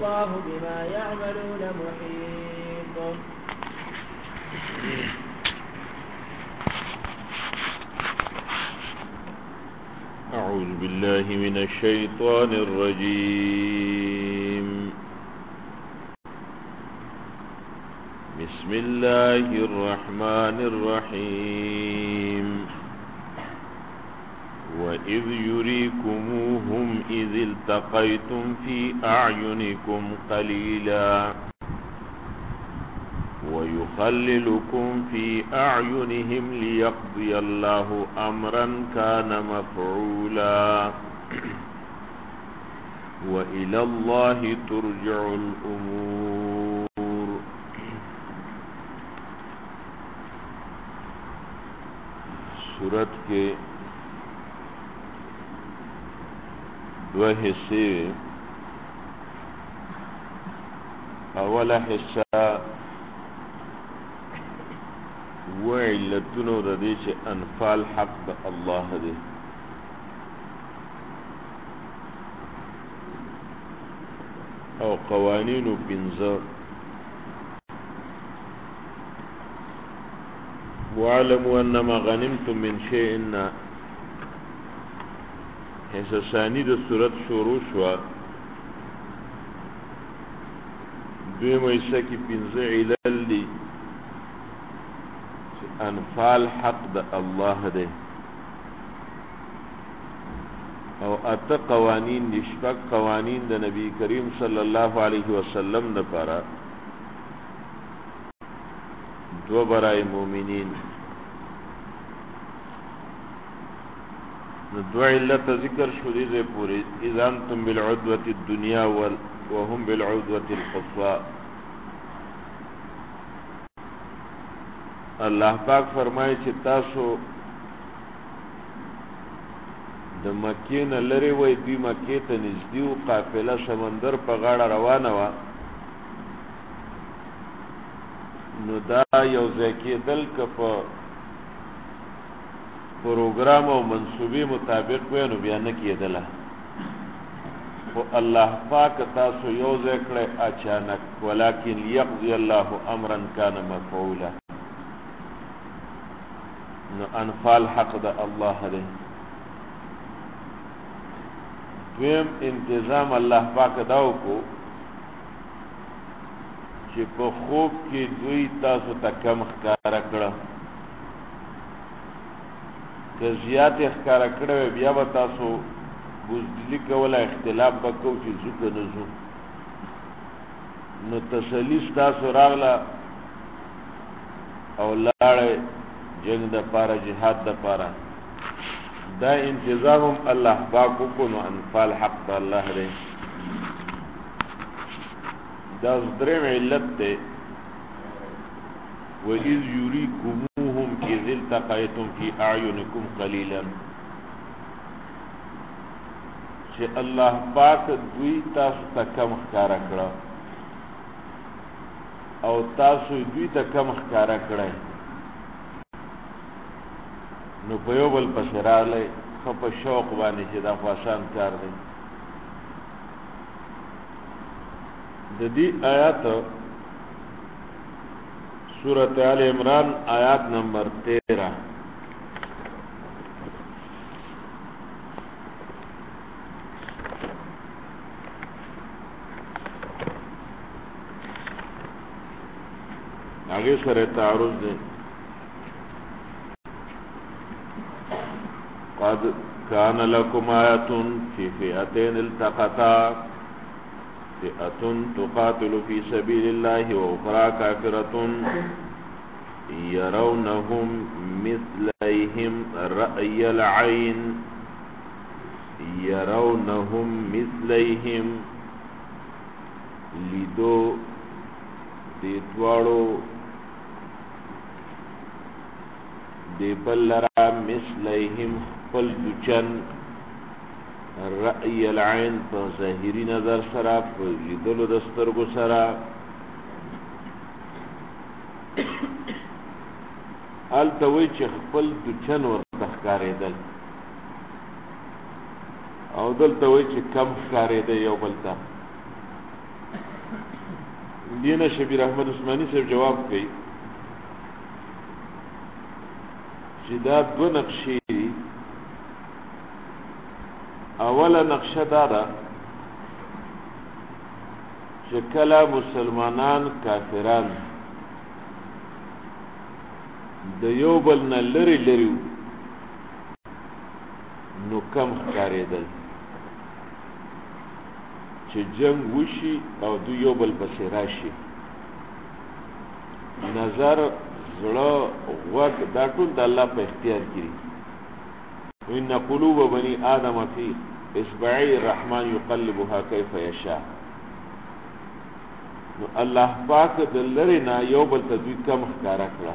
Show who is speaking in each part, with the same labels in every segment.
Speaker 1: والله بما يعملون محيط.
Speaker 2: أعوذ بالله من الشيطان الرجيم. بسم الله الرحمن الرحيم. وإذ يريكموهم إذ التقيتم في أعينكم قليلا ويخللكم في أعينهم ليقضي الله أمرا كان مفعولا وإلى الله ترجع الأمور. سورت کے دو حصے. اولا حصہ وعلتونو د دې چې انفال حق د الله دی. او قوانینو پنځه. واعلموا انما غنمتم من شيء. حصہ ثانی د سورت شروع شوه. دویمه حصہ کې پنځه علل دي. انفال حق د الله دی. او اته قوانین دي. شپږ قوانین د نبی کریم صلی الله علیه وسلم لپاره، دو برای مومنین. دو علت ذکر شو دې پوری. اذا انتم بالعدوة الدنيا وهم بالعدوة القصوى. الله پاک فرمایي چې تاسو د مکې نه لرې وئ، دوی مکې ته نږدې وو. قافله سمندر په غاړه روانه وه. نو دا یو ځای کېدل که په پروګرام او منصوبې مطابق وی نو بیا نه کېدله. خو الله پاک تاسو یو ځای کړی اچانک. ولکن لیقضي الله امرا کان مفعولا. نو انفال حق د الله دی. دویم انتظام الله پاک داو کو چې په خوب کې دوی تاسو ته کم ښکاره کړه. که زیات ښکاره کړه وی بیا به تاسو بزدلي کوله، اختلاف به کو چې ځو که نه ځو. نو تسلي ستاسو راغله او لاړئ جنگ د پاره، جهاد د پاره. دا انتظام هم الله پاک کو. نو انفال حق د الله دی. دا دریم علت دی. وَإِذْ يُرِيكُمُوهُمْ إِذِ الْتَقَيْتُمْ فِي أَعْيُنِكُمْ قَلِيلًا. چې الله پاک دوی تاسو ته کم ښکاره کړه او تاسو دوی ته کم ښکاره کړئ. نو په یو بل پسې راغلی ښه په شوق باندې چې دا خو آسان کار دی. د دې آیات سورت آل عمران آیات نمبر 13. آگے سره تعارض دی. قد كان لكم آية في فئتين التقتا فئة تقاتل في سبيل الله وأخرى كافرة يرونهم مثليهم رأي العين. يرونهم مثليهم لیدو دی دوارو دی بل لرا مثليهم خپل دوچن رأي العين په ظاهري نظر سره په لیدلو د سترګو سره. هلته وایي چې خپل دوچن ورته ښکارېدل او دلته وایي چې کم ښکارېده یو بل ته. دینه شبیر احمد عثماني صاحب جواب کوي چې دا دو نقشې دي. اوله نقشه دا ده چې کله مسلمانان کافران د یو بل نه لري لري نو کم ښکارېدل چې جنگ وشي او دو یو بل پسې راشي. نظر، زړه، غوږ دا ټول د الله په اختیار کې دي. وان قلوب بني آدم فی اصبعی الرحمن یقلبها کیف یشاء. نو الله پاک د لرې نه یو بل ته دوی کم ښکاره کړه.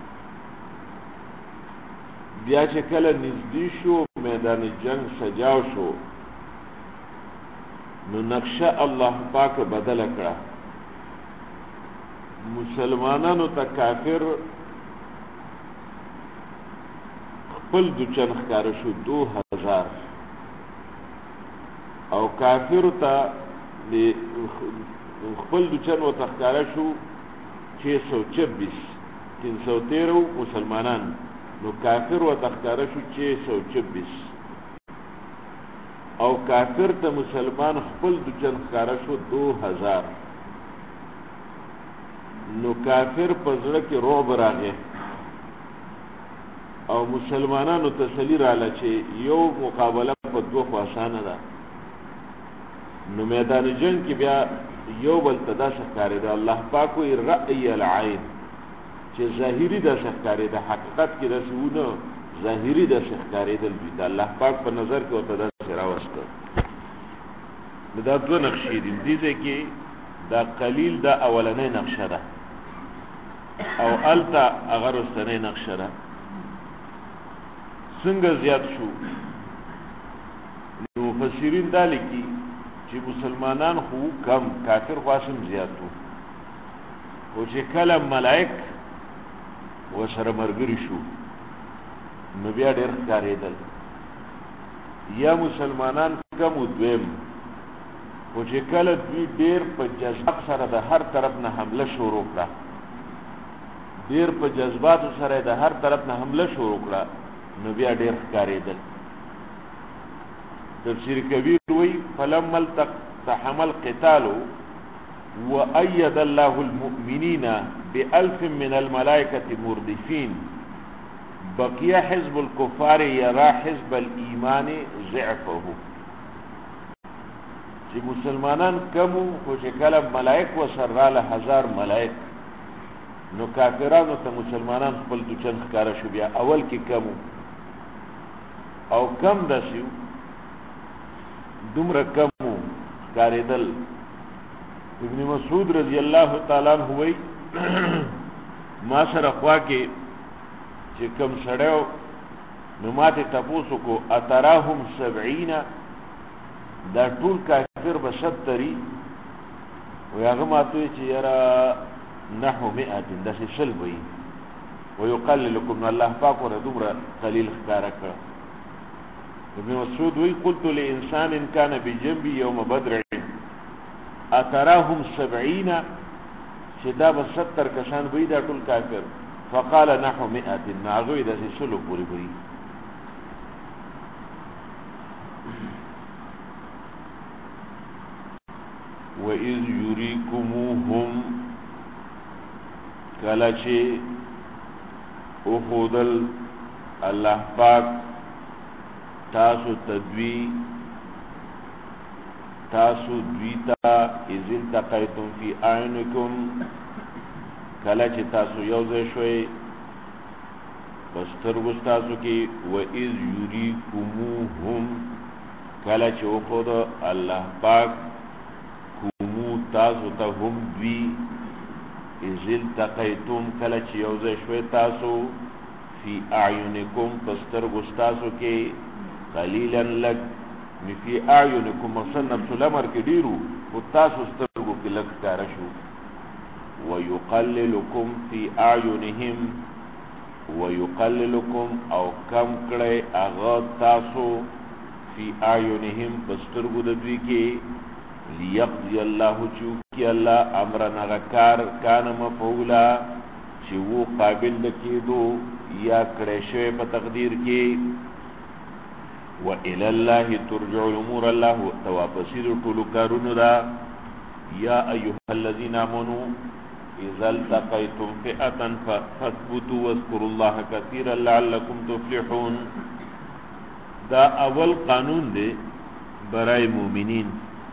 Speaker 2: بیا چې کله نږدې شو میدان جنگ سجاو شو نو نقشه الله پاک بدل کړه. مسلمانانو ته کافر خپل دوچن ښکاره شو 2000 او کافر ته خپل دوچن ورته ښکاره شو 626 313 مسلمانان نو کافر ورته ښکاره شو 626 او کافر ته مسلمان خپل دوچن ښکاره شو 2000 نو کافر په زړه کې رعب راغی او مسلمانانو تسلی رااله چې یو مقابله په دوه خوا اسانه ده. نو میدان جنگ کې بیا یو بل ته داسې ښکارېده. الله پاک وایي رأی العین چې ظاهري داسې ښکارېده، حقیقت کې داسې ونه، ظاهري داسې ښکارېدل دوی د الله پاک په نظر کې ورته داسې راوسته. نو دا دوه نقشې دي. دې ځای کې دا قلیل دا اولنۍ نقشه ده او الته هغه وروستنۍ نقشه ده. څنګه زیات شو؟ نو مفسرین دا لیکي چې مسلمانان خو کم، کافر خاصم زیاتو، خو چې کله ملائک ورسره ملګري شو نو بیا ډېر ښکارېدل. یا مسلمانان کم و دویم، خو چې کله دوی ډېر په جذبات سره د هر طرف نه حمله شروع کړه، ډېر په جذباتو سره د هر طرف نه حمله شروع کړه نو بیا ډېر ښکارېدل. تفسیر کبیر وی فلما التحم القتال وأيد الله المؤمنين بألف من الملائكة مردفين بقي حزب الكفار يرى حزب الإيمان ضعفه. چې مسلمانان کمو خو چې کله ملائک وسره راله 1000 ملائک نو کافرانو ته مسلمانان خپل دوچن ښکاره شو. بیا اول کې کمو او کم داسې دومره کمو ښکارېدل. ابن مسعود رضی الله تعالی عنہ وایي ما سره خوا کې چې کم سړیو نو ماته تپوس کو اتراهم 70 دا ټول کافر به 70 وي هغه ماته چې یاره نحو 100 داسې شل وي ويقللكم الله پاک ور دومره قلیل ښکاره کړ. ابن مسعود وی قلت لانسان كان بجنبي يوم بدر اتراهم 70 چې دا به 70 کسان وي دا ټول کافر، فقال نحو 100 ناغوی داسې شلو پورې وي. وَإِذْ يُرِيكُمُوهُمْ کله چې اخودل الله پاک تاسو دویتا اذ التقیتم فی اعینکم کله چې تاسو یو ځای شوئ په سترګو ستاسو کې. وَإِذْ يُرِيكُمُوهُمْ کله چې اخود الله پاک کومو تاسو ته هم دوی اذ التقیتم کله چې یو ځای شوئ تاسو فی اعینکم په سترګو ستاسو کې قلیلا لږ فی اعینکم مقصد نفس الامر کې ډیرو خو تاسو سترګو کې لږ ښکاره شو. ویقللکم فی اعینهم ویقللکم او کم کړی هغه تاسو فی اعینهم په سترګو د دوی کې لیقضی الله چوکی الله امرن غکار کان مفعولا چې وو قابل د کېدو یا کړی شوی په تقدیر کې و الی الله ترجع الامور الله توافسیر ټول کارونو دا یا ایها الذین آمنوا اذا التقيتم فئة فاثبتوا واذكروا الله كثيرا لعلكم تفلحون دا اول قانون دی برای مومنین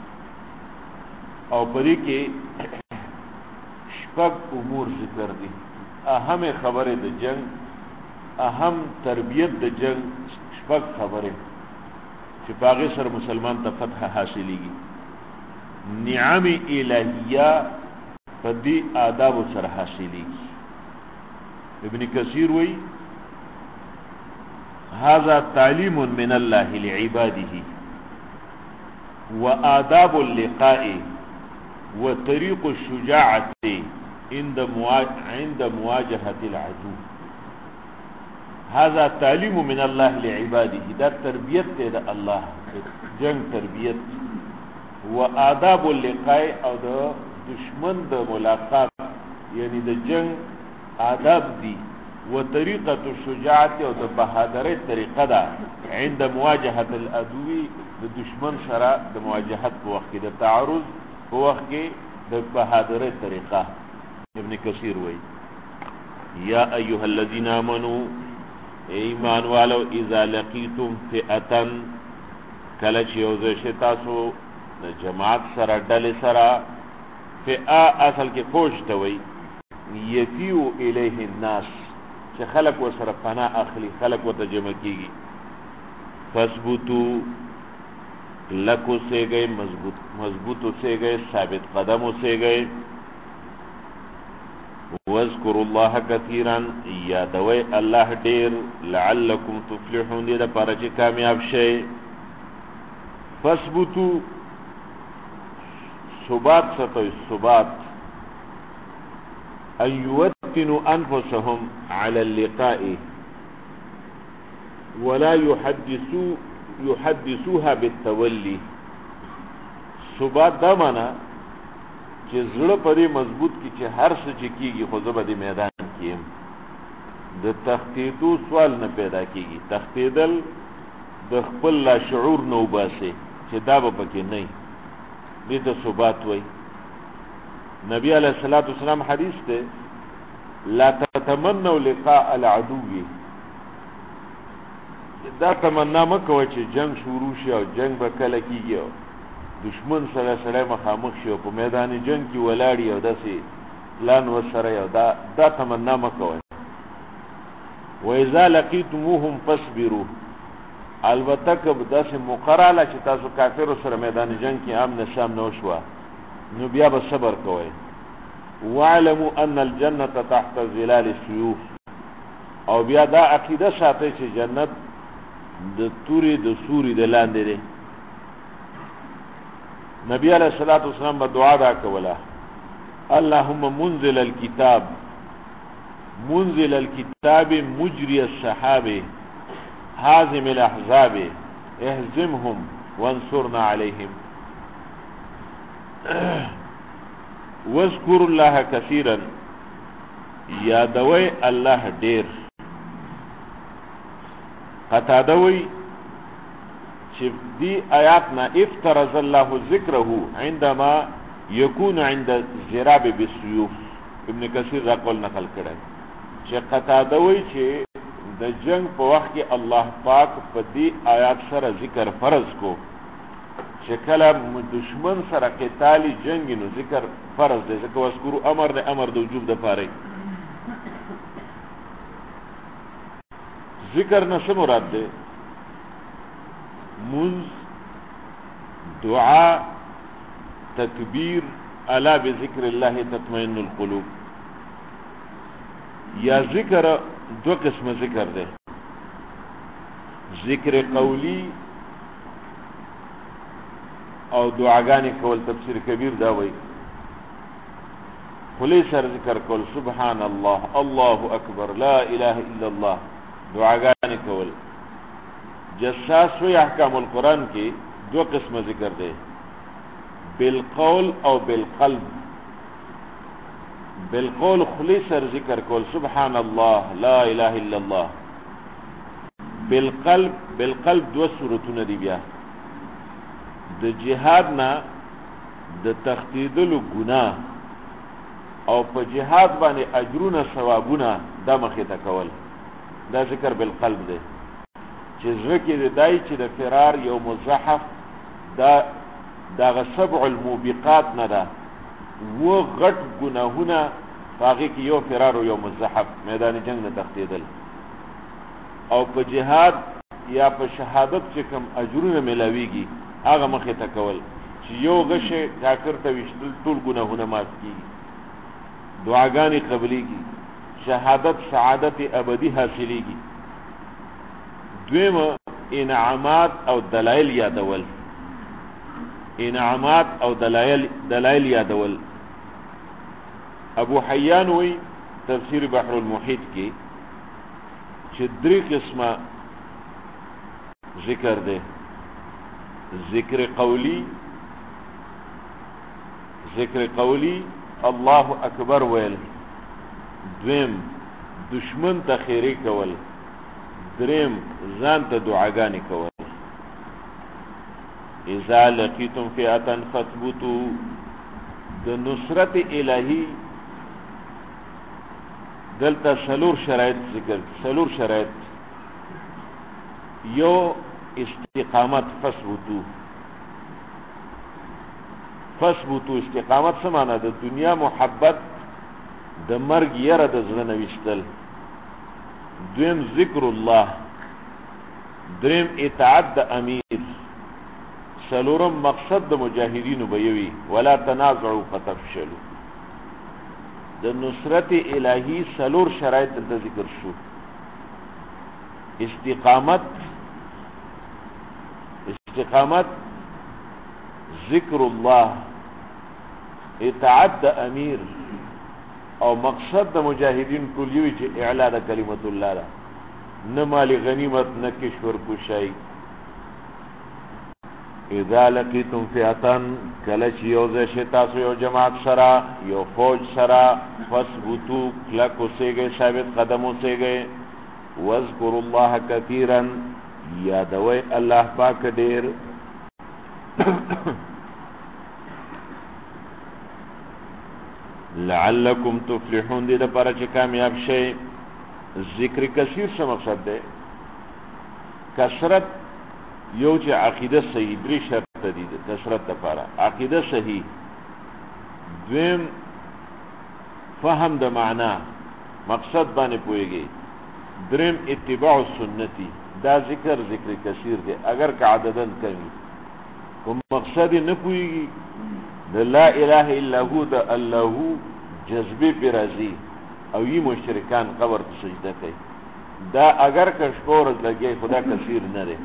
Speaker 2: او پدې کې شپږ امور ذکر دي اهم خبره د جنگ اهم تربیت د جنگ شپږ خبره چې باغې سره مسلمان ته فتح حاصلېږي نعم الهیه پدې آداب سره حاصلېږي ابن کثیر وایي هذا تعلیم من الله لعباده وآداب اللقاء وطريق الشجاعة عند مواجهة العدو هذا تعلیم من الله لعباده دا تربیت دے دا اللہ جنگ تربیت وآداب اللقاء او دا دشمن دا ملاقات یعنی دا جنگ آداب دی وطریقة الشجاعت او دا بہادر طریقہ دا عند مواجهة العدو دا دشمن سره دا مواجهت په وقت دا تعرض په وقت دا بہادر طریقہ ابن کثیر وی یا ایها الذین آمنوا ایمان والو اذا لقیتم فئتن کلچ یوزش تاسو جماعت سره ډلې سره فئه اصل کې فوج ته وی یفیو الیه الناس چې خلق و سره پناه اخلي خلق و تجمع کیږي فثبتو لکو سے گئے مضبوط سے گئے ثابت قدم سے گئے واذکروا الله کثیرا یادوی الله ډیر لعلکم تفلحون دې لپاره چې کامیاب شئ فثبتوا ثبات ستوي ثبات ان يوطنوا انفسهم على اللقاء ولا يحدثوها بالتولي ثبات دا معنا چې زړه پرې مضبوط کی چې هر څه چې کیږي خو زه به د میدان کیم د تخطیطو سوال نه پیدا کیږي تخطیدل د خپل لاشعور نه وباسي چې دا به پکې نه وي دې ته ثبات وایي نبی علیہ الصلوۃ والسلام حدیث ته لا تتمنوا لقاء العدو دا تمنا مکوه چې جنگ شروع شي او جنگ به کله کیږي دشمن سره سره مخامخ شي په میدان جنگ کې ولاړی او داسې پلان وسره یو دا تمنا مکوه و اذا لقيتموهم فاصبروا البته که داسې مقرره چې تاسو کافر سره میدان جنگ کې امن شام نه وشوه نو بیا به صبر کوئ واعلموا ان الجنه تحت ظلال السيوف او بیا دا عقیده ساتئ چې جنت د توري د سوري د لاندې دی نبی علیہ الصلوۃ والسلام به دعا دا کوله اللهم منزل الكتاب مجري السحاب هازم الاحزاب اهزمهم وانصرنا عليهم واذكر الله كثيرا یادوي الله ډیر قتادوي چې دی آیاتنا افترض الله ذکره عندما يكون عند الجراب بالسيوف ابن کثیر دا قول نقل کړی چې قتادوي چې د جنگ په وخت کې الله پاک په دې آیات سره ذکر فرض کو چې کله دشمن سره قتالي جنگ نو ذکر فرض دی ځکه واذکروا امر د وجوب د پاره ذکر نه څه مراد دی منز دعا تکبیر الا بذکر الله تطمئن القلوب یا ذکر دو قسم ذکر دی ذکر قولی او دعاګانې کول تفسیر کبیر دا وایي خلی سر ذکر کول سبحان الله الله اکبر لا اله الا الله دعاګانې کول جساس وی احکام القرآن کې دو قسم ذکر دی بالقول او بالقلب. بالقول خلیصر ذکر کول سبحان الله لا اله الا الله. بالقلب دو صورتونه دی بیا. د جهاد نه د تخدیدلو ګناه او په جهاد باندې اجرونه ثوابونه د مخې ته کول، دا ذکر بالقلب دی. چې زړه کې دی دای چې د فرار یو مزحف دا سبع الموبقات نه ده، و غټ ګناهونه هغې کې یو فرار او یو مزحف میدان جنگ نه تخدیدل، او په جهاد یا په شهادت چې کوم اجرونه ملاویږي هغه مخې ته کول چې یو غشه کافر ته وشتل ټول ګناهونه معاف کیږي، دعاګانې قبليږي، شهادت سعادت ابدي حاصلېږي. دویمه انعامات او دلایل یادول. انعامات او دلایل یادول. ابو حیان وی تفسیر بحر المحیط کې چې درې قسمه ذکر ده. ذکر قولی الله اکبر ویل، دویم دشمن ته خیری کول، دریم ځان ته دعاګانې کول. اذا لقیتم فئة فاثبتوا. د نصرت الهی دلته سلور شرایط ذکر، سلور شرایط. یو استقامت، فثبتو استقامت څه معنی ده؟ دنیا محبت، د مرګ یره د زړه نه ویستل. دویم ذکر الله، دریم اطاعت د امیر، څلورم مقصد د مجاهدینو به وي ولا تنازعوا فتفشلوا. د نصرت الهی سلور شرایط د ذکر شو. استقامت، ذکر الله، اطاعت د امیر، او مقصد د مجاهدین ټول یوي چې اعلا د کلمت الله ده، نه مال غنیمت نه کشور کوشای. اذا لقیتم فئة کله چې یو ځای شي تاسو یو جماعت سره، یو فوج سره، فثبتو کلک اوسئ، ثابت قدم اوسئ. واذکروا الله کثیرا، یادوئ الله پاک ډیر. لعلکم تفلحون، دې لپاره چې کامیاب شئ. ذکر کثیر څه مقصد ده؟ کثرت یو چې عقیده صحیح، درې شرط دي د کثرت لپاره. عقیده صحیح، دویم فهم د معنا، مقصد باندې پوهیږي، دریم اتباع سنتی. دا ذکر کثیر دی اگر که عددن کمی، کوم مقصد نه پوهیږي د لا اله الا هو د الله جذبه پر راځي او یی مشرکان قبر ته سجده کوي. دا اگر که شپور لګي خدا کثیر نه دی.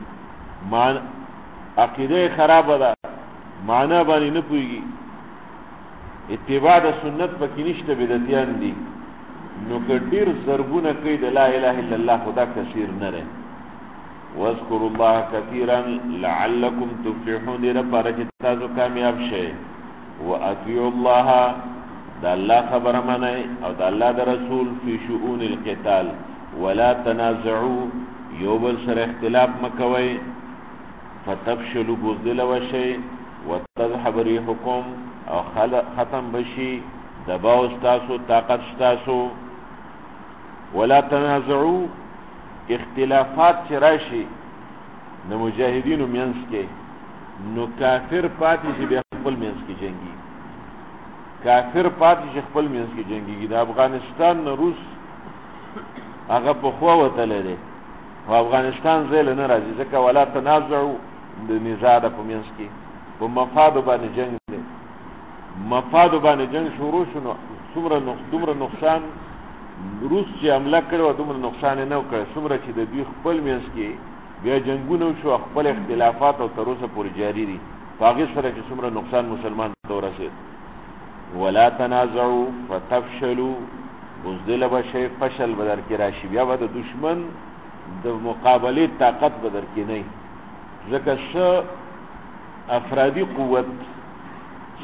Speaker 2: عقیده خراب ده، معنا باندې نه پوهیږي، اتباع د سنت پکې نشته، بدعتيان دي. نو کډیر زرګونه کوي د لا اله الا الله خدا کثیر نه دی. واذکروا الله کثیرا لعلکم تفلحون، دې لپاره چې تاسو کامیاب شئ. واطیعوا الله، د الله خبره منئ او د الله د رسول فی شؤون القتال. ولا تنازعوا، یو بل سره اختلاف مکوئ. فتفشلوا، بزدل وشئ. وتذهب ريحكم، او ختم بشي دباو ستاسو، طاقت ستاسو. ولا تنازعوا، اختلافات چې راشي د مجاهدینو منځ کې، نو کافر پاتې چې بیا خپل منځ کې جنگي، کافر پاتې چې خپل منځ کې جنگيږي. د افغانستان نه روس هغه په خوا وتلی دی، او افغانستان زیل نه راځي، ځکه ولا تنازعوا د نزاع د په منځ کې په مفادو باندې جنگ دی. مفادو باندې جنگ شروع شو، نو دومره نقصان روس چې حمله کړو دومره نقصان نه وکړ، څومره چې د دوی خپل منځ کې بیا جنگونه شو، خپل اختلافات او تر اوسه پورې جاری دي، په هغې سره چې څومره نقصان مسلمان ته ورسېد. ولا تنازعوا فتفشلوا، بزدل بشئ، فشل به در کې راشي، بیا به د دشمن د مقابلې طاقت به در کې نه وي. ځکه څه افرادي قوت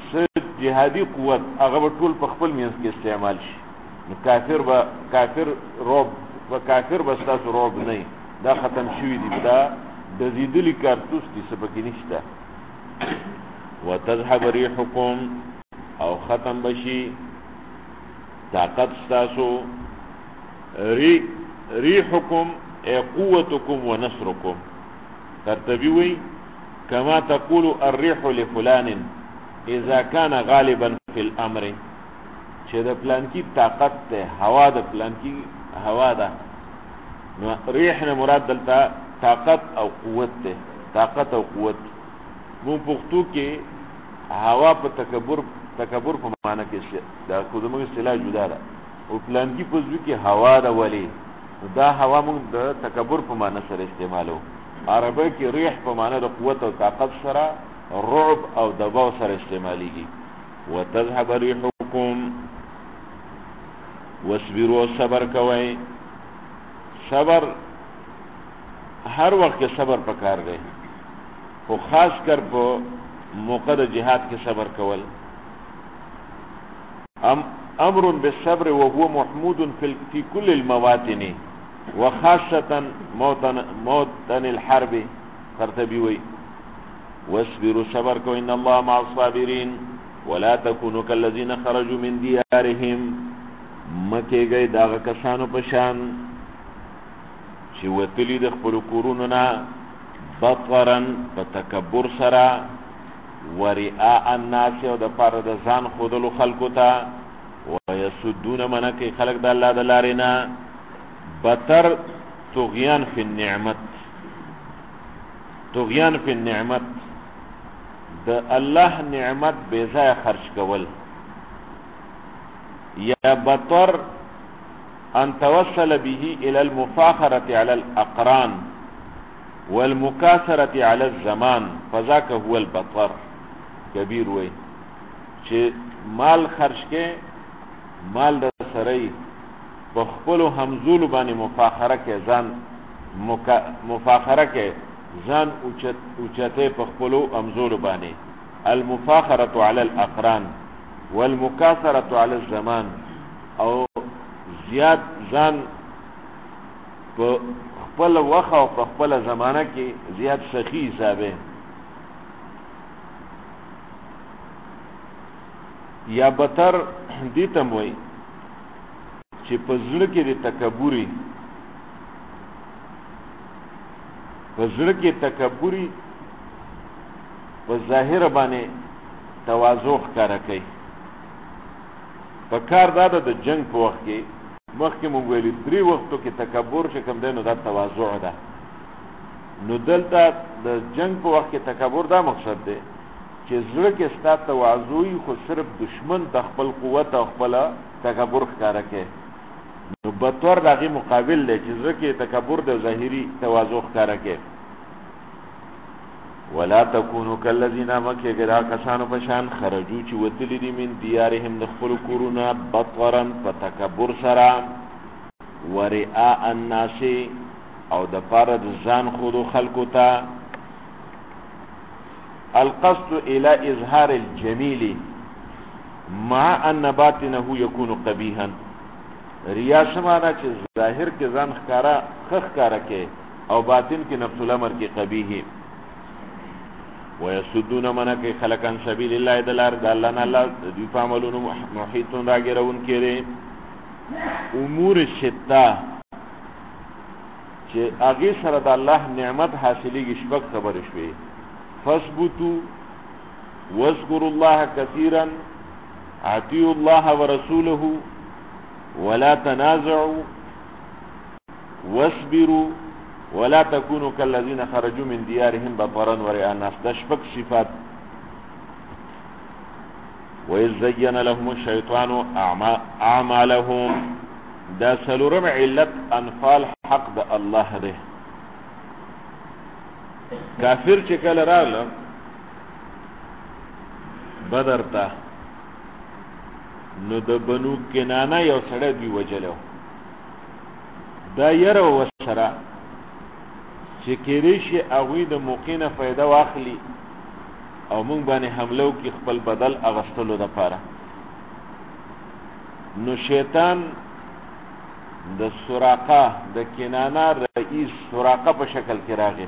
Speaker 2: جهادي قوت هغه ټول په خپل منځ کې استعمال شي. نو کافر به ستاسو روب نه دا ختم شوي دي، دا د زیدلی کارتوس دي سبقی نشته. وتذهب ريحكم او ختم بشي طاقت ستاسو، ريحكم اي قوتكم ونصركم. ترتبي وي كما تقول الريح لفلان اذا كان غالبا في الامر، چې د پلان کی طاقت ته هوا د پلان کی هوا ده، نو ریح نه مراد دلته طاقت او قوت ته. طاقت او قوت مو پښتو کې هوا په تکبر په معنا کې شي، دا کومه اصطلاح جدا ده. او پلان کی پزوی کې هوا ده، ولی دا هوا موږ د تکبر په معنا سره استعمالو. عربی کې ریح په معنا د قوت او طاقت سره، رعب او دباو سره استعمالیږي. وتذهب ريحكم واصبروا صبر کوي. صبر هر وخت کې صبر پکار دی، خو خاص کر په موقع د جهاد کې صبر کول. امر بالصبر وهو محمود في كل المواطن وخاصة موطن الحرب. قرطبي وي واصبروا صبر کو ان الله مع الصابرين ولا تكونوا كالذين خرجوا من ديارهم. مکه گئی داغه کسانو پشان چې وتلی د خپل کورونو نه بطرن په تکبر سره، ورئاء الناس او د پاره د ځان خودلو خلقو ته، ويسدون منکه خلق د الله د لارې نه. بطر طغیان فی النعمت، طغیان فی النعمت د الله نعمت بے ځای خرج کول. یا بطر ان توصل به الى المفاخرة على الاقران والمكاثرة على الزمان فذاك هو البطر. کبیر وی چې مال خرج کې مال د سره په خپل همزول باندې مفاخره کې ځان مفاخره کې ځان اوچته په خپل همزول باندې. المفاخرة على الاقران والمكاثرة على الزمان، او زیاد ځان په خپل وخت او په خپل زمانہ کې زیات سخی حسابه. یا بتر دي تموي چې په زړه کې د تکبوري، په زړه کې تکبوري په ظاهر باندې تواضع ښکاره کوي. په کار دا د جنگ په وخت کې مخکې مونږ ویلي 3 وختو کې تکبر چې کوم دی نو دا تواضع ده. نو دلته د جنگ په وخت کې تکبر دا مقصد دی چې زړه کې ستا تواضعي، خو صرف دشمن د خپل قوت او خپل تکبر ښکاره کوي. نو بطور دغه مقابل دی چې زړه کې تکبر د ظاهري تواضع ښکاره کوي. ولا تكونوا كالذين مكه غدا کسانو پشان خرجو چې وتلی دي من دیارهم د خپل کورونه بطرا فتکبر سرا، ورئاء الناس او د پاره د ځان خودو خلقو ته. القصد الى اظهار الجميل مع ان باطنه يكون قبيحا. ریا سمانا چې ظاهر کې ځان ښکارا کې او باطن کې نفس الامر کې قبیح. ويسدون منکه خلقان سبیل الله دلار د الله نه، الله دوی په عملونو محیطون راګرون کړي. امور شتا چې هغه سره د الله نعمت حاصلېږي شپږ خبر شوي. فثبتوا واذكروا الله كثيرا، اطيعوا الله ورسوله، ولا تنازعوا، واصبروا، ولا تكونوا كالذين خرجوا من ديارهم بطرا ورئاء الناس. دا شپږ صفات. وإذ زين لهم الشيطان أعمالهم، دا سلورم علت انفال حق دا الله ده. کافر چې کله راغله بدر ته، نو د بنو کنانه یو سړی دوی وجلو. دا یره وسره چې کېدی شي هغوی د موقع نه فایده واخلي او مونږ باندې حمله وکړي خپل بدل اغستلو دپاره. نو شیطان د سراقه د کنانه رئیس سراقه په شکل کې راغی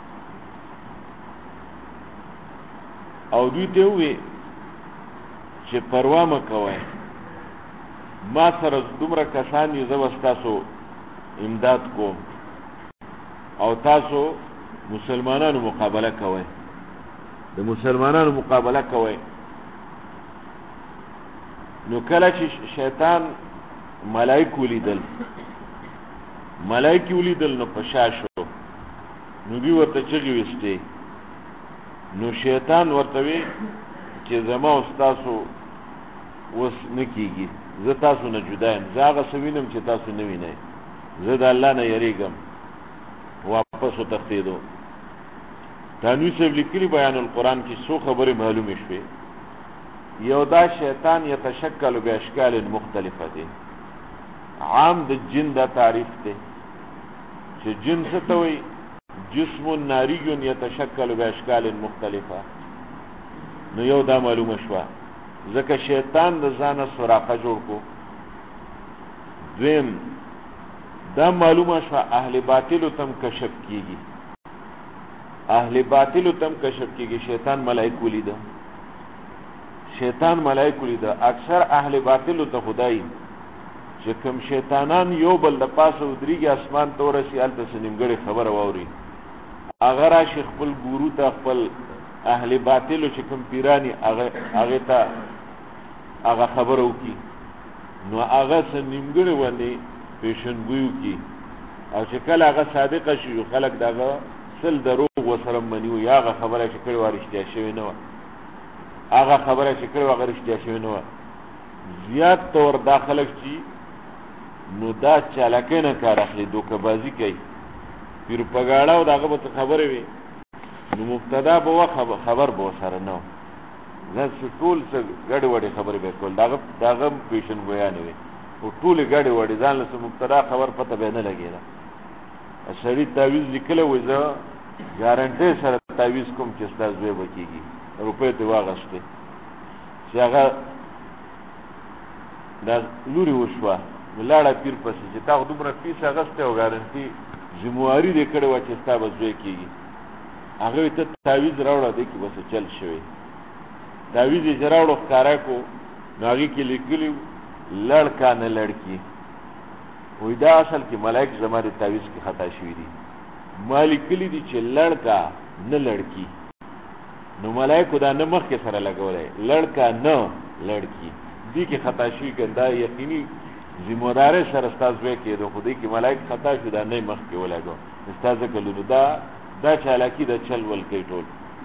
Speaker 2: او دوی ته ووی چې پروا مه کوئ، ما سره دومره کسان یو، زه به ستاسو امداد کوم او تاسو مسلمانانو مقابله کوئ، د مسلمانانو مقابله کوئ. نو کله چې شیطان ملائک ولیدل نو په شا شو، نو دوی ورته چغې ویستې. نو شیطان ورته وی چې زما او ستاسو اوس نه کېږي، زه تاسو نه جدا یم، زه هغه څه وینم چې تاسو نه وینئ، زه د الله نه یریږم. واپس وتښتېدو. تانوي صاحب لیکلي بیان القرآن کې څو خبرې معلومې شوې. یو دا شیطان یتشکل باشکال مختلفه دی. عام د جن دا تعریف دی چې جن څه ته وایي؟ جسم ناری یتشکل باشکال مختلفه. نو یو دا معلومه شوه، ځکه شیطان د ځانه سراقه جوړ کو. دویم دا معلومه شوه اهل باطلو تم کشف کیږي، شیطان ملائک ولیده، اکثر اهل باطلو ته خدای چې کوم شیطانان یو بل د پاسه ودریږي اسمان ته ورسي، هلته څه نیمګړې خبره واوري، هغه راشي خپل ګورو ته، خپل اهل باطلو چې کوم پیرانی هغه ته هغه خبره وکړي، نو هغه څه نیمګړې باندې پیشنګوی وکړي، او چې کله هغه صادقه شي خلک دغه سل دروغ ورسره مني، یا هغه خبره چې کړې وه رښتیا شوې نه وه، زیات طور دا خلک چې نو دا چالاکۍ نه کار اخلي، دوکه‌بازي کوي، پیر پګاړه او دغه به څه خبرې وي، نو مبتدا به وه خبر به ورسره نه وه، داسې ټول څه ګډې وډې خبرې به یې کول، دغه پیشنګویانې وي، او ټولې ګډې وډې، ځان له څه مبتدا خبر پته به یې نه لګېده. سړي تعویذ لیکلی وایي زه ګارنټۍ سره تعویذ کوم چې ستا زوی به کېږي، روپۍ ته واغېستې چې هغه دا لورې وشوه، نو لاړه پیر پسې چې تا خو دومره فیس اخیستی او ګارنټي ذمواري دې کړې وه چې ستا به زوی کېږي، هغه وایي ته تعویذ راوړه، دی کې به څه چل شوی. تعویذ یې چې راوړو ښکاره کو، نو هغې کې لیکلي لړکا نه لړکي، وایي دا اصل کې ملائک زما د تعویذ کې خطا شوي دي، ما لیکلي دي چې لړکا نه لړکي، نو ملائکو دا نه مخکې سره لګولی، لړکا نه لړکي، دې کې خطا شوي که دا یقیني ذمهدارۍ سره ستا زوی کېدو، خو دې کې ملائک خطا شو، دا نه یې مخکې ولګو، ستا ځکه لونو دا چالاکي د چل ول کوي ټول.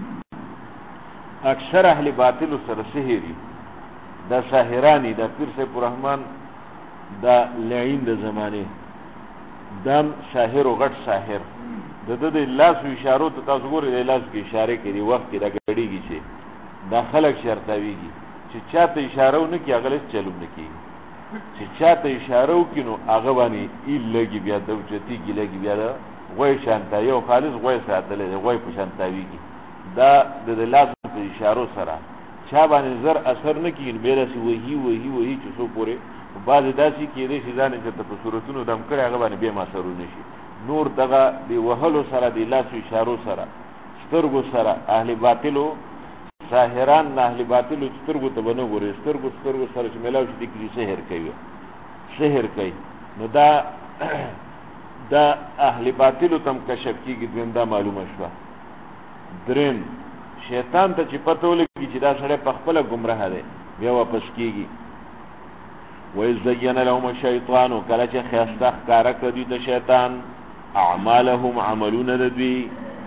Speaker 2: اکثر اهل باطلو سره سحري، دا ساحرانی، دا پیر صاحب الرحمن دا لعین د زمانه، دام ساحر او غټ ساحر، د لاسو اشارو ته تاسو ګورئ، د لاسو کې اشاره کوي، وخت کې دا ګډېږي چې دا خلک شرطويږي چې چاته اشاره ونه کړي هغه هېڅ چلوم نه کېږي، چې چاته اشاره وکړي نو هغه باندې ایل لګي، بیا د اوچتېږي لګي، بیا د غوی شان تاوي، او خالص غوی ساتلی دی، غوی په شان تاویږي. دا د لاسو په اشارو سره چا باندې زر اثر نه کېږي، بیا داسې وهي چې څو پورې بعضې داسې کېدی چې ځان یې چېرته په صورتونو دم کړی، هغه باندې بیا هم اثرونه شي. نور دغه د وهلو سره، د لاسو اشارو سره، سترګو سره، اهل باطلو ساحران نه اهل باطلو سترګو ته به نه ګورې، سترګو سره چې میلاو شي دې کې سحر کوي، نو دا اهل باطلو تم کشف کېږي. دویم دا معلومه شوه. دریم شیطان ته چې پته ولګي چې دا سړی په خپله ګمراه دی، بیا واپس کېږي. وَإِذْ زَيَّنَ لَهُمُ الشَّيْطَانُ، کله چې ښایسته ښکاره کړه دوی ته شیطان اعمالهم، عملونه د دوی،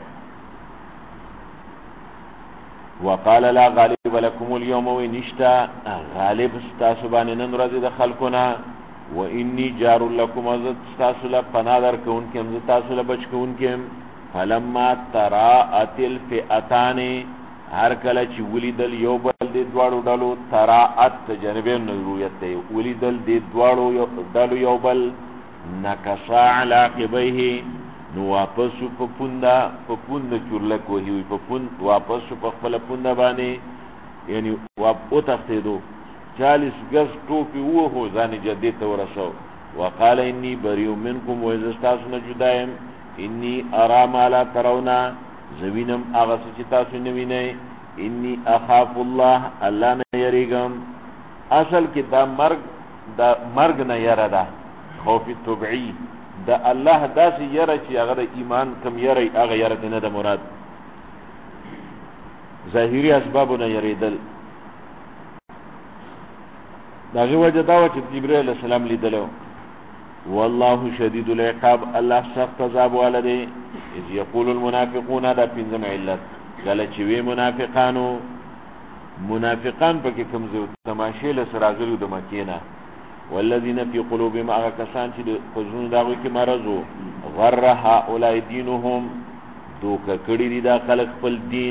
Speaker 2: وقال لا غالب لكم اليوم، وی نشتا غالب ستاسو باندې نن ورځې د خلکو نه، وإني جار لكم، زه ستاسو له پناه درکوونکی یم، زه تاسو له بچ کوونکی یم. فلما تراءت الفئتان، هر کله چې ولیدل یو بل د دواړو ډلو، تراءت جانبین نه رویت دی، ولیدل د دواړو ډلو یو بل، نکصا علی عقبیه، نو واپس په پوند چورله کوهی وي په پوند واپس په خپل پوند باندې یعنی او تختیدو 40 گز ټوپی وو ځان جدي ته ورسو وقال اني بريء منكم واستاسن جدایم اني ارى ما لا ترون زوینم هغه چې تاسو نه وینئ اني اخاف الله الله نه یریګم اصل کې دا مرګ نه یره ده خوف طبيعي دا الله داسې یره چې هغه د ایمان کم یره هغه یره نه ده مراد ظاهري اسبابونه یریدل داغه وجه دا و چې جبرئیل علیہ السلام لیدلو والله شدید العقاب الله سخت عذاب والده اذ يقول المنافقون دا پنځم علت قال چې وی منافقان پکې کمزور تماشې له سراغلو د مکینه والذین فی قلوبهم هغه کسان چې په زړونو داغو کې مرضو غر هؤلاء دینهم دوکه کړي دي دا خلق خپل دین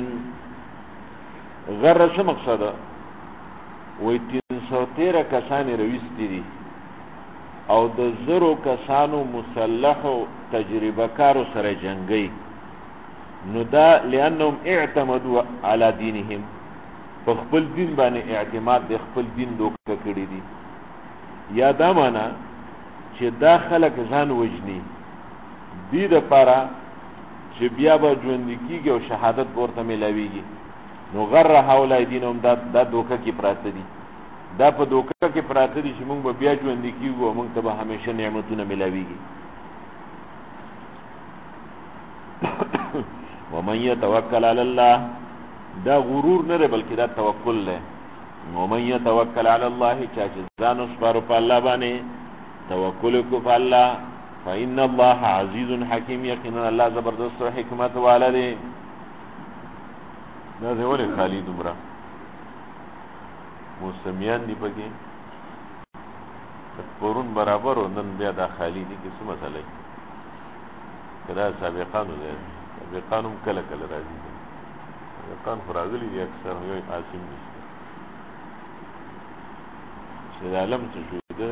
Speaker 2: غر څه مقصد وای 313 کسان رويستي دي او د زرو کسانو مسلحو تجربه کارو سره جنگي نو دا لانهم اعتمدوا على دينهم په خپل دین باندې اعتماد د خپل دین دوکه کړی دي یا دا معنا چې دا خلک ځان وجني دې د پاره چې بیا به ژوند کیږي او شهادت ورته ملاويږي نو غر حوالای دینهم دا دوکه کې پراته دي دا په دوکه کې پراته دي چې موږ به بیا ژوند کیږو او موږ ته به همیشه نعمتونه ملاويږي ومن يتوکل علی الله دا غرور نه دی بلکې دا توکل دی ومن يتوکل علی الله چې ځان وسپارو په الله باندې توکل کو په الله فإن الله عزیز حکیم یقینا الله زبردست او حکمت والا دی دا ولې خالد عمره موسمیان دی پکې پرون برابر او نن بیا دا خالد کی څه مسله کدا سابقانو دی سابقانو کله راځي سابقان فراغلی دی اکثر یو عاصم نشته چې عالم څه شو ده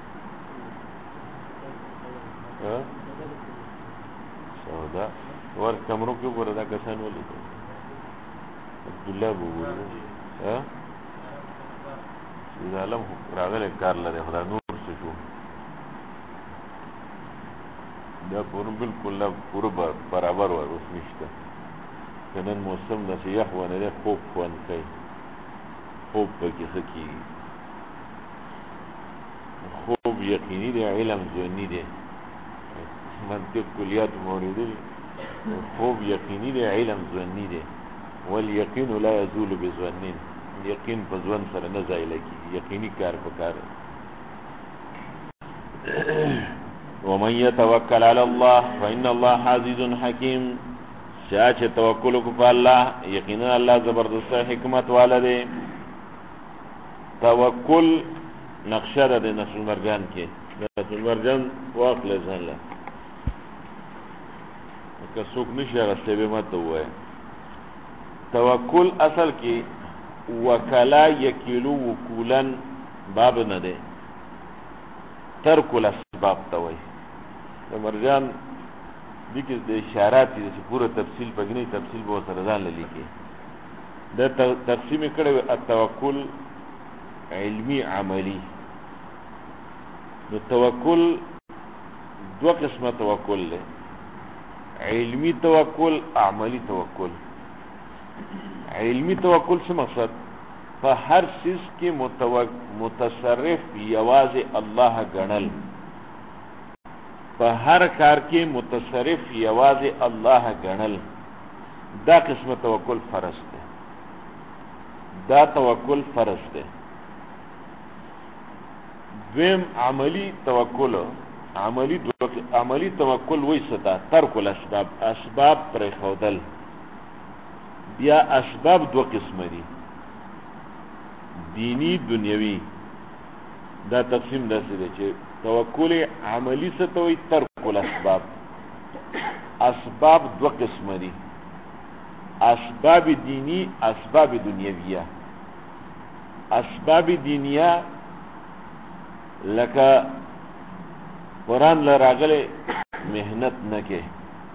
Speaker 2: سودا ور کمرو کې وردا کسان ولې عبد الله وګورئ چې عالم راغله کار لري خدای نور څه شو دا پورم بالکل پورا برابر و اوس نشته کنن موسم د یخ ونه له خوب خون کوي خوب پکې سکی خوب یقیني دی علم ځونی دی منطق کلیات موریدل خوب یقیني دی علم ځونی دی والیقین لا یزول بظنین یقین په ځوان سره نه زایل کی یقیني کار وکړ ومن يتوکل علی الله فإن الله عزیز حکیم چې توکل کو په الله یقینا الله زبردست حکمت والا دی توکل نقشه ده د نصر مرجان کې نصر مرجان واخل ځان له که څوک نشه راستي به ماته وای توکل اصل کې وکلا یکلو وکولن باب نه ده ترک الاسباب ته وای د مرجان دغه د اشارات چې پوره تفصیل بګنی تفصیل به سره ځان لیکي د تقسیم کړي التوکل علمی عملی نو توکل دو قسمه توکل له علمی توکل عملی توکل علمی توکل څه مقصد په هر چیز کې متصرف یوازې الله غنل په هر کار کې متصرف یوازې الله غنل دا قسمه توکل فرض ده دا توکل فرض ده دویم عملی توکل عملی توکل وایستا ترک الاسباب اسباب پر خودل بیا اسباب دو قسم دي دینی دنیوی دا تقسیم داسې دی چې توکل عملی څه ته وایي ترک الاسباب اسباب دو قسم دي اسباب دینی اسباب دنیویه اسباب دینیه لکه قرآن لراغله مهنت نکه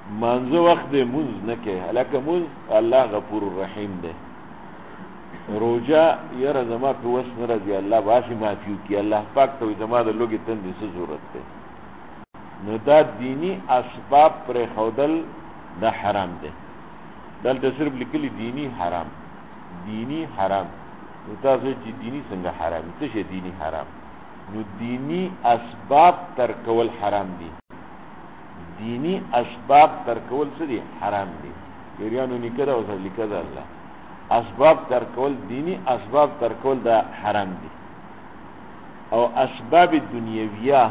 Speaker 2: منځ وخت دې مونږ نه کې هلکه مونږ الله غفور الرحیم دی روجا یره زما په وس نه راځي الله باسي معافي کی الله پاک ته زما د لوګي تندې څه ضرورت دی نو دا دینی اسباب پر خودل دا حرام دی دلته صرف لیکلي دینی حرام نو تاسو چې دینی څنګه حرام څه شي دینی حرام نو دینی اسباب ترکول حرام دي دینی اسباب ترکول څه دي حرام دي یریانو نکره او ځل لیکدا الله اسباب ترکول دینی اسباب ترکول دا حرام دي او اسباب دنیویه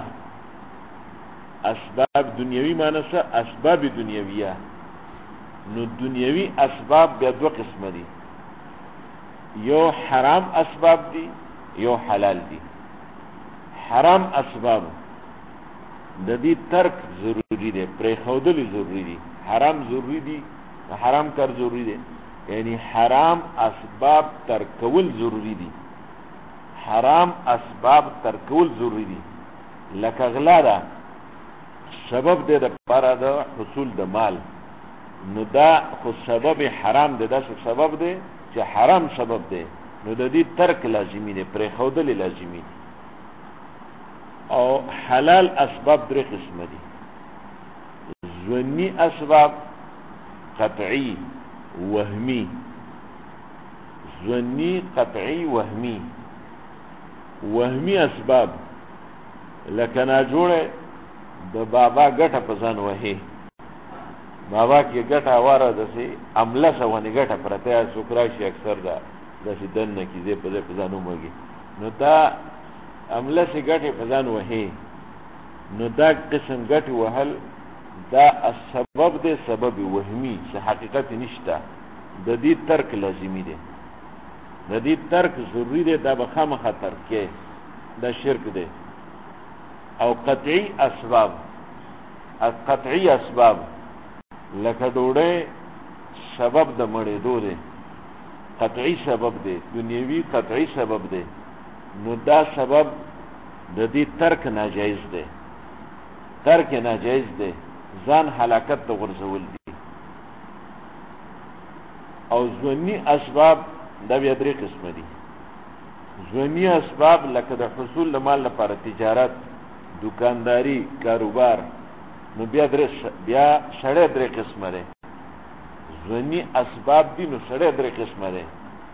Speaker 2: اسباب دنیوی معنی څه اسباب دنیویه نو دنیوی اسباب بیا دو قسم دي یو حرام اسباب دي یو حلال دي حرام اسباب د دې ترک ضروری دی پرې خودل ضروری دي حرام ضروری دي حرام کار ضروری دي یعنی حرام اسباب ترکول ضروری دي حرام اسباب ترکول ضروری دي لکه غلا ده سبب دی د لپاره د حصول د مال نو دا خو سبب حرام دی دا سبب دی چې حرام سبب دی نو د دې ترک لازمی دی پرې خودل لازمی دی او حلال اسباب درې قسم دي ظنی اسباب قطعی وهمی ظنی قطعی وهمی اسباب لکه نا جوړه د بابا ګټه پسان وهي بابا کې ګټه واره دسي عمله سونه ګټه پرته سوکراشي اکثر دا دسي دنه کې زه په ځانو مګي نو دا عمله سي ګټه پسان وهي نو دا قسم ګټه وهل دا سبب دی سبب وهمي چې حقیقت نشته د دې ترک لازمي دی د دې ترک ضروری دی دا به خامخا ترک کې دا شرک دی او قطعی اسباب لکه ډوډۍ سبب د مړېدو دی قطعی سبب دی دنیوي قطعی سبب دی نو دا سبب د دې ترک ناجایز دی ځان هلاکت ته غورځول دي او ظنی اسباب دا بیا درې قسم دي ظنی اسباب لکه د حصول د مال لپاره تجارت دکانداری کاروبار نو بیا سړی درې قسمه دی ظنی اسباب دي نو سړی درې قسمه دی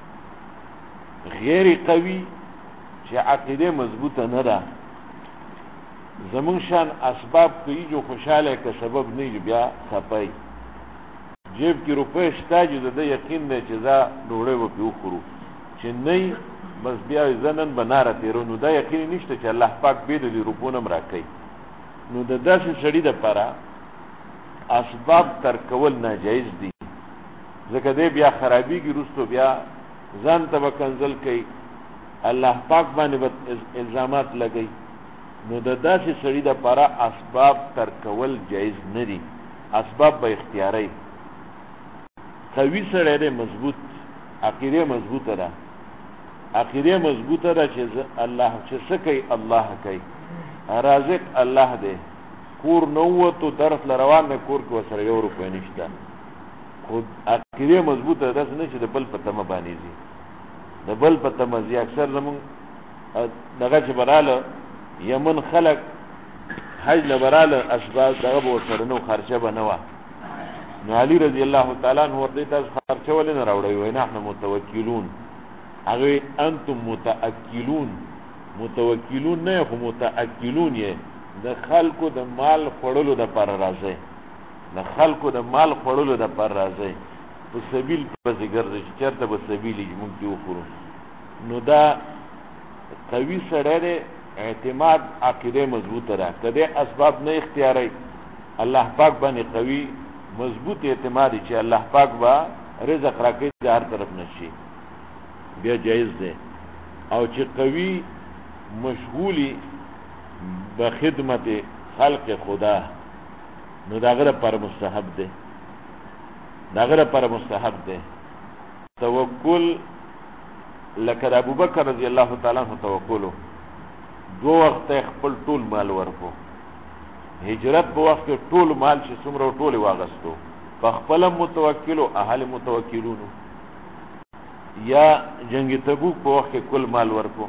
Speaker 2: غیر قوي چې عقیده مضبوطه نه ده زمون شان اسباب کوي جو خوشاله که سبب نه بیا خپای جیب کې روپې شته چې د یقین نه چې دا ډوړې و پیو خورو چې نه بس بیا زنن بناره تیرو نو دا یقین نشته چې الله پاک به دې روپونه راکړي نو د داسې سړي د لپاره اسباب ترکول ناجایز دي ځکه دې بیا خرابېږي وروسته بیا ځان ته به کنځل کوي الله پاک باندې الزامات لګي نو د داسې سړي د لپاره اسباب ترکول جایز نه دي اسباب به اختیاري قوي سړی دی مضبوط عقیده مضبوطه ده چې الله چې څه کوي الله کوي رازق الله دی کور نو وته درس لروان نه کور کې وسره یو روپۍ نشته خو عقیده مضبوطه ده نه چې د بل په تمه باندې زی د بل په تمه زی اکثر زمون دغه چې براله یمن خلق حج لبراله اسباب دغه وسره نو خرچه بنوا نو علی رضی الله تعالی عنہ ورته تاسو خرچه ولې نه راوړی وای نه احنا متوکلون هغه انتم متوکلون نه خو متأکلون یې د خلکو د مال خړلو د پر راځي په سبیل په ذکر چې چرته په سبیل مونږ یو خورو نو دا قوي سره اعتماد عقیده مضبوطه ده کده اسباب نه اختیاري الله پاک باندې قوي مضبوط اعتماد چې الله پاک با رزق راکړي د هر طرف نشي بیا جایز ده او چې قوي مشغولی به خدمت خلق خدا نو داغره پر مستحب ده توکل لکه ابو بکر رضی الله تعالی عنہ توکلو دو وخت خپل ټول مال ورکو هجرت په وخت کې ټول مال چې څومره ټول واغستو په خپل متوکل او اهل متوکلونو یا جنگ تبوک په وخت کې کل مال ورکو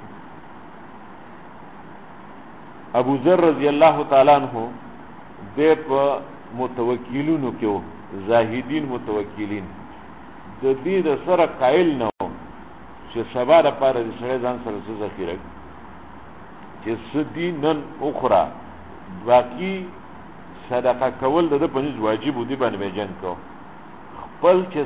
Speaker 2: ابو ذر رضی الله تعالی عنہ د په متوکلونو کې زاهدین متوکلین د دې د سره قائل نه چې سبا لپاره د سره ځان سره څه ذخیره چې سدي نن اخرى باقی صدقه کول د پنځ واجب دی باندې جنگ کو خپل چې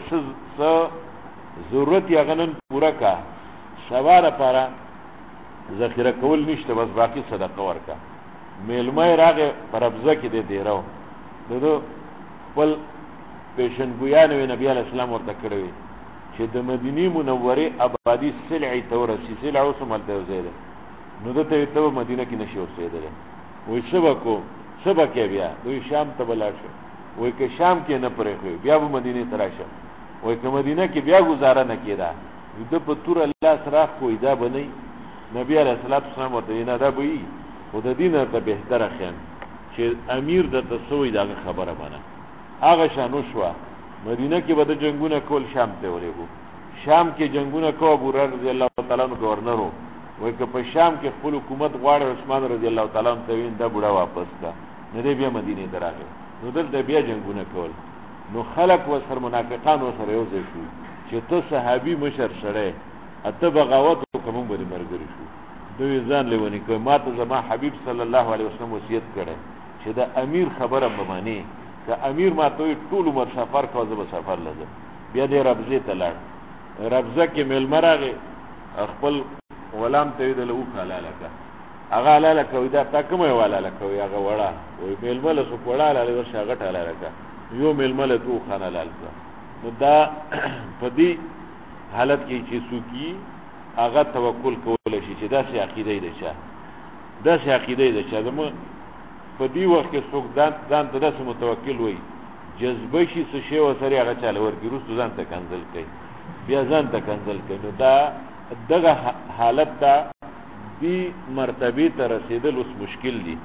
Speaker 2: څه ضرورت یې غنن پورا کا سبا لپاره ذخیره کول نشته بس باقی صدقه ورکا میلمه راغه پربزه کې دی دیرو دغه خپل پیشنګویان نبی علیہ السلام ورته کړی چې د مدینه منوره آبادی سلعی تورسی سلع اوسملته زیاده نو دته ته مدینه کې نشي اوسېدل وای سبا کې بیا دوی شام ته بلار شو وای که شام کې نه پرې خو بیا به مدینه ته راشه وای که مدینه کې بیا گزاره نه کیدا د په تور الله سره کوی دا بنئ نبی علیہ السلام ورته نه دا وی خود دینه ته بهتره خیم چې امیر د تسوی دا خبره بنه هغه شانو شو مدینه کې به د جنگونه کول شام ته ورېګو شام کې جنگونه کو ابو رضی الله تعالی عنہ گورنرو وای که په شام کې خپل حکومت غواړي عثمان رضی الله تعالی عنہ ته وین دا بډا واپس کا نه دی بیا مدینه ته راغی نو دلته بیا جنگونه کول نو خلق و سر منافقان و سر یو ځای شو چې ته صحابي مشر سره اته بغاوت کوم بری مرګري شو دوی ځان لونی کوي ما ته زما حبیب صلی الله علیه وسلم وصیت کړي چې دا امیر خبره ممانی که امیر ما ته ټول عمر سفر کوي زه به سفر لازم بیا دې ربزه ته لاړ ربزه کې مل مرغه خپل غلام ته دې له وکاله لکه هغه لاله کوي دا تکمه والا کوي هغه وړه وي ململ سو وړه لاله ورشه غټه لاله یو ململ تو خانه لاله نو دا په دې حالت کې چې سوکی هغه توکل کول شي چې دا سي عقیده ده چې دا سي عقیده ده چې زمو په دې وخت کې څوک ځان ته داسې متوکل وي جذبه شي څه شی وسره هغه چاله ورګي روس ځان ته کنزل کوي بیا ځان ته کنزل کوي نو دا دغه حالت دا دی مرتبه ته رسیدل اوس مشکل دي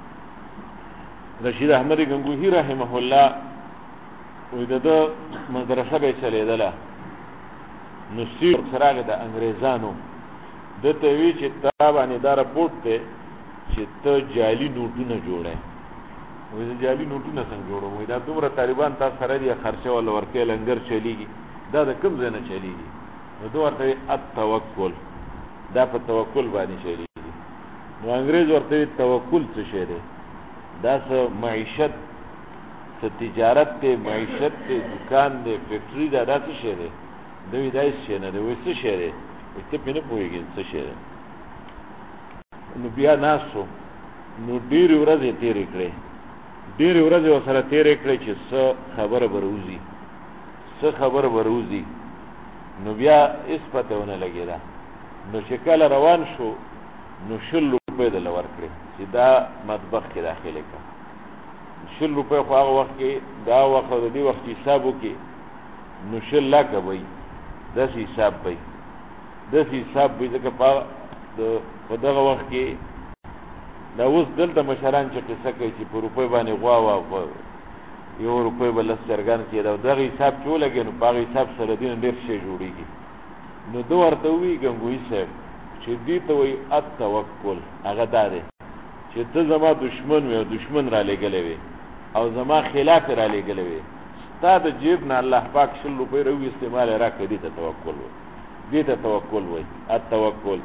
Speaker 2: رشید احمد گنگوهی رحمه الله وې د مدرسه به چلیدله نو سیر سراغ د انګريزانو د ته وی چې دا باندې دا رپورټ ته چې ته جعلي نوټونه جوړه وې جعلي نوټونه څنګه جوړو وې دا دومره طالبان تاسو سره دي خرچه ولا ورکه لنګر چلیږي دا د کوم ځای نه چلیږي نو دوی ورته التوکل دا په توکل باندې چلیږي نو انګريز ورته توکل څه شی دی دا څه معیشت څه تجارت ته معیشت ته دکان دی فیکټری دا څه شی دی دوی دای شي نه دوی څه شی دی ته په نه پوهیږي څه شی دی نو بیا ناسو نو ډیر ورځې تیرې کړې سره تیرې کړې چې څه خبر وروزي نو بیا اس پته ونه لګیدا نو چې کله روان شو نو 100 روپۍ د لور کړې چې دا مطبخ کې داخله کا 100 روپۍ خو هغه وخت کې دا وخت د دې وخت حسابو کې نو 100 لک وای داس حساب وای ځکه په دغه وخت کې دا اوس دلته مشران چې قصه کوي چې په روپۍ باندې غوا یو روپۍ بل سرګان کې دا دغه حساب چې ولګي نو په حساب سره دین ډېر شي جوړیږي نو دوی ورته وی ګنگوي صاحب چې دې ته وی التوکل هغه داره چې ته زما دشمن را لګلې وي او زما خلاف را لګلې وي ستاسو جیب نه الله پاک 100 روپۍ روي استعمال را کړی ته توکل وي دې ته توکل وي التوکل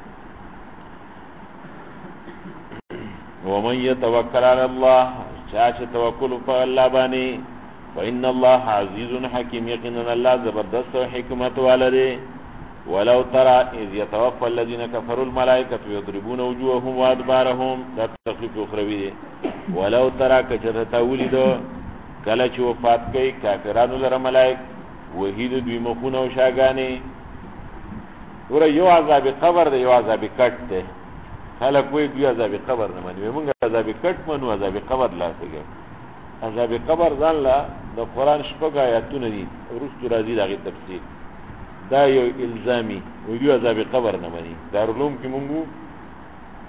Speaker 2: ومن يتوکل على الله چاچه توکل په الله باندې فإن الله عزيز حكيم یقینا الله زبردست او حکمت والده ولو ترى اذ يتوفى الذين كفروا الملائكه يضربون وجوههم وادبارهم دا تخفیف اخروی دی ولو ترى کچرتا ولید کله چې وفات کوي کافرانو لره ملائک وحید دوی مخونه او شاګانی ور یو عذاب قبر دی یو عذاب کټ دی خلک وې دوی عذاب قبر نه مني موږ عذاب کټ منو عذاب قبر لا څنګه عذاب قبر ځان لا د قران شپږ آیاتونه دي ورستو راځي دغه تفسیر دا یو الزامي وې دوی عذاب قبر نه مني دارالعلوم کې موږ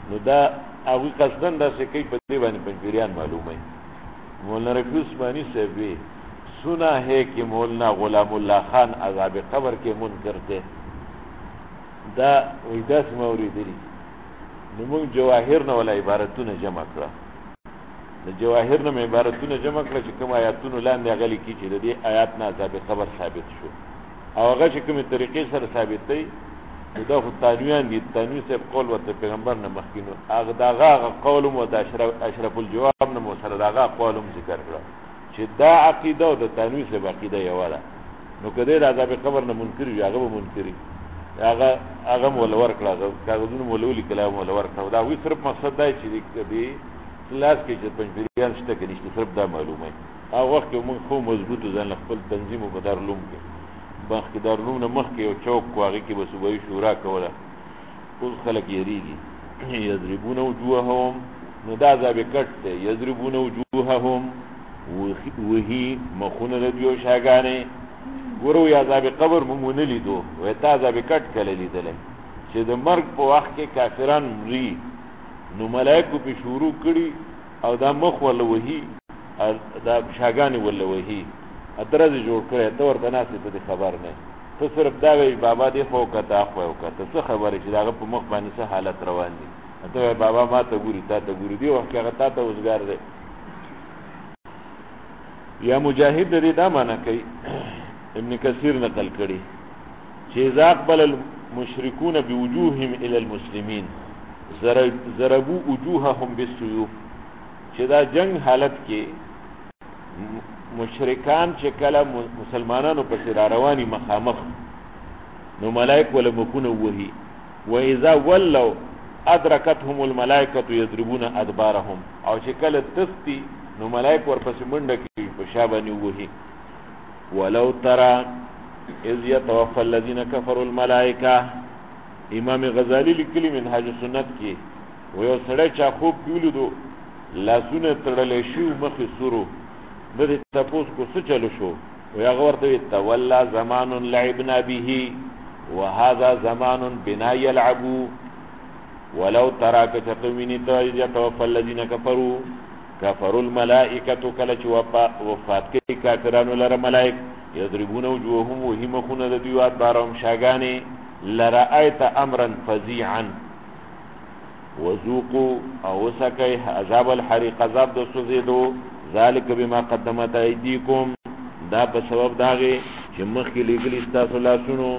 Speaker 2: نو دا هغه قصدن دا څه کوي په دې باندې پنځپیریان معلومه مولانا رفیع عثمانی صاحب سنا ہے کہ مولانا غلام الله خان عذاب قبر کے منکر تھے دا وېداس موریدلی نو موږ جواهر نه ولا عبارتونه جمع کړه د جواهر نه عبارتونه جمع کړه چې کوم آیاتونه لاندې غلي کی چې د دې آیات نه عذاب قبر ثابت شو او هغه چې کومه طریقې سره ثابت دی دا خو تانویان دي تانوی صاحب قول ورته پیغمبر نه مخکینو هغه داغه قول مو د اشرف الجواب نه مو سره داغه قولم ذکر کړه چې دا عقیده او د تانوی صاحب عقیده یو ده نو کله د عذاب قبر نه منکر وي هغه منکري هغه مول ورکړه کاغذونه مولولي کلام مول ورکړه دا وی صرف مقصد دی چې دې لاس کې چې پنځپیریان شته کې نشته صرف دا معلومه هغه وخت موږ خو مضبوط ځان خپل تنظیم او بدارلوم کې باقي دارلوم نه مخ کې او چوک واغې کې به صوبایي شورا کوله اوس خلک یریږي یضربون وجوههم نو دا عذاب کټ دی یضربون وجوههم وهي مخونه د دیو شاګانې ورو یا عذاب قبر مونږ نه لیدو وای تا عذاب کټ کله لیدل چې د مرګ په وخت کې کافران مري نو ملائکه په شروع کړي او دا مخ ولا وهي دا شاګانې ولا وهي ادرز جوړ کړي ته ورته ناسې ته خبر نه ته صرف دا وی بابا دې خو کته خو کته څه خبره چې دا په مخ باندې څه حالت روان دي ته بابا ما ته ګوري تا ته ګوري دی وخت هغه تا ته وزګار دی یا مجاهد دې دا معنا کوي ابن کثیر نقل کړي چې اذا اقبل المشركون بوجوههم الى المسلمين ضربوا وجوههم بالسيوف چې دا جنگ حالت کې مشرکان چې کله مسلمانانو په سر رواني مخامخ نو ملائکه ول مكون وهي واذا ولوا ادركتهم الملائکه يضربون ادبارهم او چې کله تستی نو ملائکه ورپسې منډه کوي په شابهني وهي ولو ترى اذ يتوفى الذين كفروا الملائکه امام غزالی لیکلی منهاج سنت کې ویو سړی چا خوب ویلو لاسونه تړلې شو مخې سورو د دې تاسو کو څه چلو شو وی هغه ورته تولى زمان لعبنا به وهذا زمان بنا يلعب ولو ترى كتمني يتوفى الذين كفروا الملائكه كلچ وفات کې کافرانو لره ملائک يضربون وجوههم وهم خون د دیوات بارهم شاګانې لرأيت امرا فزيعا وذوقوا او سكي عذاب الحريق عذاب د سوزیدو ذالک بما قدمت ایدیکم دا په سبب داغه چې مخکې لګلی تاسو لاسونو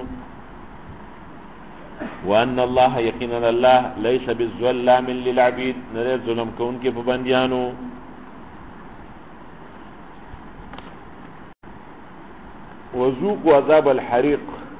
Speaker 2: وان الله یقینا الله ليس بالظلام للعبید نه ظلم کوونکې په بندیانو وذوقوا عذاب الحريق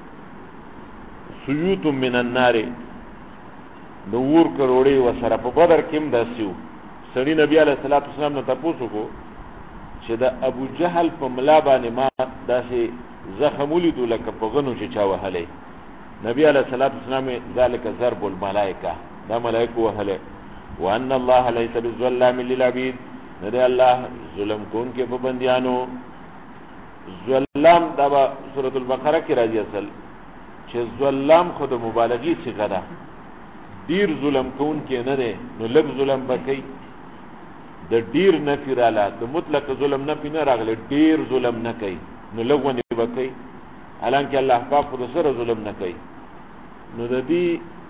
Speaker 2: سيوت من النار نور کروڑی و سره په بدر کې داسیو سړی نبی علیہ الصلوۃ والسلام نه تاسو کو چې دا ابو جهل په ملا باندې ما داسې زخم ولید لکه په غنو چې چا وهله نبی علیہ الصلوۃ والسلام ذالک ضرب الملائکه دا ملائکه وهله وان الله ليس بالظلام للعبید نه الله ظلم کوونکې په بندیانو ظلم دا سورۃ البقره کې راځي اصل چې ظلم خود مبالغی صيغه ده ډیر ظلم کون کې نه ده نو لږ ظلم بکې د ډیر نفي رااله د مطلق ظلم نفي نه راغله ډیر ظلم نه کوي نو لږ ونی بکې حالانکه الله پاک خود سره ظلم نه کوي نو د دې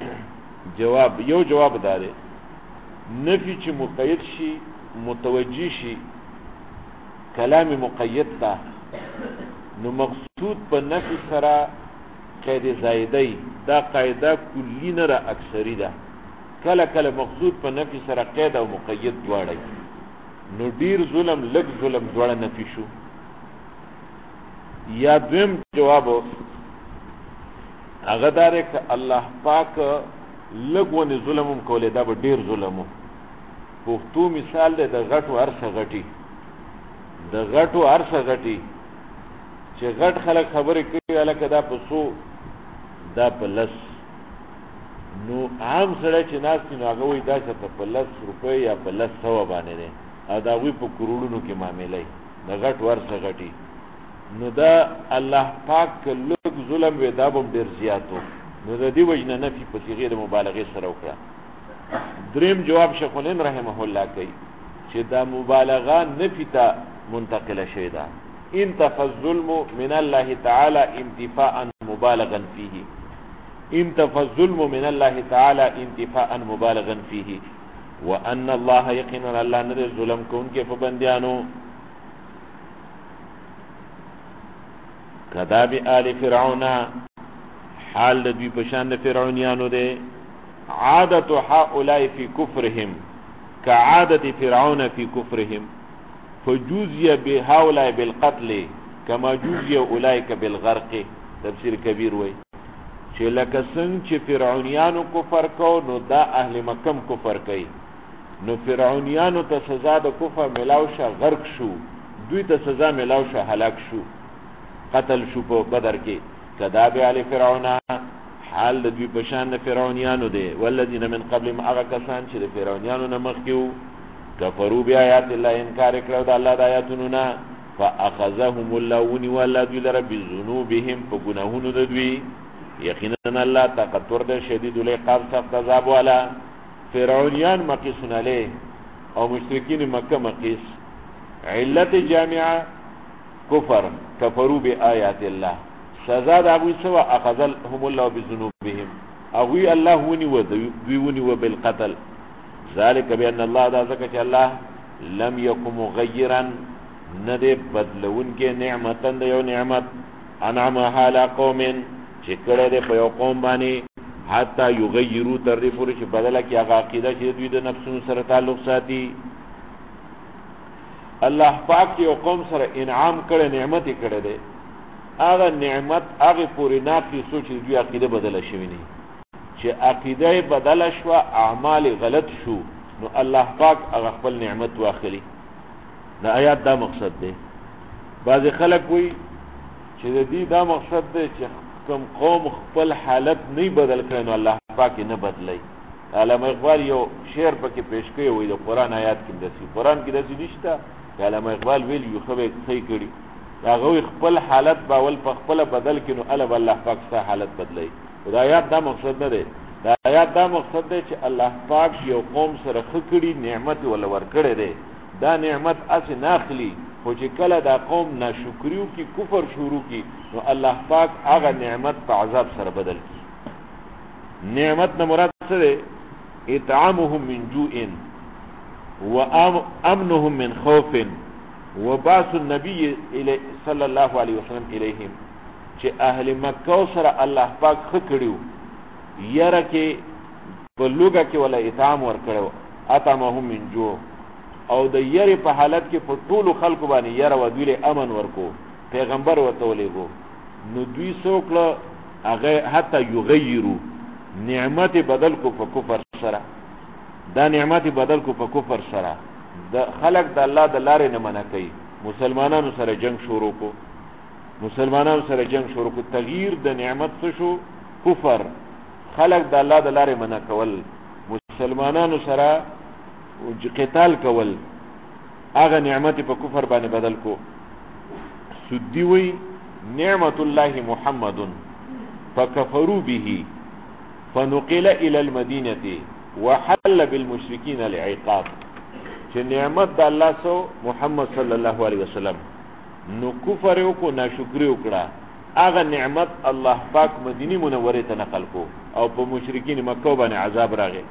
Speaker 2: جواب داره نفي چې مقید شي متوجی شي کلام مقید تا نو مقصود په نفي سره قید زائدی دا قاعده کلی نه را اکثری ده کله کله مقصود په نفي سره قید او مقید دواړي نو ډیر ظلم لږ ظلم دواړه نفي شو یا دویم جواب هغه داره ک الله پاک لږونه ظلمم کوله دا به ډیر ظلمو پښتو مثال ده د غټو ارسه غټي د غټو ارسه غټي چې غټ خلک خبرې کوي الکه دا پسو دا پلس نو عام سره چې ناس نو هغه وای دا چې په لس روپۍ یا په لس سو باندې نه او دا وی په کروڑونو کې معاملې د غټ ورڅ غټي نو دا الله پاک لږ ظلم ودا به ډیر زیاتو نو د دې وجنه نفي په صيغه د مبالغه سره وکړه دریم جواب شیخ الهند رحمه الله کوي چې دا مبالغه نفی ته منتقله شوی ده. انتفى الظلم من الله تعالى انتفاء مبالغا فيه، انتفى الظلم من الله تعالى انتفاء مبالغا فيه، وان الله يقينا الله نه ظلم کوونکې په بندیانو. کذاب آل فرعون، حال د دوی په شان د فرعونیانو ده. عادت هؤلاء في كفرهم كعادة فرعون في كفرهم، فجوزي بهؤلاء بالقتل كما جوزي اولئك بالغرق. تفسیر کبیر وای چې لکه څنګه چې فرعونیانو کفر کو نو دا اهل مکه کفر کوي، نو فرعونیانو ته سزا د کفر ملاو شه غرق شو، دوی ته سزا ملاو شه هلاک شو، قتل شو په بدر کې. کذاب آل فرعون، حال د دوی په شان د فرعونیانو دی. والذین من قبلهم، هغه کسان چې د فرعونیانو نه مخکې وو، کفروا بآیات الله، انکار کړو د الله د آیاتونو نه. فاخذهم الله، ونیو الله دوی لره بذنوبهم، په ګناهونو د دوی. یقینا الله تقدر ده شدید العقاب، سخت عذاب والا. فرعونیان مقیسون علیه او مشرکین مکه مقیس. علت جامعه کفر، کفروا بآیات الله. سزا د هغوی سوه اخذهم الله بذنوبهم، هغوی الله ونیوه دوی ونیوه بالقتل. ذلك بان الله، دا ځکه چې الله لم يكن مغيرا، نه دی بدلونکې نعمتا د یو نعمت، انعمها على قوم، چې کړی دی په یو قوم باندې، حتی یغیروا، تر دې پورې چې بدله کړي هغه عقیده چې دوی د نفسونو سره تعلق ساتي. الله پاک یو قوم سره انعام کړی، نعمت یې کړی دی، هغه نعمت هغې پورې ناقصو چې دوی عقیده بدله شوي نه، چې عقیده بدله شوه، اعمال غلط شو، نو الله پاک هغه خپل نعمت واخلي. د آیات دا مقصد دی. بعضې خلک وایي چې د دې دا مقصد دی چې کوم قوم خپل حالت نه بدل کړی نو الله پاک نه بدلی. علامه اقبال یو شعر پکې پیش کوي، وایي د قرآن آیات کې داسې، قرآن کې داسې نشته. علامه اقبال ویل یو ښه به صحیح کړي، هغه خپل حالت باول په خپله بدل کړي نو الله به الله پاک ستا حالت بدلی. دا آیات دا مقصد نه دی. دا آیات دا مقصد دی چې الله پاک یو قوم سره ښه کړي، نعمت ولا ورکړی دی، دا نعمت اسې ناخلي، خو چې کله دا قوم ناشکري وکړي، کفر شروع کړي، نو الله پاک هغه نعمت په عذاب سره بدل کړي. نعمت نه مراد څه دی؟ اطعامهم من جوع وامنهم من خوف وبعث النبي صلی الله علیه وسلم الیهم، چې اهل مکه سره الله پاک ښه کړیو، یره کې په لوږه کې ولا اطعام ورکړو، اطعمهم من جوع، او د یری په حالت کې په ټولو خلکو باندې یره و دوی له امن ورکو، پیغمبر ورته ولېږو، نو دوی څه وکړه؟ هغه حتی یغیرو، نعمت بدل کو په کفر سره. دا نعمت بدل کو په کفر سره. د خلق د الله د لارې نه منع کوي، مسلمانانو سره جنگ شروع کو، مسلمانانو سره جنگ شروع کو، تغییر د نعمت څه شو؟ کفر. خلق د الله د لارې منع کول، مسلمانانو سره قتال کول، هغه نعمت په کفر باندې بدل کو. سدی وی نعمت الله محمد فكفروا به فنقل الى المدینه وحل بالمشرکین العقاب، چې نعمت د الله سو محمد صلی الله علیه وسلم، نو کفر وکړو، ناشکری وکړه، هغه نعمت الله پاک مدینه منوره ته نقل کو، او په مشرکین مکه باندې عذاب راغی.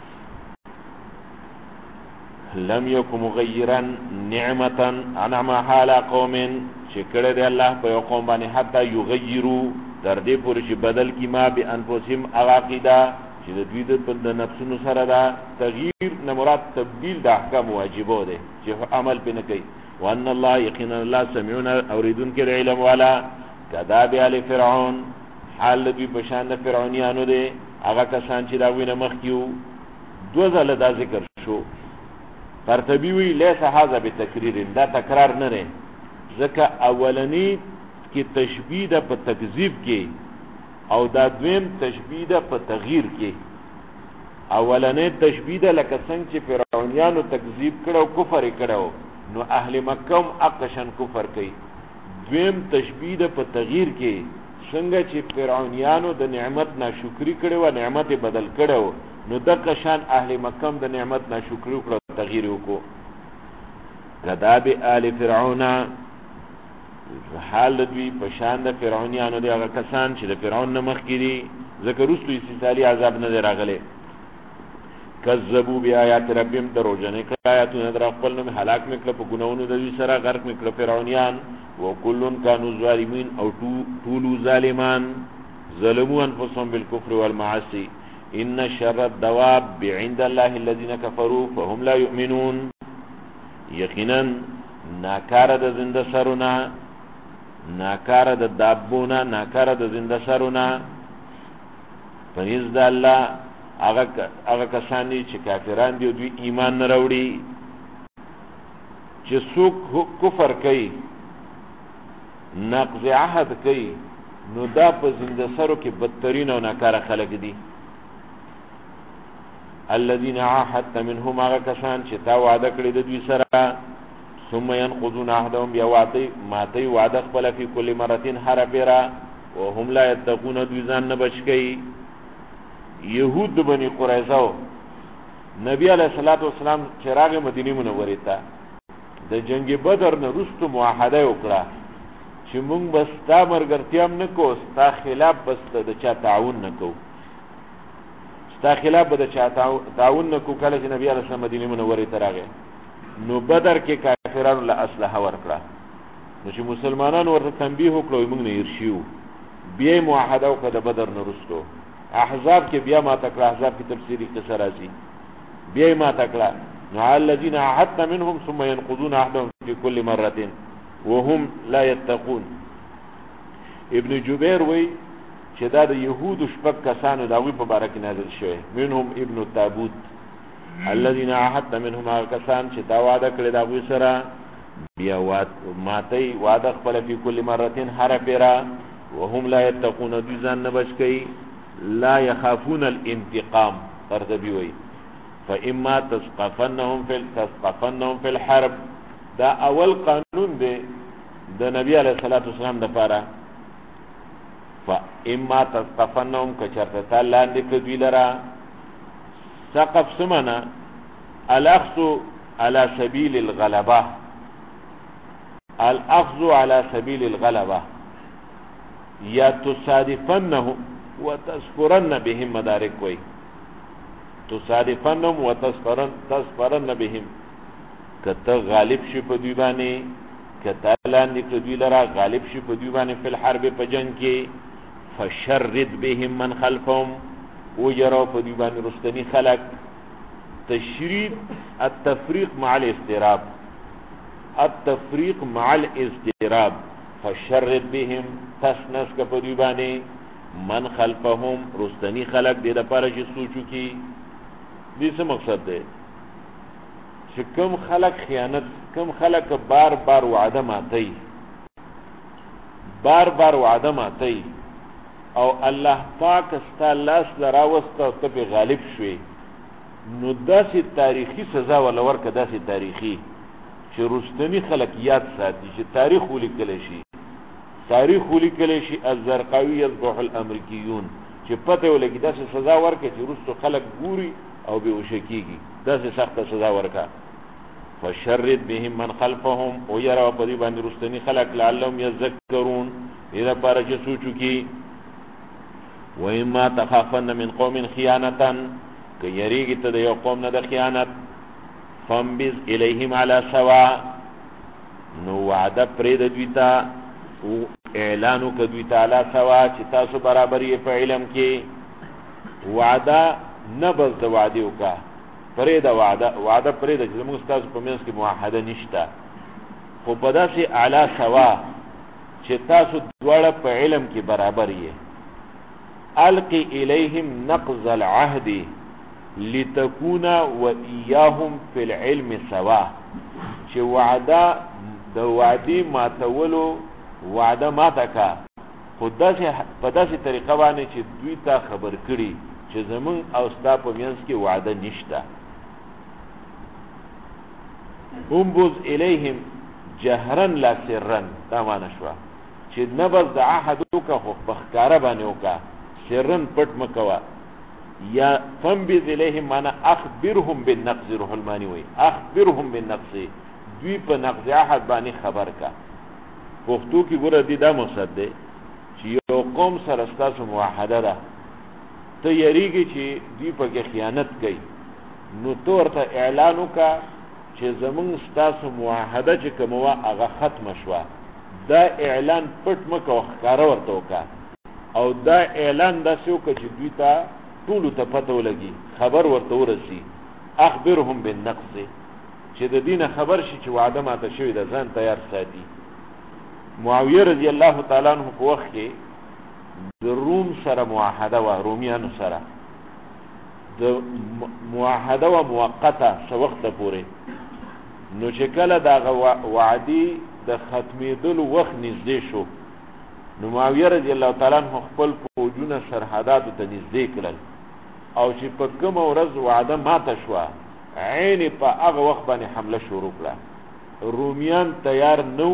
Speaker 2: لم يكن مغيرا نعمة انعمها على قوم، چې کړه دی الله په یو قوم باندې، حتی یغیروا، تر دې پورې چې بدل کی ما بانفسهم عقیده، چې د دوی د نفسونو سره دا تغییر نه مراد تبدیل د احکام واجبو دی چې عمل پې نه کوي. وان الله، یقینا الله سمعون، اوریدونکی د علم والا. کذاب آل فرعون، حال دوی په شان د فرعونیانو دی، هغه کسان چې د هغوی نه مخکې وو. دوه ځله دا ذکر شو. قرطبي وی لیس هذا بتکریر، دا تکرار نه دی، ځکه اولنی کې تشبیه ده په تکذیب کې، او دا دویم تشبیه ده په تغییر کې. اولنی تشبیه ده لکه څنګه چې فرعونیانو تکذیب کړو، کفر یې کړو، نو اهل مکه هم اقشن کفر کوي. دویم تشبیه ده په تغییر کې، څنګه چې فرعونیانو د نعمت ناشکری کړو، نعمت بدل کړو، نو دغه شان اهل مکه د نعمت ناشکری وکړه، تغییر وکړو. کذاب آل فرعون، حال دوی په شان د فرعونانو دی، هغه کسان چې د فرعون نه مخکې دي، ځکه وروسته استثالي عذاب نه دی راغلی. کذبوا بآیات ربهم، دروژنې کړه آیاتونه در خپل نو هلاک مې کړه په ګناونو د دوی سره، غرق مې کړه فرعونیان. وکل کانوا ظالمین، او ټول ظالمان، ظلموا انفسهم بالکفر والمعاصی. ان شر الدواب عند الله الذين كفروا فهم لا يؤمنون. یقینا ناکاره د زنده سرونه، ناکاره د دابونه، ناکاره د زنده سرونه پنځ د الله هغه کسان دي چې کافران دي، دوی ایمان نه راوړي. چې څوک کفر کوي، نقض عهد کوي، نو دا په زنده سرو کې بدترین او ناکاره خلک دي. الذين عاهدت منهم، هغه کسان چې تا وعده کړی د دوی سره، ثم ينقضون عهدهم، بیا ماتي وعده خپل فی کل مرة هر پیرا، وهم لا يتقون، دوی ځان نه بچ کوي. یهود د بنی قریظه، نبی علیہ الصلوۃ والسلام چې راغی مدینه منورې ته د جنگ بدر نه وروسته معاهده وکړه چې مونږ بس تا مرګرتیا هم نه کوو، ستا خلاف بس د چا تعاون نه کوو، ستا خلاف به د چا تعاون نه کوو. کله چې نبی علیہ السلام مدینه منورې ته راغی، نو بدر کې کافرانو له اسلحه ورکړه، نو چې مسلمانانو ورته تنبیه وکړو موږ نه هیر شیو، بیا معاهده وکړه د بدر نه وروسته. احزاب کې بیا ما تکړه، احزاب کې تفسیری قصه راځي، بیا ما تکړه. نو الذين عهدت منهم ثم ينقضون عهدهم في كل مرة وهم لا يتقون. ابن جبیر وی چې دا د يهود شپږ کسانو د هغوی په باره کې نازل شوی. منهم ابن تابوت، الذين عهدت منهم، هغه کسان چې دا وعده کړی د هغوی سره، بیا ماتی وعده خپل فی کل مرة هر پیرا، وهم لا يتقون، دوی ځان نه بچ کوي. لا يخافون الانتقام، قرطبي وی فإما تثقفنهم في الحرب، دا اول قانون دی د نبی علیہ الصلوۃ والسلام لپاره. فإما تثقفنهم، کچرته تعالی دې دوی لرا. ثقف سمنا الاخذ على سبيل الغلبه، الاخذ على سبيل الغلبه، یا تصادفنهم وتسفرن بهم، مدارک کوي تصادفنهم وتسفرن بهم، کته غالب شي په دوی باندې، کته لاندې دوی لرا غالب شي په دوی باندې په الحرب په جنگ کې. فشرد بهم من خلفهم، وجروا په دوی باندې رستنی خلق. تشرید التفریق مع الاضطراب، التفریق مع الاضطراب. فشرد بهم، تسنس کا په دوی باندې، من خلفهم، رستنی خلق دې د پاره چې سوچو کی. دې څه مقصد دی چې کوم خلق خیانت، کوم خلق بار بار وعده ماتي، بار بار وعده ماتي، او الله پاک استا لاس لراوست او ته غالب شوي، نو داسې تاریخي سزا ولا ورکه، داسې تاریخي چې رستنی خلق یاد ساتي، چې تاریخ ولیکل شي، تاریخ ولیکل شي. الزرقاوي يذبح الامریکیون، چې پته ولګي داسې سزا ورکه چې رستو خلق ګوري او به وشکیږي، داسې سخت سزا ورکه. فشرد بهم من خلفهم، او یرا په دې باندې رستنی خلق لعلهم يذكرون، اذا پاره چې سوچو کی. وإما تخافن من قوم خيانة، که یریږي ته د یو قوم نه د خیانت، فانبذ الیهم علی سواء، نو وعده پرې د دوی ته، اعلان وکړه دوی ته علی سواء، چې تاسو برابر یې په علم کې. وعده نبذ د وعده وکړه، پرې د وعده پرې د چې موږ تاسو په منځ کې معاهده نشته، خو په داسې علی سواء چې تاسو دواړه په علم کې برابر یې. القي الیهم نقض العهد لتكون وإياهم في العلم سواء، چې وعده د وعدې ماتولو وعده ماتکا، خو په داسې طریقه باندې چې دوی ته خبر کړي چې زمون او ستا په منځ کې وعده نشته. انبذ الیهم جهرا لا سرا، دا معنی شوه چې نبذ د عهد وکړه خو په ښکاره باندې وکړه، سرن پټ مکوه. یا فنبذ الیهم معنا اخبرهم بالنقض، روح المانی وی اخبرهم بالنقض، دوی په نقض عهد باندې خبر کا. پښتو کې ګوره دې دا مقصد دی چې یو قوم سره ستاسو موحده ده، ته یریږي چې دوی پکې خیانت کوي، نو تو ورته اعلان وکړه چې زمونږ ستاسو موحده چې کومه وه هغه ختمه شوه. دا اعلان پټ مه کوه، ښکاره ورته وکړه، او دا اعلان داسې وکړه چې دوی ته ټولو ته پته ولګي، خبر ورته ورسي. اخبرهم بالنقص، چې د دینه خبر شي چې وعده ماته شوې ده، ځان تیار ساتي. معاویه رضی الله تعالی عنہ په وخت کې د روم سره معاهده وه، رومیانو سره د معاهده وه موقته څه وخته پورې. نو چې کله دغه وعدې د ختمېدلو وخت نږدې شو، نو معاویه رضی الله تعالی عنہ خپل فوجونه سرحداتو ته نږدې کړل، او چې په کومه ورځ وعده ماته شوه عین په هغه وخت باندې حمله شروع کړه. رومیان تیار نو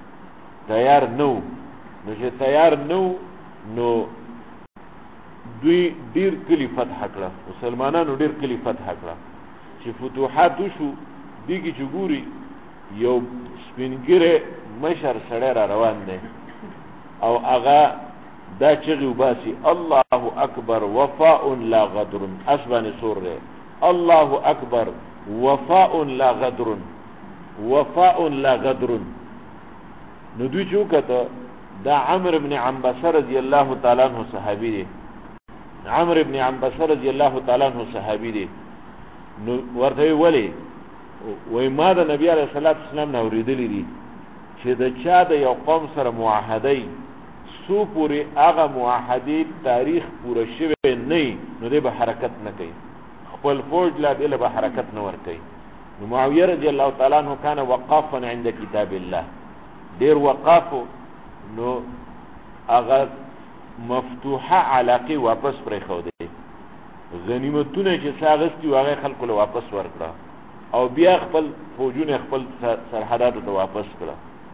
Speaker 2: نو چې تیار نو نو دوی ډیر کلی فتح کړه، مسلمانانو ډیر کلی فتح کړه. چې فتوحات وشو دیږي چې ګوري یو سپینګیره مشر سړی را روان دی او هغه دا چغې وباسي الله اکبر وفاء لا غدر، اسبانې سور دی الله اکبر وفاء لا غدر، وفاء لا غدر. نو دوی چې وکته دا عمرو بن عنبسه رضی الله تعالی عنہ صحابي دی، عمرو بن عنبسه رضی الله تعالی عنہ صحابي دی. نو ورته ویلي وای ما د نبی علیه الصلاۃ والسلام نه اوریدلی دي چې د چا د یو قوم سره معاهده سو پورې هغه معاهدې تاریخ پوره شوی نه نو دی به حرکت نه کوي، خپل فوج لا دی به حرکت نه ور کوي. نو معاویه رضی الله تعالی عنہ کان وقافا عند کتاب الله، ډیر وقافو. نو هغه مفتوحه علاقه واپس پرې خو دی، غنیمتونه چې ساغستی هغه خلکو له واپس ورکړه، او بیا خپل فوجونه خپل سرحداتو ته واپس کړه،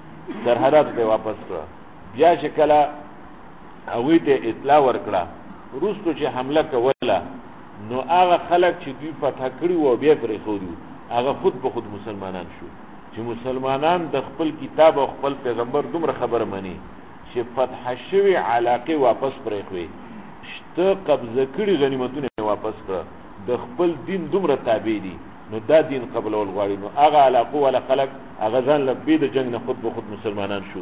Speaker 2: بیا چې کله هغوی ته اطلاع ورکړه وروستو چې حمله کوله، نو هغه خلک چې دوی فتح کړي وو بیا پرې ښودي، هغه خود به خود مسلمانان شو. چې مسلمانان د خپل کتاب او خپل پیغمبر دومره خبر مني چې فتح شوی علاقه واپس پرې خوي، شته قبضه کړي غنیمتونه واپس کړه، د خپل دین دومره تابع دي، نو دا دین قبل ول غواړي، نو هغه علاقه ولا خلق هغه ځان لبی د جنگ نه خود به خود مسلمانان شو.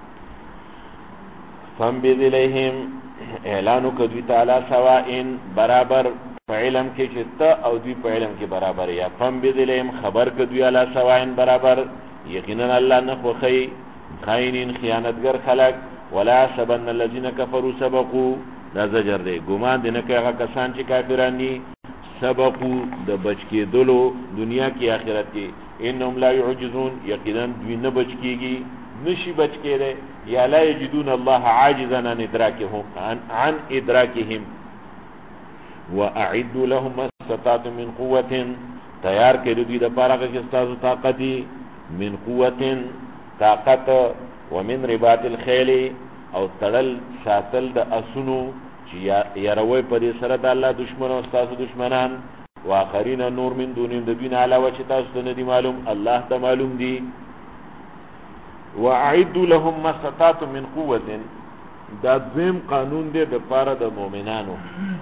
Speaker 2: فنبذ الیهم، اعلانو کدوی تعالی سواء برابر په علم کې چې ته او دوی په علم کې برابر یا. فنبذ الیهم خبر کدوی علی سواء برابر، یقینا الله نه خوخی خائنین خیانتګر خلق. ولا حسبن الذين كفروا سبقوا، دا زجر دی، ګمان دې نه کوي هغه کسان چې کافران دي سبقوا د بچ کېدلو دنیا کې آخرت کې، انهم لا يعجزون، یقینا دوی نه بچ کېږي، نشي بچ کېدی. یا لا یجدون الله عاجزا عن ادراکهم. واعدوا لهم ما استطعتم من قوه، تیار کړئ دوی د پاره چې تاسو طاقت دي، من قوه طاقت، ومن رباط الخيل او تړل ساتل د اسونو چې یاروي په دې سره د الله دشمن او تاسو دشمنان. واخرین نور من دونهم، د دین علاوه چې تاسو ته نه دي معلوم، الله ته معلوم دي. واعدوا لهم ما استطعتم من قوه، دا دویم قانون دی د پاره د مؤمنانو،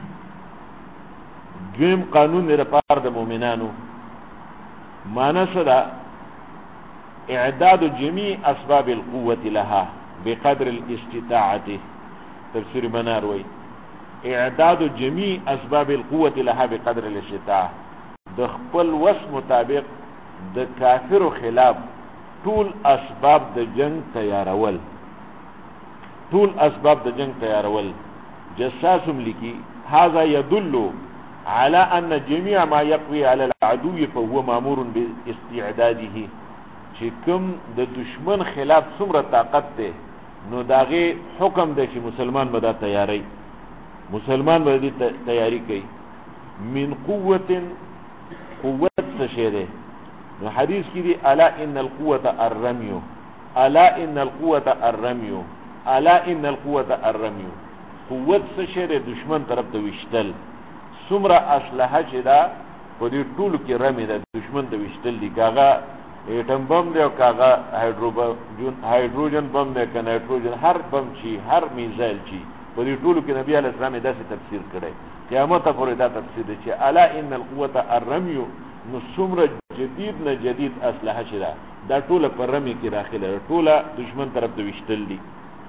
Speaker 2: دویم قانون دی د پاره د مؤمنانو. معنا څه ده؟ اعداد جميع اسباب القوه لها بقدر الاستطاعه. تفسیر منار وی اعداد جميع اسباب القوه لها بقدر الاستطاعه، د خپل وس مطابق د کافر خلاف ټول اسباب د جنگ تیارول، ټول اسباب د جنگ تیارول. جساسم لکی هذا يدل على ان جميع ما يقوي على العدو فهو مامور باستعداده. چې کوم د دشمن خلاف څومره طاقت ده نو داغه حکم ده چې مسلمان به دا تیاری، مسلمان به دې تیاری کوي. من قوت، قوت څه شی ده؟ نو حدیث کې دی الا ان القوه الرمي، الا ان القوه الرمي، الا ان القوه الرمي. قوت څه شی ده؟ دشمن طرف ته وشتل. څومره اسلحه چې دا په دې ټولو کې رمې د دشمن ته وشتل دي، کاغه ایټم بم دی او کاغه هایدروجن بم دی که نایټروجن، هر بم چی هر میزایل چی په دې ټولو کې نبی علیه السلام داسې تفسیر کړی قیامت پورې دا تفسیر دی چې الا ان القوة الرمي، نو څومره جدید نه جدید اسلحه چې دا ټوله په رمي کې داخله ده، ټوله دشمن طرف ته وشتل دي.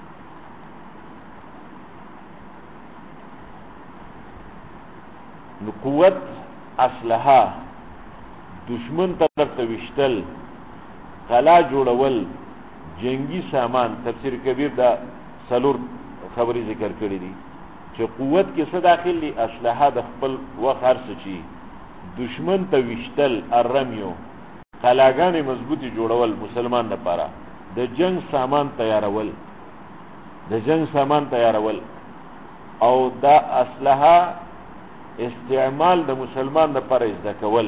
Speaker 2: نو قوت اسلحه دشمن طرف ته وشتل، قلا جوړول، جنگی سامان. تفسیر کبیر دا سلور خبري ذکر کړی دي چې قوت کې څه داخل دي، اسلحه د خپل وخت هر څه چی دشمن ته وشتل، الرمیو قلاګانې مضبوطی جوړول مسلمان لپاره، د جنگ سامان تیارول، او دا اسلحه استعمال د مسلمان لپاره زده کول.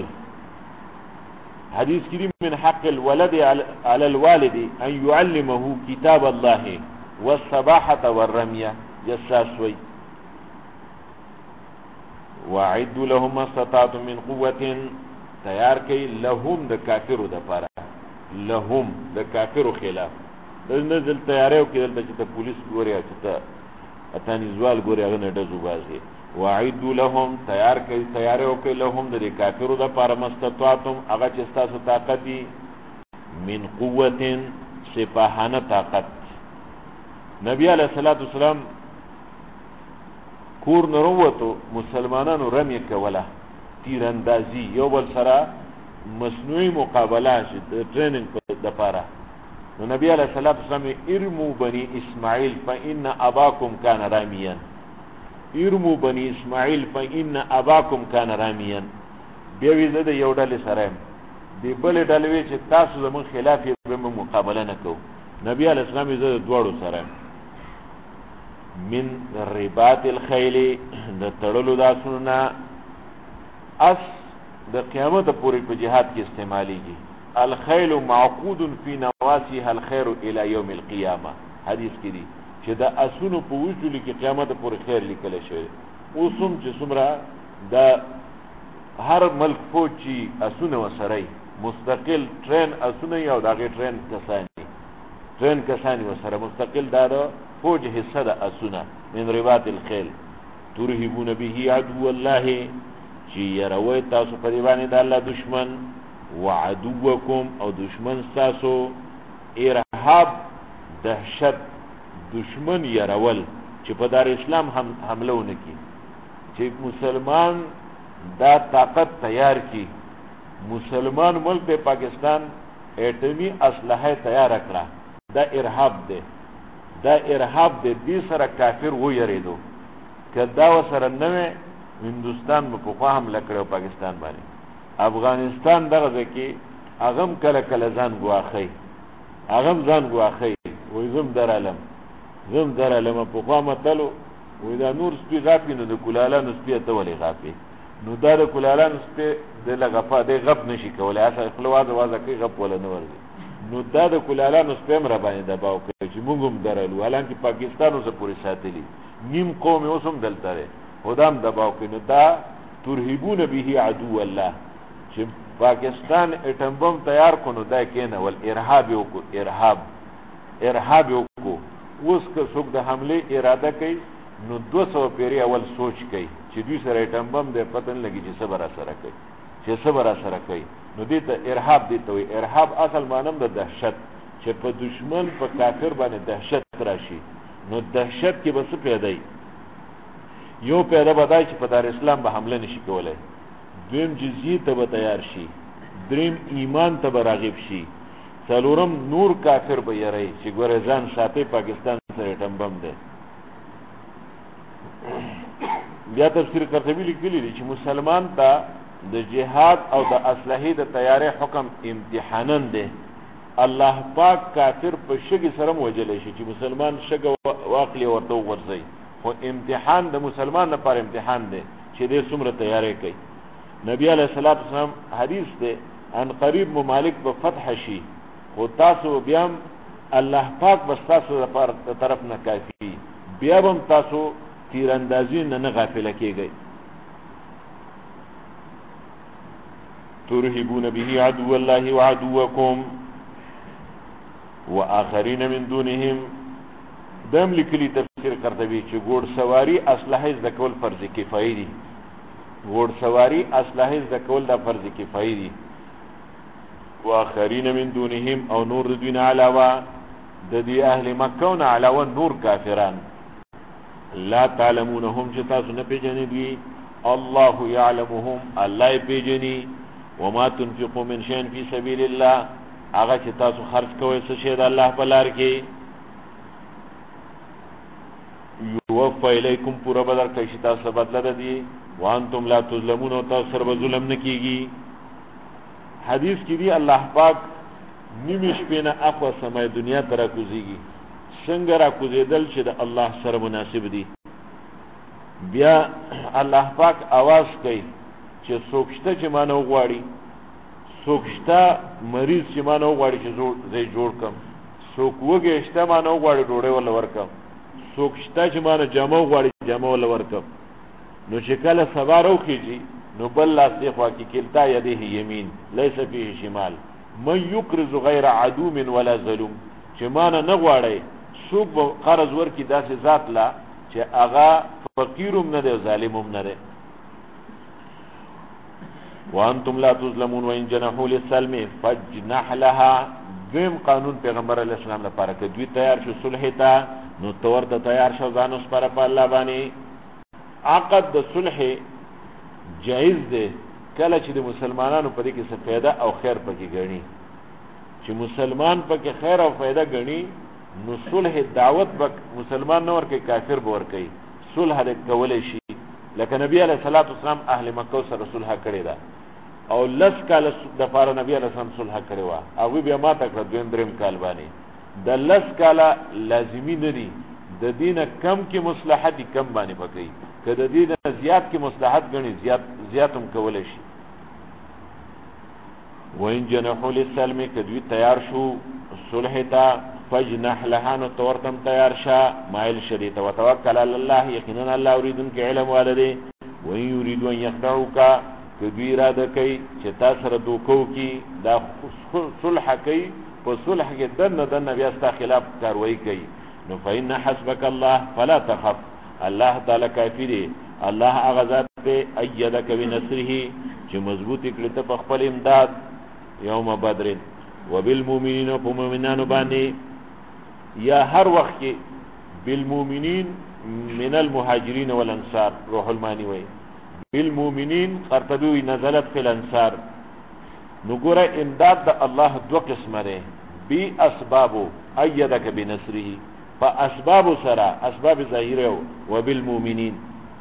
Speaker 2: حدیث کریم من حق الولد على الوالد ان يعلمه كتاب الله والسباحة والرمية جساسوي. وعد لهم ما استطعتم من قوة، تیار کئی لهم د کافرو د پاره، لهم د کافرو خلاف د نزل تیاریو کې دلته چې ته پولیس ګوري چې ته اتانیزوال ګوري هغه نه ډزو بازي. وعد لهم تیاریو کې لهم د کافرو د پاره مستطعتم، هغه چې تاسو طاقت دي، من قوة سپاهانه طاقت. نبی علیہ الصلوۃ والسلام کور نروتو، مسلمانانو رمی کوله، تیراندازی، یو بل سره مصنوعی مقابله شي د ټریننګ د پاره. نو نبی علیہ الصلوۃ والسلام ارمو بنی اسماعیل فإن اباکم کان رامیا، ارمو بنی اسماعیل فإن اباکم کان رامیا. بیا وی زده یو ډلې سره دی بل ډلې چې تاسو زمون خلاف به مقابله نکوه. نبی علیہ السلام زده دوړو سره من رباط الخیل، د تړلو د اسونو، اس د قیامت پورې په جهاد کې استعمالیږي. الخیل معقود فی نواسیها الخير الى یوم القیامه، حدیث کې دی چې د اسونو په وجود کې قیامت پورې خیر لیکل شوی. اوسم چې څومره د هر ملک فوج چې اسونه وسره مستقل ټرین اسونه یو دغه ټرین کسانی وسره مستقل دارو فوج حصہ دا اسونه. من رباط الخیل ترهبون به عدو الله، چې يروي تاسو په دی باندې د الله دشمن، وعدوکم او دشمن تاسو، ارهاب دهشت دشمن يرول چې په دار اسلام هم حمله ونکي، چې مسلمان دا طاقت تیار کی. مسلمان ملک د پاکستان ایټمی اسلحه تیار کړه، دا ارهاب دی، دا ارهاب دی. دې سره کافر و یریدو، کدا وسره نوې هندوستان په خوا هم لکړو پاکستان باندې. افغانستان دغه ځکه اغم کله کله ځان ګواخی، وې زم در علم په خوا متلو، وې دا نور سپی غاپی نو د کولالانو سپی ته ولې غاپی، نو دا د کولالانو سپی د لغفا د غپ نشي کولای، اصل خپل وازه کوي غپ ولا نه ورځي. نو دا د کولالانو سپی مر باندې دباو کوي چې موږ هم درلو، حالانکه پاکستانو سره پوری ساتلی نیم قوم اوسم دلته خدام دباو کوي. نو دا ترهبون به عدو الله، چې پاکستان اټم بم تیار کونو دا کینه ول ارهاب وکړو. اوس که څوک د حمله اراده کوي نو 200 پیری اول سوچ کوي چې دوی سره اټم بم د پتن لګي چې صبر سره کوي. نو دې ته ارهاب دي ته. ارهاب اصل معنی د دهشت، چې په دشمن په کافر باندې دهشت راشي. نو دهشت کې بس پیدا یو پیدا بدای چې په دار اسلام به حمله نشي کولای، دویم جزیه ته به تیار شي، دریم ایمان ته به راغب شي، څلورم نور کافر به یری چې ګورې ځان ساتي پاکستان سره ټم بم ده. بیا تفسیر قرطبی لیکلی دی چې مسلمان ته د جهاد او د اسلحې د تیاری حکم امتحانن ده. الله پاک کافر په شګي سره موجلې شي چې مسلمان شګ واقلی ورته ورځي، خو امتحان د مسلمان لپاره امتحان ده چې دې څومره تیاری کوي. نبی علیہ الصلوۃ والسلام حدیث ده ان قریب ممالک په فتح شي، خو تاسو بیا الله پاک بس تاسو لپاره طرف نه کافي، بیا هم تاسو تیراندازی نه غافل کیږئ. ترهبون به عدو الله وعدوكم واخرین من دونهم. دم لیکلی تفسیر قرطبی چې ګوډ سواری اسلحه زده کول فرض کفایي دي. ګوډ سواری اسلحه زده کول دا فرض کفایي دي. واخرین من دونهم او نور دوی نه علاوه د دې اهل مکه نه علاوه نور کافران لا تعلمونهم چې تاسو نه پیژنئ دوی. الله يعلمهم الله پیژني. وما تنفقوا من شيء في سبيل الله هغه چې تاسو خرج کوئ څه شی د الله په لار کې یوفى الیکم پورا بدل کوي چې تاسو بدله ده دي وانتم لا تظلمون او تاسو سره ظلم نه کیږي. حدیث کې دی الله پاک نیمه شپې نه اخوا سمای دنیا ته راکوزیږي څنګه راکوزیدل چې د الله سره مناسب دي. بیا الله پاک आवाज کوي چې څوکشته چې مانو غواړي څوکشته مریض چې مانو غواړي چې زه جوړ کم څوک وګېشته مانو غواړي ډوډۍ ولا ورکم څوکشته چې مانو جامه غواړي جامه ولا ورکم. نو چې کله سبا روخیږي نو بل لاس دی خوا کې کلتا یده یمین لیس فيه شمال من یقرض غیر عدوم ولا ظلم. چې مانو نه غواړي څوک قرض ورکی داسې ذات لا چې هغه فقیرم نه دی ظالمم نه دی. وانتم لا تظلمون وان جنحوا للسلم فاجنح لها. دویم قانون پیغمبر علیہ السلام لپاره کې دوی تیار شو صلح ته نو تور ته تیار شو ځان اوس پر الله باندې. عقد د صلح جائز دی کله چې د مسلمانانو په دې کې څه فایده او خیر پکې غني. چې مسلمان پکې خیر او فایده غني نو صلح دعوت بک مسلمان نور کې کافر بور کوي صلح د کولې شي. لکه نبی علیہ الصلوۃ والسلام اهل مکه سره صلح کړی دا او لس کال د فار نبی علیہ السلام صلح کړی و او بیا ما تکړه دویم دریم کال باندې د لس کال لازمی نه دي د دینه کم کې مصلحت کم باندې پکې که د دینه زیات کې مصلحت غني زیاتم کولې شي. وین جنحوا للسلم کدوی تیار شو صلح ته فجنح لها نو تورتم تیار شا مایل شریط وتوکل علی الله یقینا الله اوریدن کې علم والده. وین یرید ان یخدعوک کدوی اراده کوي چې تاسو سره دوکو کی دا صلح کوي په صلح کې دنه بیا ستا خلاف کاروایی کوي نو فإن حسبک الله فلا تخف. الله تعالی کافی دی. الله هغه ذات ته ایدک بنصره چې مضبوطی کړی ته په خپل امداد یوم بدر وبالمؤمنین وبالمؤمنان باندې یا هر وخت کې بالمؤمنین من المهاجرین والانصار. روح المانی وی بالمؤمنین قرطبی نزلت فی الانصار. نو ګوره امداد د الله دو قسمه ده بی اسباب ایدک بنصره په اسباب سره اسباب ظاهره و بالمؤمنین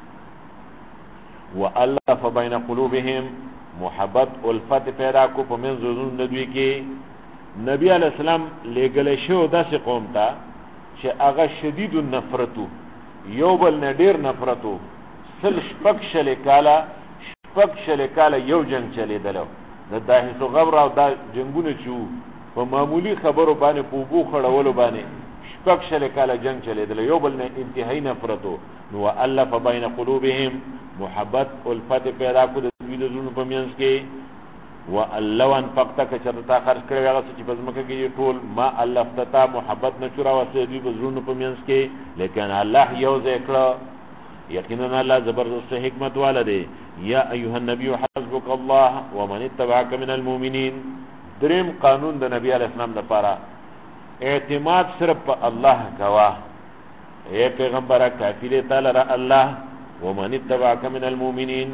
Speaker 2: والف بین قلوبهم محبت الفت پیدا کو په منځ زون دوی کې. نبی علیہ السلام لګل شو داسې قوم ته چې هغه شدید النفرتو یو بل نه ډیر نفرتو شپږ شل کاله یو جنگ چلیدلو د داهسو غبر او دا جنگونه چو په معمولی خبرو باندې په بو خړولو باندې شپږ شل کاله جنگ چلیدلو یو بل نه انتهایی نفرتو. نو الف بین قلوبهم محبت الفت پیدا کو د دوی د زړونو په منځ کې. واللو انفقتک چرتا خرج کړی هغه چې په ځمکه کې ټول ما الفتتا محبت نه چورا وسه دوی په زړونو په منځ کې لیکن الله یو ذکر یقینا الله زبردست حکمت والا دی. یا ایها النبی حسبک الله ومن اتبعك من المؤمنین. دریم قانون د نبی علیہ السلام لپاره اعتماد صرف په الله کوا. اے پیغمبره کافی دی تعالی را الله ومن اتبعك من المؤمنین.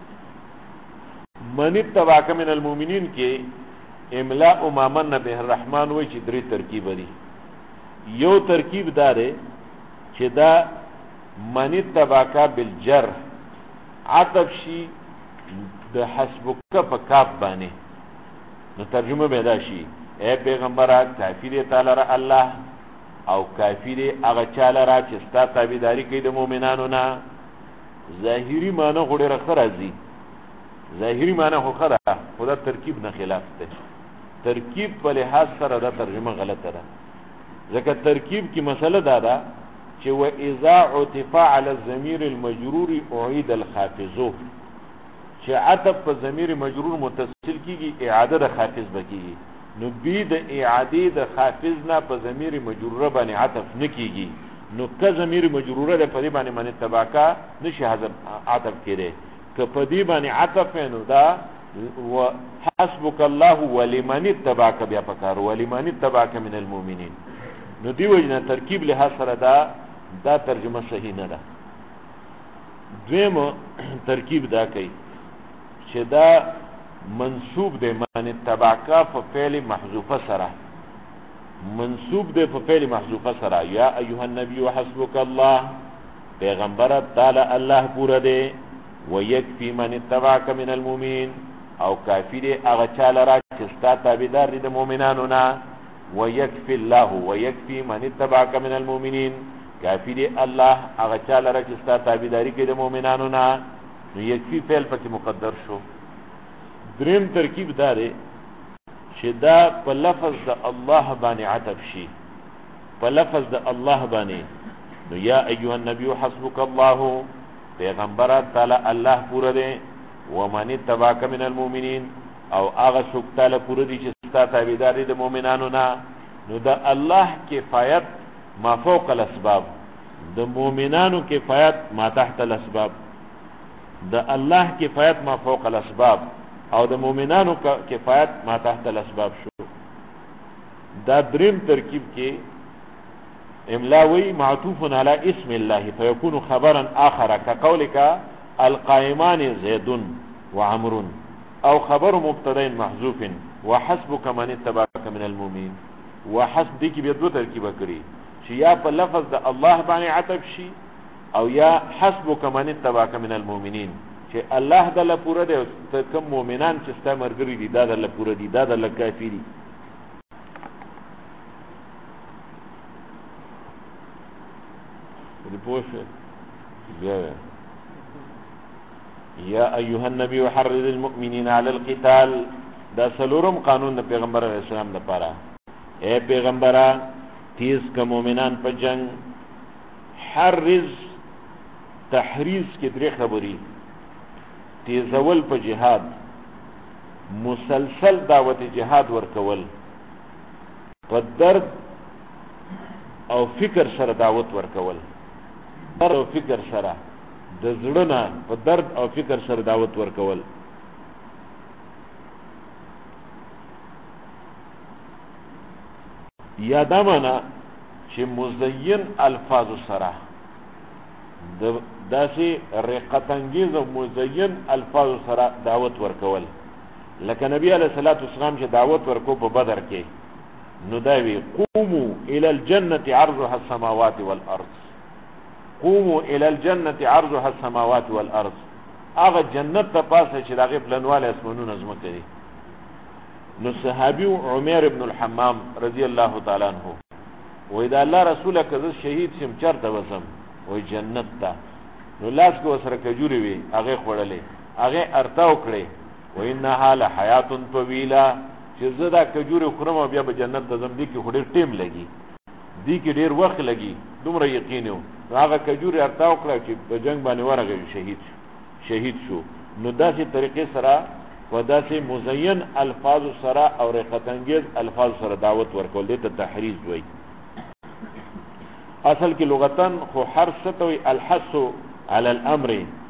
Speaker 2: من اتبعك من المؤمنین کې املاء امامن به الرحمن وی چې درې ترکیب لري. یو ترکیب دار چې دا من اتبعك بالجر عطف شي د حسبک په کاف باندې نو ترجمه به دا شي اے پیغمبره کافی دی تعالی را الله او کافی دی هغه چاله را چې ستا تابعداري کوي د مؤمنانو نه. ظاهری معنی غوړي راځي ظاهری معنی خو خره خدا ترکیب نه خلاف ده. ترکیب په لحاظ سره دا ترجمه غلطه ده ځکه ترکیب کی مسله دا ده چې و اذا عطف على الضمير المجرور اعيد الخافض چې عطف په ضمیر مجرور متصل کیږي اعاده د خافض بکیږي نو بی د اعاده د خافض نه په ضمیر مجروره باندې عطف نکیږي نو که ضمیر مجروره ده په دې باندې من تباکا نشي حذف عطف کړي که په دې باندې عطف نو دا وحسبك الله ولمن تباک بیا پکار ولمن تباک من المؤمنین نو دی وجنه ترکیب له سره دا ترجمه صحیح نه ده دویم ترکیب دا کوي چې دا منصوب ده من تباکا په فعل محذوفه سره منصوب ده په فعل محذوفه سره یا ایها النبی وحسبک الله پیغمبر تعالی الله پورا ده ويكفي من اتبعك من المؤمنين او کافی ده هغه چاله را چې ستا تابعدار دي د مؤمنانو نه ويكفي الله ويكفي من اتبعك من المؤمنين کافی ده الله هغه چاله را چې ستا تابعداري کوي د مؤمنانو نه نو یکفي فعل پکې مقدر شو دریم ترکیب داره چې دا په لفظ د الله باندې عطف شي په لفظ د الله باندې نو یا ایها النبی حسبک الله پیغمبر تعالی الله پورا دی ومن تبعک من المؤمنین او هغه څوک تعالی پورا دی چې ستا تابعدار دي د مؤمنانو نه نو د الله کفایت ما فوق الاسباب د مؤمنانو کفایت ما تحت الاسباب د الله کفایت ما فوق الاسباب او د مؤمنانو کفایت ما تحت الاسباب شو دا دریم ترکیب کې املاوی معطوف على اسم الله فيكون خبرا آخر كقولك القائمان زيد وعمر او خبر مبتدا محذوف وحسبك من اتبعك من المؤمنين وحسب دي کې به دوه ترکیب کړی چې یا په لفظ د الله باندې عطف شي او یا حسبك من اتبعك من المؤمنين چې الله د له پوره دی ته کوم مؤمنان چې ستا مرګري دي دا د له پوره دي دا د له کافي دي پوښه بیا یا ایها النبی حرض المؤمنین علی القتال دا سلورم قانون د پیغمبر علیه السلام لپاره اے پیغمبره تیز کا مؤمنان په جنگ حرض تحریض کې درې خبرې تیزول په جهاد مسلسل دعوت جهاد ورکول په درد او فکر سره دعوت ورکول درد او فکر سره د زړه نه په درد او فکر سره دعوت ورکول یادمانه چې مزین الفاظ سره داسې رقت انگیز او مزین الفاظ سره دعوت ورکول لکه نبی علیہ الصلوۃ والسلام چې دعوت ورکو په بدر کې نو دا وی قوموا الى الجنه عرضها السماوات والارض قوموا الى الجنه عرضها السماوات والارض هغه جنت ته پاسه چې دغه پلنواله اسمنونه زما کوي نو صحابي عمر ابن الحمام رضی الله تعالی عنہ وې دا الله رسوله کزه شهید شم چرته وسم وې جنت ته نو لاس کو سره کجوري وي هغه خړلې هغه ارتاو کړې وانها لحیات طویله چې زدا کجوري خورم بیا به جنت ته زم دي کې خډیر ټیم لګي دي کې ډیر وخت لګي دومره یقین یو هغه کجوري ارتاو کړ چې په جنگ باندې ورغی شهید شو نو داسې طریقې سره و داسې مزین الفاظ سره او رقت انگیز الفاظ سره دعوت ورکول دي ته تحریض وایي اصل کې لغتن خو حرف ستوي الحث على الامر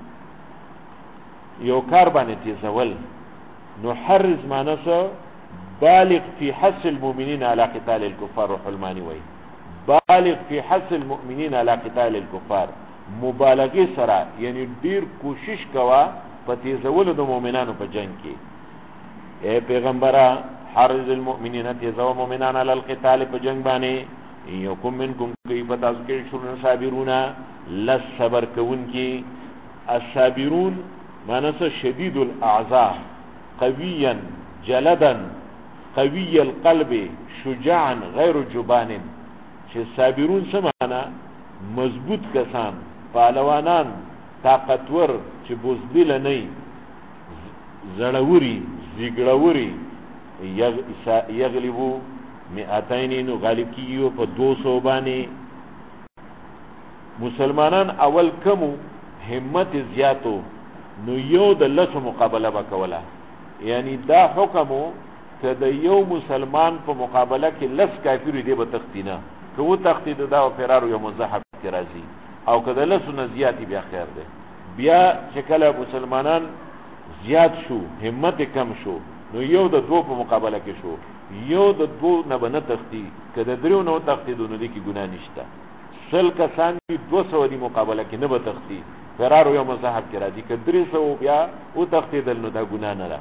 Speaker 2: یو کار باندې تیزول نو حرز معنی څه بالغ في حث المؤمنين على قتال الكفار وحلماني وي بالغ في حث المؤمنين على قتال الكفار مبالغه سره یعنی ډیر کوشش کوا په تیزولو د مؤمنانو په جنگ کې اے پیغمبره حرز المؤمنین تیزو مؤمنان علی القتال په جنگ باندې یوکم منکم کیف تذکر شرون صابرون لصبر کون کی الصابرون معنی شدید الاعضاء قویا جلدا قوی القلب شجاعا غیر جبان چې صابرون څه معنی مضبوط کسان پهلوانان طاقتور چې بوزدل نه زړوري زیګړوري یغلبو مئتین نو غالب کیو په 200 باندې مسلمانان اول کمو همت زیاتو نو یو د لسو مقابله وکوله. یعنی دا حکمو که د یو مسلمان په مقابله کې لس کافر دی به تختینه، که و تختی دا فرار یو مزحف کې راځي، او که د لسو نه زیاتی بیا خیر دی. بیا چې کله مسلمانان زیات شو، همت کم شو، نو یو د دو په مقابله کې شو، یو د دو نه به نه تختی، که د دریو نه تختی دو نو دی کې ګناه نشته. سل کسان دی 200 دی مقابله کې نه به تختی، فرار یو مزحف کې راځي، که 300 بیا و تختی دل نو دا ګناه نه ده.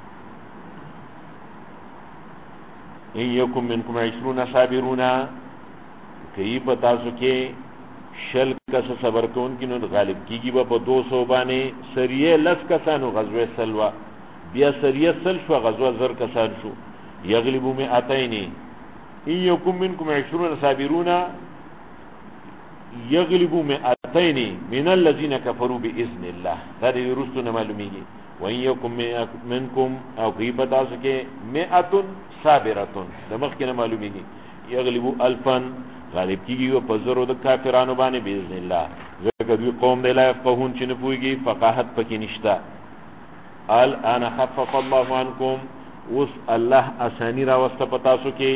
Speaker 2: ان یکم منکم 20 صابرون، کئی پتاسو کې شل کس صبر کون کی نو غالب کیږي په 200 باندې. سریه لس کسانو غزوه سلوا، بیا سریه سل شو غزوه زر کسان شو. یغلبو 200. ان یکم منکم 20 صابرون یغلبو 200 من الذين كفروا باذن الله. دا دې رستو معلومیږي. وان یکم منکم او کئی پتاسو کې 100 صابرتون، د مخکې معلومیږي. یغلبو 1000 غالب کیږي په زرو د کافرانو باندې باذن الله. ځکه دوی قوم دی لا يفقهون چې نه پوهیږي، فقاهت پکې نشته. الان خفف الله عنکم، اوس الله اسانی را وسته پتاسو کې.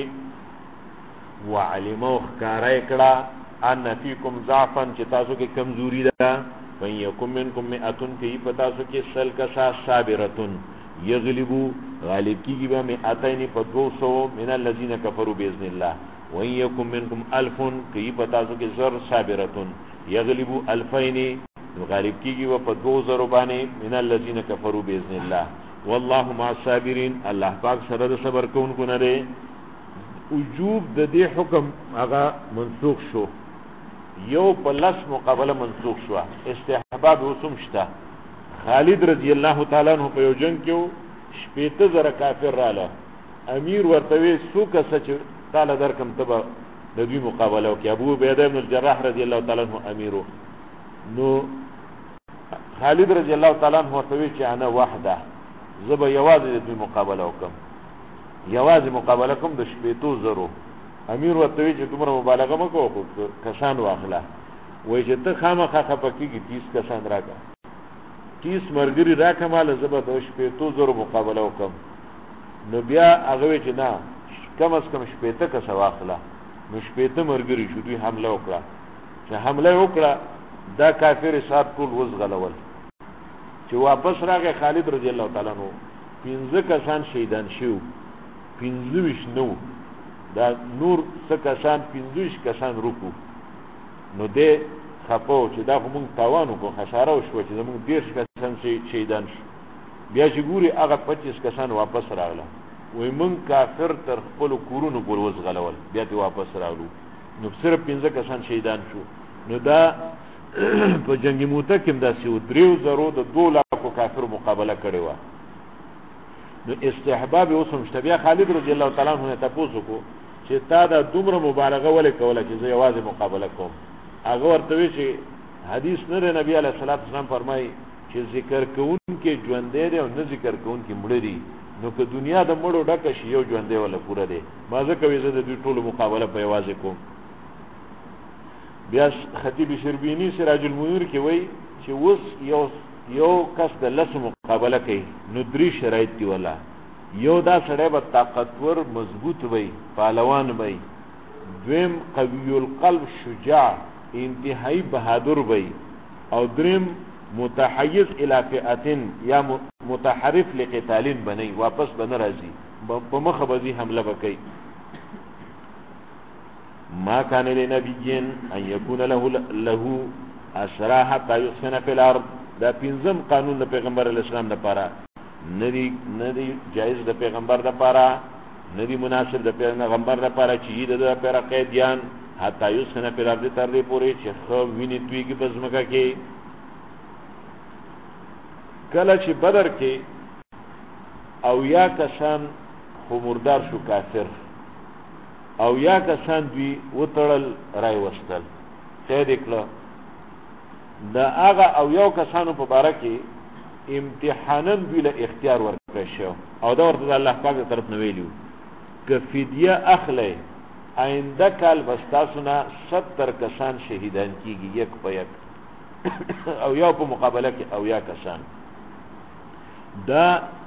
Speaker 2: وعلمو ښکاره کړه ان فیکم ضعفا، چې تاسو کې کمزوري ده. وان یکم منکم 100 کې پتاسو کې سل کسا صابرتون یغلبو غالب کیږي به 200 په 200 من الذين كفروا باذن الله. وان یکم منکم 1000 کې پتاسو کې زر صابرتون یغلبو 2000 غالب کیږي په 2000 باندې من الذين كفروا باذن الله. والله مع الصابرين، الله پاک سره د صبر کوونکو نه دی. وجوب د دې حکم هغه منسوخ شو، یو په لس مقابله منسوخ شو. استحباب وسم شته. خالد رضی الله تعالی عنہ په یو جنگ کې 18000 کافر رااله، امیر ورته وی سو کس چې تعالی درکم تبا د دوی مقابله وکي. ابو عبیده بن الجراح رضی الله تعالی عنہ امیرو. نو خالد رضی الله تعالی عنہ ورته وی چې انا وحده، زب یوازې د دوی مقابله وکم، یوازې مقابله کوم د 18000. امیر ورته وی چې دومره مبالغه مکو، خو کسان واخله. وای چې ته خامخا خپکیږي 30 کسان راکا، 30 مرګري راکا مال زب د 18000 مقابله وکم. نو بیا هغه چې نه کم از کم 80 کس واخله. نو 80 مرګري شو، دوی حمله وکړه. چې حمله وکړه دا کافر صاحب ټول وزغلول. چې واپس راغی خالد رضی الله تعالی عنہ 15 کسان شهیدان شو، 15 نو دا نور څه کسان 15 کسان رکو. نو دې خپو چې دا موږ تاوانو کو خساره وشو چې موږ 10 کسان شهیدان شو. بیا چې ګوري هغه 25 کسان واپس راغله. وای مونږ کافر تر خپل کورونو پور وزغلول، بیا ته واپس راغلو. نو صرف 15 کسان شهیدان شو. نو دا په جنگ موته کې دا سیو 3000 د 2 لک کافر مقابله کړې و. نو استحباب اوسم شته. بیا خالد رضی الله تعالی عنہ تاسو کو چې تا دا دومره مبالغه ولې کوله چې زه یوازې مقابله کوم. هغه ورته وی چې حدیث نه نبی علیه الصلاۃ والسلام فرمایي چې ذکر کوون کې ژوند دی او نه ذکر کوون کې مړ دی. نو که دنیا د مړو ډکه شي یو ژوند دی ولا پوره دی. ما ځکه وی زه د دوی ټولو مقابله په یوازې کوم. بیا خطیب شربینی سراج المنیر کې وای چې اوس یو کس د لس مقابله کوي، نو 3 شرایط دی ولا. یو دا سړی به طاقتور مضبوط وي، پهلوان وي. دویم قوی القلب شجاع انتهایی بهادر وي. او دریم متحیز الی فئتین یا متحرف لقتالین بنی، واپس بن راځي، په مخه به حمله وکړي. ما کان لنبیین ان یکون له اسرا حتى یسکن فی الارض. دا پنځم قانون د پیغمبر علیه السلام لپاره ندی جایز، د پیغمبر لپاره ندی مناسب، د پیغمبر لپاره چې د لپاره قیدیان حتی یسکن فی الارض تر دې پورې چې خو ویني تویږي په ځمکه کې. کله چې بدر کې او یا کسان خو مردار شو کافر، او یا کسان دوی وتړل رای وستل قید کړه. دا هغه او یو کسانو په باره کې امتحانا دوی له اختیار ورکړی شو، او دا ورته د الله پاک طرف نه ویلو که فدیه اخلی آینده کال بس تاسو نه 70 کسان شهیدان کیږي یک په یک او یا په مقابله کې او یا کسان. دا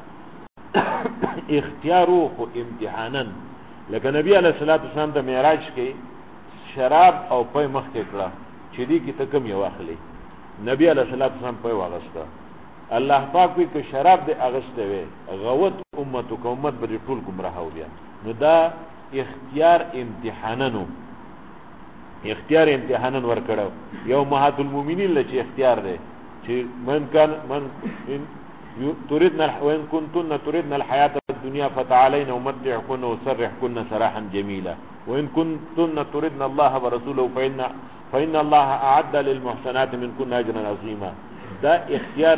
Speaker 2: اختیارو خو امتحانن لکه نبی علیہ الصلوۃ والسلام د معراج کې شراب او پای مخ کې کړه چې دې کې ته کم یو اخلي نبی علیہ الصلوۃ والسلام پای واغسته الله پاک وی که شراب دې اغسته وي غوت امته کو امت به ټول گمراه و بیا نو دا اختیار امتحاننو اختیار امتحانن ور کړو یو مهات المؤمنین لچ اختیار دی چې من تريدنا وإن كنتن تريدنا الحياة الدنيا فتعالين أمتعكن وسرحكن سراحا جميلا وإن كنتن تريدنا الله ورسوله فإن الله أعد للمحسنات منكن أجرا عظيما دا اختیار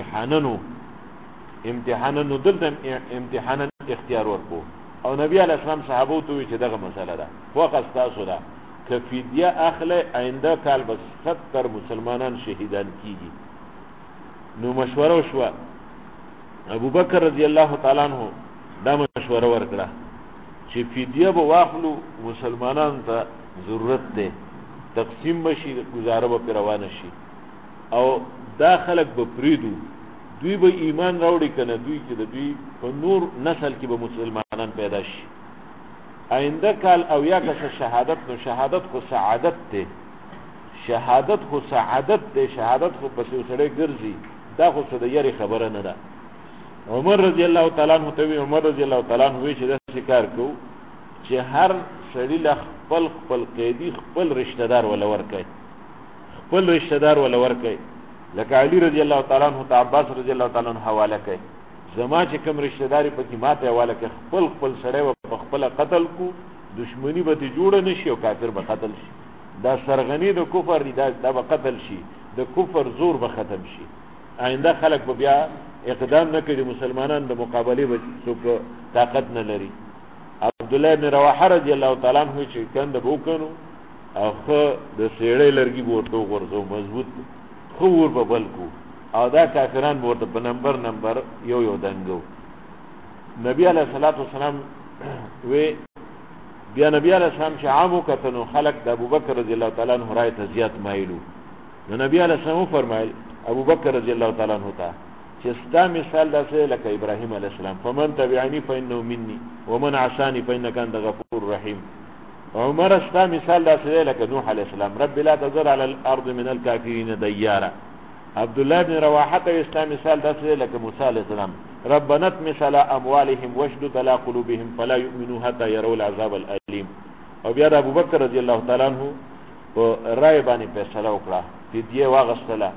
Speaker 2: امتحاننو دلته امتحانا اختیار ورکو او نبی علیہ السلام صحابو ته چې دغه مسله ده فوق تاسو ده که فدیه اخله آینده کال بس 70 مسلمانان شهیدان کیږي نو مشوره وشوه ابو بکر رضی الله تعالی عنہ دا مشوره ورکړه چې فدیه به واخلو مسلمانانو ته ضرورت ده تقسیم بشي گزاره به روانه شي او دا خلق به پریدو دوی به ایمان راوړي کنه دوی چې د دوی په نور نسل کې به مسلمانان پیدا شي آینده کال او یا که شهادت نو شهادت خو سعادت ده شهادت خو سعادت ده شهادت خو پس سره ګرځي دا خو څه د یاري خبره نه ده عمر رضی الله تعالی عنہ ته عمر رضی الله تعالی عنہ وی چې دا شکار کو چې هر سړی له خپل قیدی خپل رشتہ دار ولا ورکای خپل رشتہ دار ولا ورکای لکه علی رضی الله تعالی عنہ ته عباس رضی الله تعالی عنہ حواله کوي زما چې کوم رشتہ داری پکې ماته حواله کوي خپل سړی په خپل قتل کو دشمنی به جوړ نشي او کافر به قتل شي دا سرغنی د کفر دا به قتل شي د کفر زور به ختم شي آینده خلق به بیا اقدام نه کوي مسلمانان د مقابله به څوک طاقت نه لري عبد الله بن رواحه رضی الله تعالی عنہ چې کنده وکړو او خو د سیړې لرګي ورته ورزو مضبوط خور به بلکو او دا کافران ورته په نمبر یو دنګو نبی علیہ الصلوۃ والسلام وی بیا نبی علیہ السلام چې عامو کتنو خلق د ابوبکر رضی الله تعالی عنہ رایت زیات مایلو نو نبی علیہ السلام فرمایل ابوبکر رضی الله تعالی عنہ ته چې ستا مثال داسې لکه ابراهیم علیہ السلام فمن تبعنی فانه مني ومن عصاني فانك انت غفور رحیم عمر ستا مثال داسې لکه نوح علیہ السلام رب لا تذر على الارض من الكافرين ديارا عبد الله بن رواحه ستا مثال داسې لکه موسی علیہ السلام ربنا اطمس على اموالهم واشدد على قلوبهم فلا يؤمنوا حتى يروا العذاب الالم او بیا ابو بکر رضی الله تعالی عنہ په رای باندې فیصله وکړه فدیه واغستله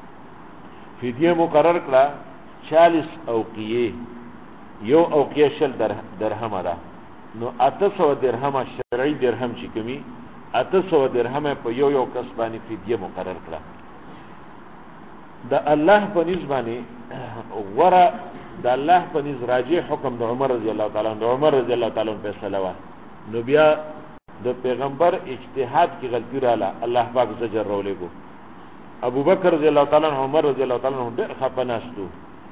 Speaker 2: فدیه مقرر کړه 40 اوقیه یو اوقیه شل درهم ده نو 800 درهم شرعي درهم چې کمی 800 درهم په یو کس باندې فدیه مقرر کړه د الله په نسبانه غره د الله په نس راجع حکم د عمر رضی الله تعالی عنہ عمر رضی الله تعالی عنہ فیصله وا نو بیا د پیغمبر اجتهاد کی غلطی رااله الله پاک زجر رولېګو ابو بکر رضی الله تعالی عنہ عمر رضی الله تعالی عنہ ډېر خپناستو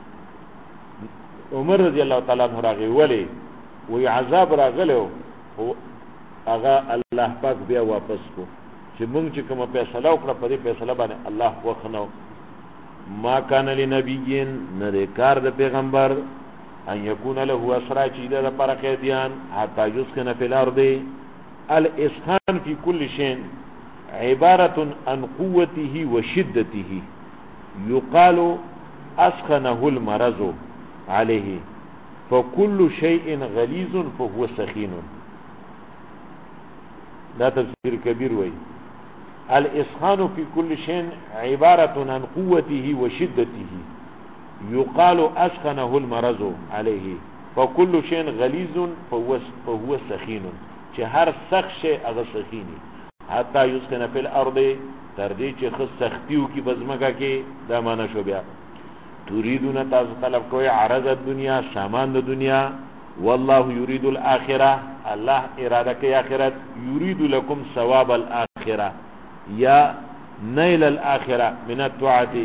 Speaker 2: عمر رضی الله تعالی عنہ راغی ولی وی عذاب راغلو هغه الله پاک بیا واپس کو چې مونږ چې کومه فیصله وکړه په دې فیصله باندې الله وخنو ما کان لنبیین نه کار د پیغمبر ان یکون له اسرا چې د پر قیدیان حتی یسکن فی الارض الاسخان فی کل شیء عبارة عن قوته وشدته يقال اسخنه المرض عليه فكل شيء غليظ فهو سخين دا تفسیر کبیر وی الاسخان في كل شيء عبارة عن قوته وشدته يقال اسخنه المرض عليه فكل شيء غليظ فهو سخين چې هر سخت شی هغه سخینی حتی یسکن فی الارض تر دې چې خص سختیو کی بزمکا کې دا معنا شو بیا تريدون تاسو طلب کوی عرض الدنيا سامان د دنیا والله يريد الاخره الله اراده کوي اخرت يريد لكم ثواب الاخره یا نیل الاخره من الطاعه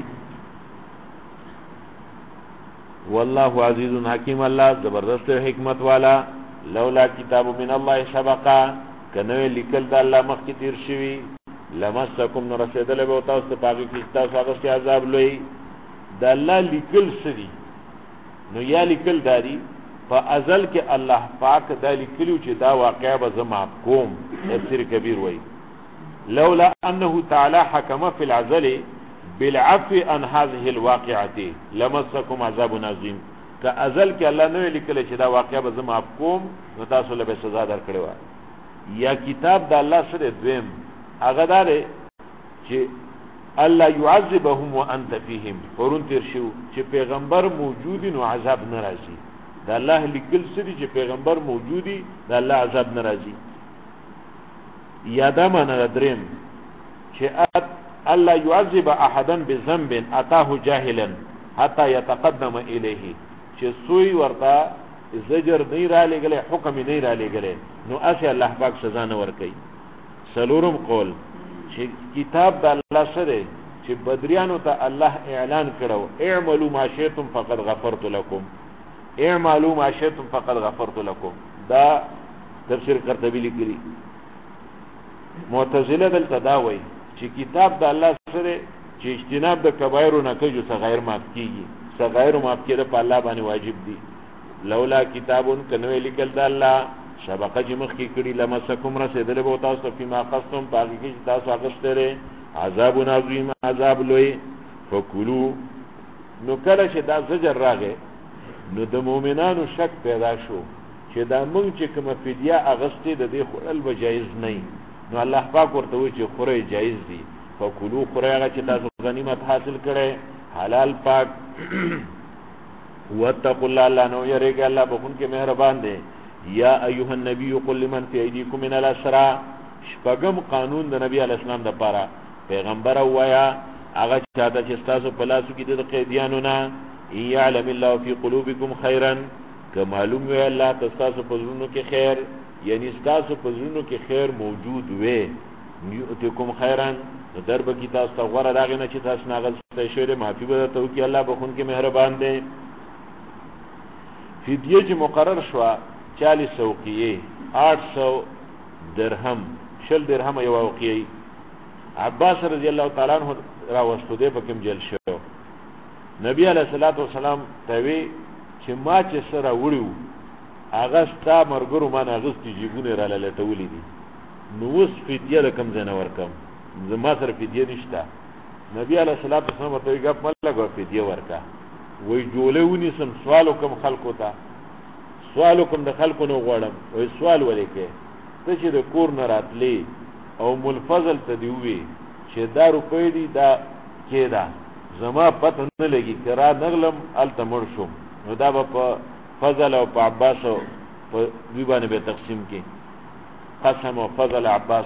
Speaker 2: والله عزيز حكيم الله زبردست حکمت والا لولا کتاب من الله سبقا کنه لیکل د الله مخ کی تیر شوی لمسکم نو رسیدل به تاسو ته پاګی کی تاسو هغه عذاب لوی د الله لیکل سری نو یا لیکل داری په ازل کې الله پاک دا لیکلو چې دا واقعه به زما کوم. تفسیر کبیر وایي لولا انه تعالی حکم فی العزل بالعفو عن هذه الواقعه لمسكم عذاب عظیم. که ازل کې الله نو لیکل چې دا واقعه به زما کوم نو تاسو له سزا درکړې و. یا کتاب د الله سره دویم هغه دا دی چې الله يعذبهم وانت فيهم. ورون تیر شو چې پیغمبر موجودی نو عذاب ناراضي. دا الله لیکل سری چې پیغمبر موجودی دا الله عذاب ناراضي. یادا معنا دریم چې الله يعذب احدا بذنب اتاه جاهلا حتى يتقدم اليه. چې سوی ورته زجر نه را لګلې حکم نه را لګلې نو اسی الله پاک سزا نه ور کوي. سلورم قول چې کتاب د الله سره چې بدریانو ته الله اعلان کړو اعملوا ما شئتم فقد غفرت لكم. اعملوا ما شئتم فقد غفرت لكم. دا تفسیر قرطبی لیکلی. معتزله دلته دا وایي چې کتاب د الله سره چې اجتناب د کبایر نه کوي صغائر معاف کیږي. صغائر معاف کړه په الله باندې واجب دي. لولا کتابون کنوې لیکل د الله سبقه چې مخ کې کړي لمسکم رسیدل به تاسو په ما قسم باقي کې تاسو اغستره عذاب عظیم عذاب لوی. فکلوا نو کله چې دا زجر راغی نو د مؤمنانو شک پیدا شو چې دا مونږ چې کوم فدیه اغستې د دې خورل به جایز نه. نو الله پاک ورته وایي چې خوره جایز دي. فکلوا خوره هغه چې تاسو غنیمت حاصل کړئ حلال پاک. واتقوا الله الله نو یریږي الله بخون کې مهربان دی. یا ایها النبی قل لمن فی ایدیکم من الاسرى. شپږم قانون د نبی علی السلام د پاره پیغمبر وایا هغه چاته چې تاسو په لاسو کې د قیدیانو نه یعلم الله فی قلوبکم خیرا که معلوم وي الله تاسو په زړونو کې خیر یعنی تاسو په زړونو کې خیر موجود وي یؤتکم خیرا درب کی تاسو ته غوړه راغی نه چې تاسو ناغسته شوی معافی به ته وکي الله بخون کې مهربان دی. فدیه چې مقرر شو 40 اوقیه 800 درهم 60 درهم یو اوقیه. عباس رضی الله تعالی عنہ را وستوده په کوم جیل شو. نبی علیہ الصلوۃ والسلام ته وی چې ما چې سره وړو هغه ستا مرګرو ما نه غستې جیبونه را لټولې دي نو اوس فدیه د کم ځای ورکم زما سره فدیه نشته. نبی علیہ الصلوۃ والسلام ته یې ګپ ملګو فدیه ورکا. وای جوړه ونی سم سوالو کم خلکو ته سوالو کوم د خلکو نو غواړم. وای سوال ولیکې ته چې د کور نه راتلې او منفضل ته دی وی چې دا روپې دي دا کېدا زما پته نه لګي کرا نغلم التمر شوم نو دا په فضل او په عباس او په دوی باندې به تقسیم کې قسم او فضل عباس.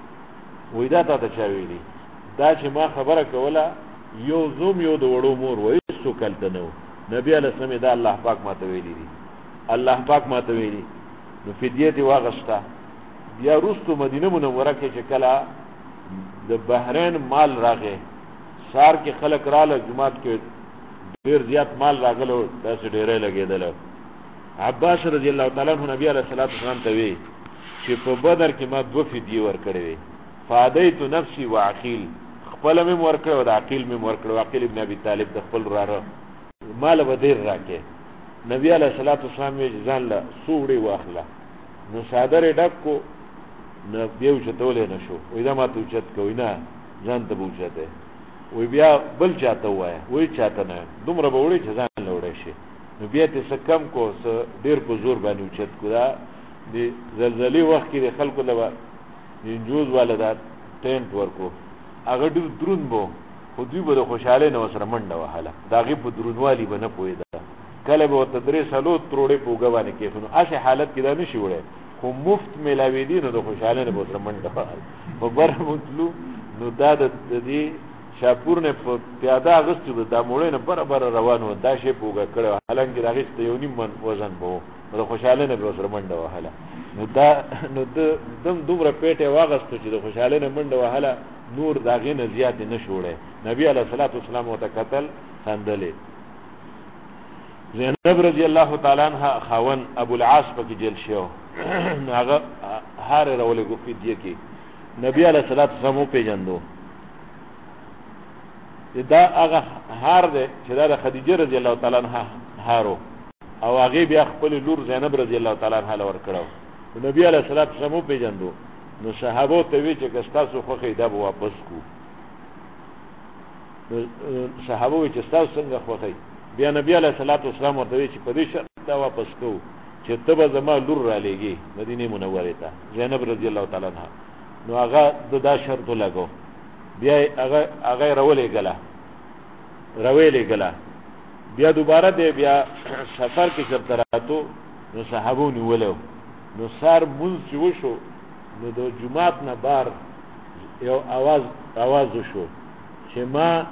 Speaker 2: وای دا ته چا ویلي دا چې ما خبره کوله یو زوم یو د وړو مور وای سو کلته نو نبی علیہ السلام دا الله پاک ماته ویلي دي الله پاک ماته ویلي. نو فدیه دی واغستا. بیا روستو مدینه منوره کې چې کله د بحرین مال راغی سار کې خلک رااله جمعات کې ډیر زیات مال راغلو داسې ډیره لګیدل. عباس رضی الله تعالی عنہ نبی علیہ الصلوۃ والسلام ته وی چې په بدر کې ما 2 فدیه ورکړې وي. فادیت نفسی وعقیل خپل مې ورکړ او د عقیل مې ورکړ. عقیل ابن ابي طالب د خپل راره مال بدر راکې. نبی علیہ الصلوۃ والسلام یې ځان له سوړې واخله نو صادره ډک کو نو بیو چتولې نشو. وې دا ما ته چت کوي نه ځان ته بوچته. وې بیا بل چاته وای وې چاته نه دومره به وړي چې ځان لوړې شي. نو بیا ته سکم کو ډیر په زور باندې چت کو. دا د زلزلې وخت کې خلکو لوا انجوز والدات ټینټ ورکو هغه ډیر درون بو خو دوی به خوشاله نه وسره منډه وهاله دا غي په درونوالي به نه پويدا کله به تدریس له تروړې پوګوانه کې نو اشه حالت کې دا نشي وړي خو مفت ملاوي دي نو د خوشاله نه وسره منډه وهاله په برمتلو نو دا د دې شاپور نه په پیاده اغستو د موړې نه برابر روانو دا شی پوګه کړو حالانکه دا غست یو نیم من وزن بو د خوشاله نه وسره منډه وهاله. نو دا نو دم دومره پیټه واغستو چې د خوشاله نه منډه وهاله نور داغه نه زیات نه شوړې. نبی علیہ الصلوۃ والسلام وتقتل خندلې. زینب رضی الله تعالی عنها خاون ابو العاص په جیل شو هغه هار رولې کو فدیه کې نبی علیہ الصلوۃ والسلام پیجندو دا هغه هار ده چې دا خدیجه رضی الله تعالی عنها هارو او هغه بیا خپل لور زینب رضی الله تعالی عنها لور کړو. نبی علیہ الصلوۃ والسلام پیژندو نو صحابه ته وی چې کستاسو خو خیدا به واپس کو. صحابه وی چې تاسو څنګه خوخی؟ بیا نبی علیہ الصلوۃ والسلام ورته وی چې په دې شرط دا واپس کو چې تبه زما لور را لېږي مدینه منوره ته زینب رضی الله تعالی عنها. نو هغه دا شرط لګو بیا هغه رویلې غلا بیا دوباره دی بیا سفر کې چرته راتو نو صحابو نیولو نو سار مونږ چې وشو نو د جمعات نه بار یو आवाज وشو چې ما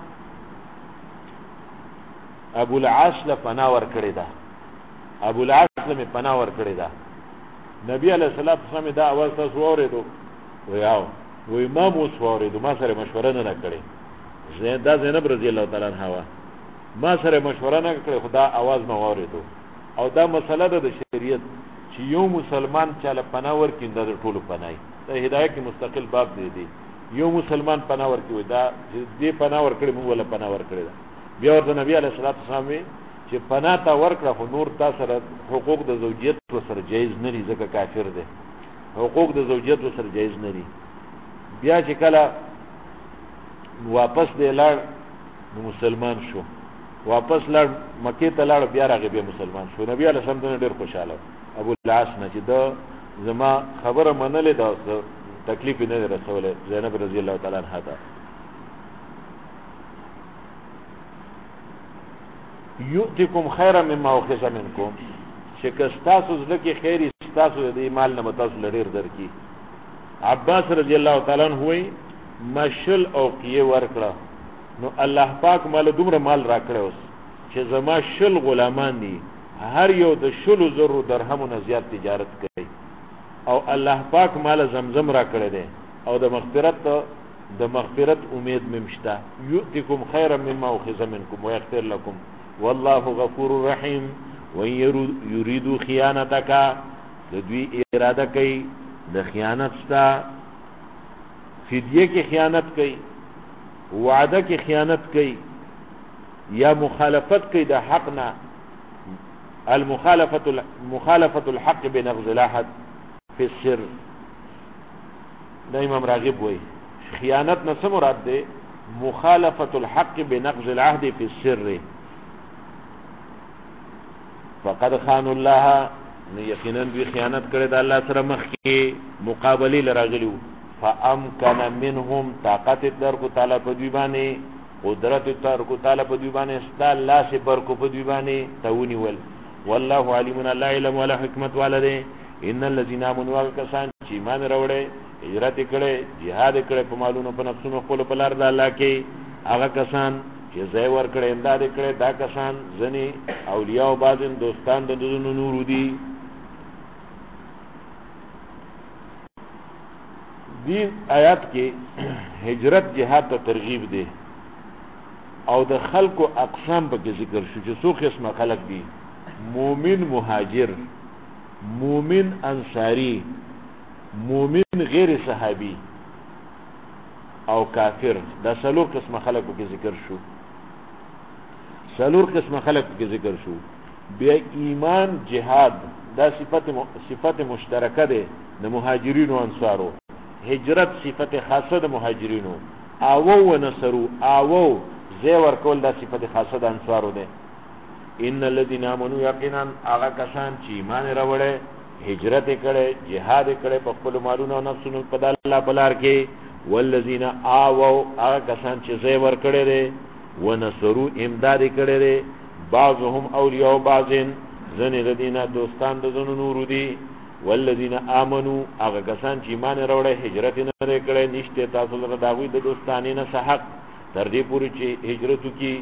Speaker 2: ابو العاص له پناه ور کړی دا ابو العاص له پناه ور کړی دا. نبی علیہ الصلوۃ والسلام دا आवाज تاسو اوریدو ویاو وی ما مو اوریدو ما سره مشوره نه کړې زینب رضی الله تعالی عنها ما سره مشوره نه کړې خدا आवाज ما اوریدو. او دا مسله د شریعت چې یو مسلمان چاله پناه ور کیند د ټولو پناه ته هدایت کې مستقل باب دی یو مسلمان پناه ور کوي دا دې پناه ور کړی موږ ولا پناه ور کړی دا. بیا ورته نبی علیہ الصلوۃ والسلام چې پناه تا ورکړه خو نور تا سره حقوق د زوجیت سره جایز نه دي ځکه کافر دی حقوق د زوجیت سره جایز نه دي. بیا چې کله واپس دی لاړ نو مسلمان شو واپس لاړ مکه ته لاړ بیا راغی بیا مسلمان شو. نبی علیہ السلام ته ډیر خوشاله ابو العاص نه چې دا زما خبره منلې دا تکلیف نه رسوله زینب رضی الله تعالی عنها ته. یؤتکم خیرا مما اخذ منکم چې کستاسو زلکی خیری ستاسو د مال نه متاسو لري درکې. عباس رضی الله تعالی عنہ وی مشل او قیه ورکړه نو الله پاک مال دومره مال راکړو چې زما شل غلامان دي هر یو د شلو زرو درهمونه زیات تجارت کوي او الله پاک مال زمزم راکړی دی او د مغفرت امید ممشتا. یؤتکم خیرا مما اخذ منکم ويغفر لكم والله غفور رحیم. وان یریدوا خیانتک د دوی اراده کوي د خیانت ستا فدیه کې خیانت کوي وعده کې خیانت کوي یا مخالفت کوي د حق نه مخالفت الحق بنقض العهد فی السر. دا امام راغب وی خیانت نه څه مراد ده مخالفت الحق بنقض العهد فی السر فقد خان الله یقینا دوی خیانت کړی د الله سره مخکې مقابله لراغلیو. فامکن منهم طاقت در کو تعالی په دوی باندې قدرت تر کو تعالی په دوی باندې است الله سے بر کو په دوی باندې تونی ول والله علیم لا علم ولا حکمت والده. ان الذين امنوا وكسان چې ایمان راوړې هجرت کړي jihad کړي په مالونو په نفسونو خپل په لار د الله کې هغه کسان چې ځای ور کړي امداد کړي دا کسان ځنی اولیاء او بعضن دوستان د دونو نور دي. دی آیات کې هجرت jihad ته ترغیب دی او د خلکو اقسام په ذکر شو چې څو قسمه خلک دي مومن مهاجر مومن انصاری مومن غیر صحابی او کافر. دا څلور قسمه خلکو کې ذکر شو بیا ایمان جهاد دا صفت مشترکه ده د مهاجرین او انصارو. هجرت صفت خاصه د مهاجرینو او نصرو او زیور کول دا صفت خاصه د انصارو ده. ان الذين امنوا یقینا هغه کسان چې ایمان راوړل هجرت کړي jihad کړي په خپل مالونو او نفسونو په الله بلار کې والذین آووا هغه کسان چې زیور کړي دي ونصرو امداد کړي دي بعضهم اولیاء بعضن ځنې ردینا دوستان د زنو نور دي. والذین آمنوا هغه کسان چې ایمان راوړل هجرت نه کړي نشته تاسو له داوی د دوستانې نه حق تر دې پورې چې هجرت وکړي.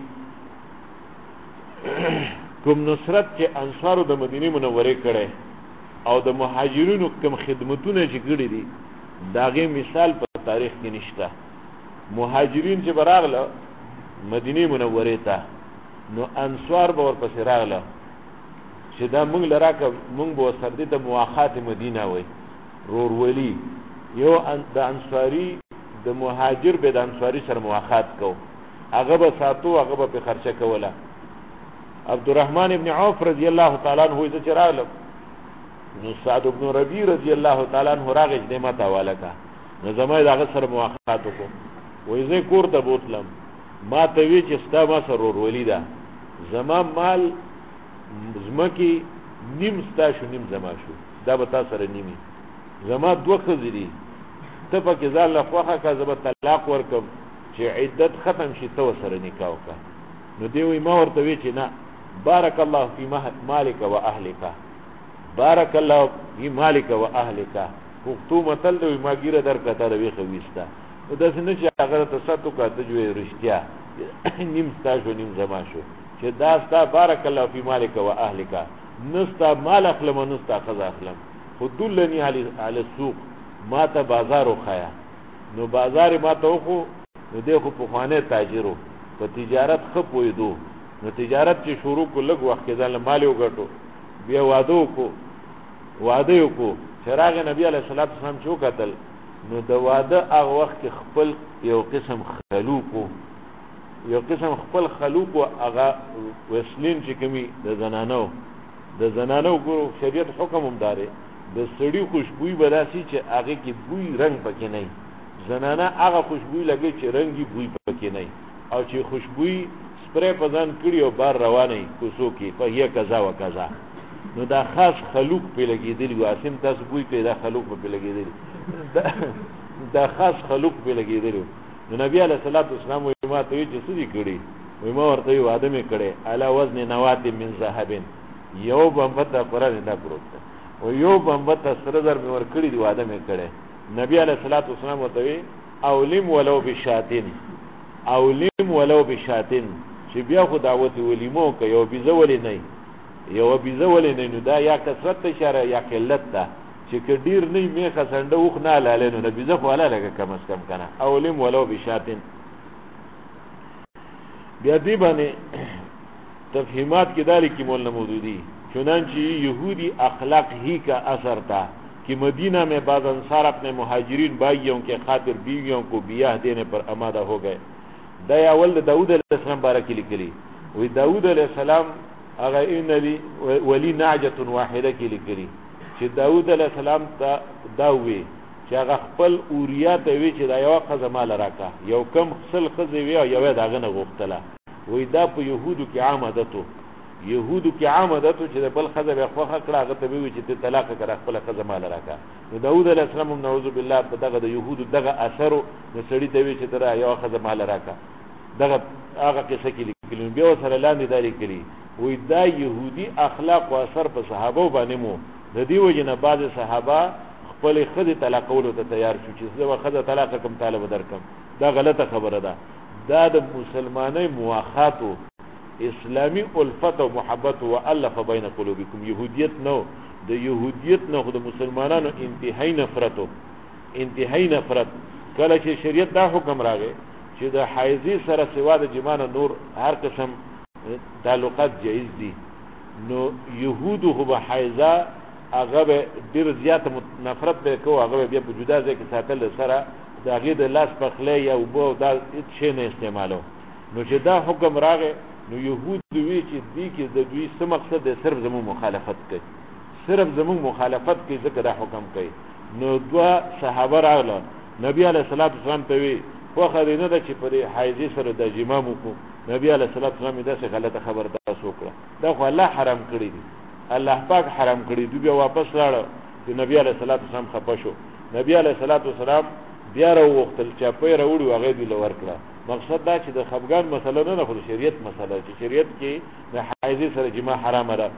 Speaker 2: کوم نصرت چې انصارو د مدینه منوره کړي او د مهاجرینو کوم خدمتونه چې کړي دي داغه مثال په تاریخ کې نشته. مهاجرین چې براغله مدینه منوره ته نو انصار به ورپسې راغله چې دا موږ لراکه موږ به سره د مواخات مدینه وای رورولي یو د انصاری د مهاجر به د انصاری سره مواخات کو هغه به ساتو هغه به په خرچه کوله عبدالرحمن ابن عوف رضی الله تعالی عنہ یې چرالم نو سعد ابن ربیع رضی الله تعالی عنہ راغی دې ما تاواله کا نو زما دغه سره مواخات وکړو وې زه کور ته بوتلم ما ته وی چې ستا ما سره ورولې ده زما مال زمکی نیم ستا شو نیم زما شو دا به تا سره نیمي زما دوه ښځې دي ته پکې ځان له خوښه کا زه به طلاق ورکم چې عدت ختم شي ته ورسره نکاح وکړه نو دی وی ما ورته وی چې نه بارک الله فی مالک و اهلک بارک الله فی مالک و اهلک پښتو متل دی ما ګیره درکته د ویخه وستا نو داسې نه چې هغه ته ستو کا ته جوړ رښتیا نیم ستا شو نیم زما شو چې دا ستا بارک الله فی مالک و اهلک نستا مال اخلم نستا خذ اخلم خدلنی علی السوق ما ته بازار وخایا نو بازار ما ته خو نو دغه په خوانه تاجرو په تجارت خپویدو نو تجارت چې شروع کو لګ وخت کې ځل مال وګټو بیا واده کو چراغ نبی علیہ الصلوۃ والسلام چې وکتل نو د واده هغه وخت خپل یو قسم خلوق هغه وسلین چې کمی د زنانو ګورو شریعت حکم هم داره د سړی خوشبوئی بداسي چې هغه کې بوی رنگ پکې نه زنانه هغه خوشبوئی لګي چې رنگي بوی پکې نه او چې خوشبوئی سپری په ځان کړي او بار روانه کوسو کې په هي قضا و قضا نو دا خاص خلوق په لګیدلی واسم تاسو بوی کې دا خلوق په لګیدلی دا خاص خلوق په لګیدلی نو نبی علیہ الصلوۃ والسلام وی ما ته چې سړي کړي وی ما ورته واده مې کړي علا وزن نوات من ذهب یو بمبته قران دا پروت او یو بمبته سره در مې ور کړي دی واده مې کړي نبی علیہ الصلوۃ والسلام ورته وی اولم ولو بشاتن چې بیا خو دعوت ولیمو که یو بیزه نه نو دا یا کثرت اشاره یا قلت ده چې کډیر نه میخه سنده وخ نه لاله نو بیزه خو لاله کم از کم کنه اولم ولو بشاتن بیا دی باندې تفهیمات کې دالي کې مولانا مودودی چنانچہ یہودی اخلاق ہی کا اثر تھا کہ مدینہ میں بعض انصار اپنے مہاجرین بھائیوں کے خاطر بیویوں کو بیاہ دینے پر آمادہ ہو گئے دا اول داؤد علیہ السلام بارکی لکلی وی داؤد علیہ السلام اگر ان ولی نعجة واحده کی لکلی چې داؤد علیہ السلام داوی چې هغه خپل اوریات وی چې دا یو خزه مال راکا یو کم خپل خزه وی یو داغه نه غوښتله وی دا په يهودو کې عامدته چې بل خزه به خوخه کړه هغه ته وی چې طلاق کړه خپل خزه مال راکا نو داؤد علیہ السلام نعوذ بالله په دغه د يهودو دغه اثر نو سړی ته وی چې ترا یو خزه مال راکا دغه هغه قصه کې لیکلو بیا سره لاندې دالي کړي وی دا يهودي اخلاق او اثر په صحابه باندې مو د دې وجنه بعض صحابه خپل خزه طلاق کولو ته تیار شو چې زه خزه طلاق کوم طالب درکم دا غلطه خبره ده دا د مسلمانۍ مواخات اسلامی الفت او محبت او الف بین قلوبکم يهودیت نو د يهودیت نه خو د مسلمانانو انتهایی نفرت کله چې شریعت دا حکم راغی چې د حایزی سره سوا د جماع نور هر قسم تعلقات جایز دي نو يهودو خو به حایزه هغه ډیر زیات نفرت به کوي هغه بیا په جدا ځای کې ساتل سره دا غي د لاس پخله یا وبو دا هیڅ نه استعمالو نو چې دا حکم راغی نو يهود دوی چې دې کې د دوی څه مقصد دی صرف زمو مخالفت کوي ځکه دا حکم کوي نو دوا صحابه راغله نبی علیہ الصلوۃ والسلام ته وی خو خدینه د چې په حایزي سره د جماع کو نبی علیہ الصلوۃ والسلام دا څه غلطه خبر تاسو وکړه دا خو الله حرام کړی دی الله پاک حرام کړی دی بیا واپس لاړ چې نبی علیہ الصلوۃ والسلام خپه شو نبی علیہ الصلوۃ والسلام بیا راوختل چې په راوړي هغه دی لور کړه مقصد دا چې د خفګان مسله نه خو شریعت مسله چې شریعت کې د حایزي سره جماع حرام ده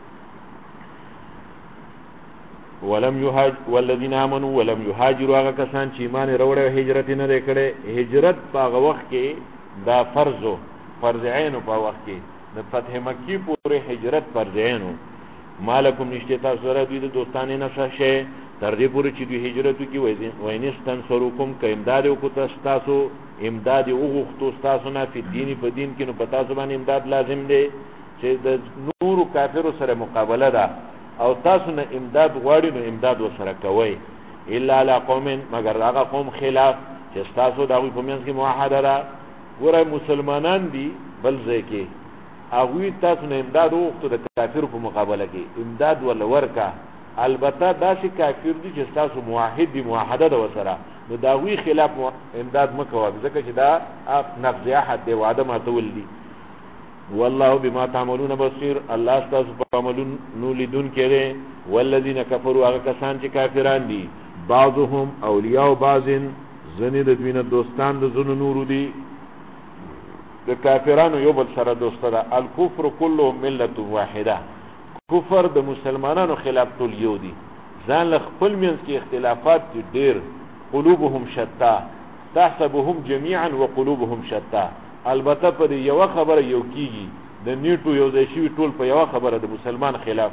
Speaker 2: والذین آمنوا ولم یهاجروا هغه کسان چې ایمان وروړي هجرت نه وکړي هجرت په هغه وخت کې دا فرض عین په وخت کې د فتح مکی پورې هجرت فرض عین مالکم نشته تاسو سره دوی د دوستانه نشه شه تر دې پورې چې دوی هجرت کوي وینستان سروکم که امداد وکړو تاسو امداد وغوښتو تاسو نه په دین کې نو پتا ځبان امداد لازم دی چې د نور کافرو سره مقابله ده او تاسو نه امداد غواړي نو امداد وسره کوي الا علی قوم مگر هغه قوم خلاف چې تاسو دغه په منځ کې موحده ده ګوره مسلمانان دي بل ځای کې هغه تاسو نه امداد وغوښته د کافر په مقابله کې امداد ولا ورکا البته داسې کافر دي چې تاسو موحد دي موحده ده وسره نو دا وی خلاف امداد مکوه ځکه چې دا نقض احد دی وعده ماتول دي والله بما تعملون بصير الله تاسو په عملون نو لیدون کړي والذین کفروا هغه کسان چې کافران دي بعضهم اولیاء بعضن زنی د دوینه دوستان د زنو نور دي د کافرانو یو بل سره دوسته ده الکفر كله ملت واحده کفر د مسلمانانو خلاف ټول یو دي ځان له خپل منځ کې اختلافات دي ډېر قلوبهم شتا تحسبهم جميعا وقلوبهم شتا البته په یو خبره یو کیږي د نیټو یو ځای شي ټول په یو خبره د مسلمان خلاف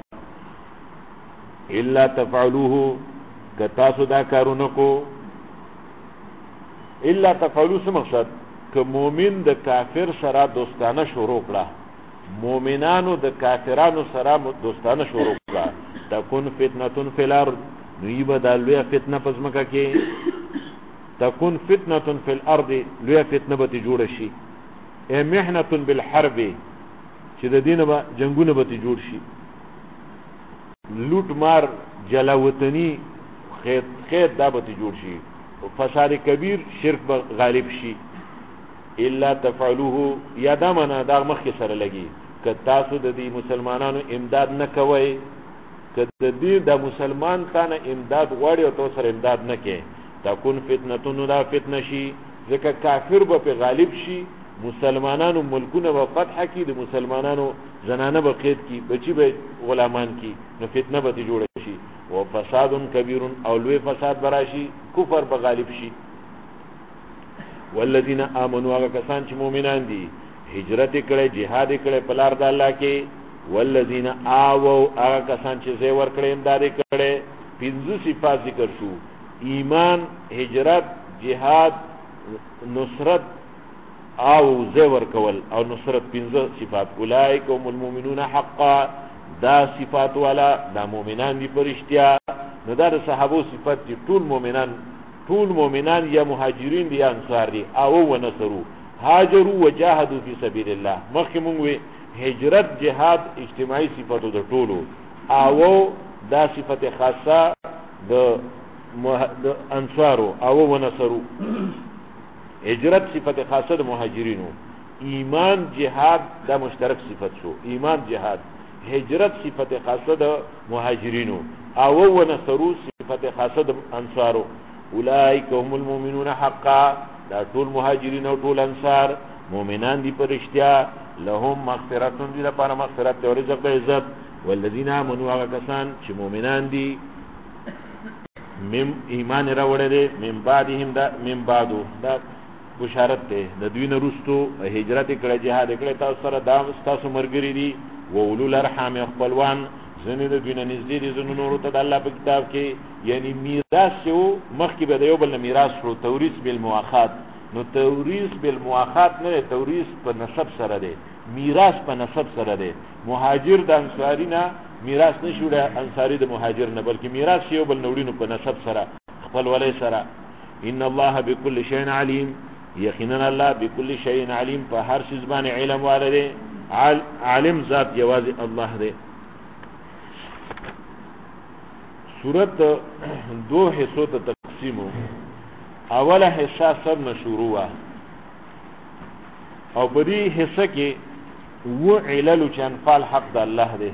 Speaker 2: الا تفعلوه کتاسو دا کارونه کو الا تفعلوا څه مقصد که مؤمن د کافر سره دوستانه شروع کړه مؤمنانو د کافرانو سره دوستانه شروع کړه تکون فتنه فی الارض نوی بدلوی فتنه پزمکه کې تکون فتنه فی الارض لوی فتنه به جوړ شي محنه بالحرب چې د دینه به جنگونه به جوړ شي لوټ مار جلاوطنی خیر دا به جوړ شي فساد کبیر شرک به غالب شي الا تفعلوه یا دا معنا دا مخکې سره لګي که تاسو د دې مسلمانانو امداد نه کوئ که د دې د مسلمان تانه امداد غواړي او تاسو سره امداد نه کوي تكون فتنه دا فتنه شي ځکه کافر به په غالب شي مسلمانانو ملکونه به فتح کی د مسلمانانو زنانه به قید کی بچي به غلامان کی نو فتنه به جوړ شي او فساد کبیر او لوی فساد براشي کفر به غالب شي والذین آمنوا هغه کسان چې مؤمنان دي هجرت کړي jihad کړي په لار د الله کې والذین آووا هغه کسان چې زې ور کړي امداد کړي پنځه صفات ذکر شو ایمان هجرت jihad نصرت او زور کول او نصرت پنځه صفات اولئک هم المؤمنون حقا دا صفات والا دا مؤمنان دي پرشتیا نو دا صحابه صفات دي ټول مؤمنان یا مهاجرین دي یا انصار دي او ونصروا هاجروا وجاهدوا فی سبیل الله مخکې مونږ هجرت جهاد اجتماعي صفاتو د ټولو او دا صفت خاصه د انصارو او ونصروا هجرت صفت خاصه د مهاجرینو ایمان جهاد دا مشترک صفت شو ایمان جهاد هجرت صفت خاصه د مهاجرینو او ونصروا صفت خاصه د انصارو اولئک هم المؤمنون حقا دا ټول مهاجرین او ټول انصار مؤمنان دي پرشتیا لهم مغفرت دي لپاره مغفرت او رزق د عزت والذین آمنوا هغه کسان چې مؤمنان دي ایمان راوړل دي من بعدو دا بشارت ده د دوی نه رستو هجرت کړه جهاد کړه تاسو سره دا تاسو مرګري دي وولو الارحام خپلوان زنه د دوی نه نږدې دي زنه نور ته د الله په کتاب کې یعنی میراث یو مخکې به یو بل میراث شو تورث بالمواخات نو تورث بالمواخات نه تورث په نسب سره ده میراث په نسب سره ده مهاجر د انصاری نه میراث نشو د انصاری د مهاجر نه بلکې میراث یو بل نوړینو په نسب سره خپل ولای سره ان الله بكل شيء عليم یقینا الله بكل شيء عليم په هر شي باندې علم والده عالم ذات یوازې الله دی سورت دو حصوں ته تقسیمو اوله حصہ سب شروع او بری حصہ کې و علل چې انفال حق د الله دی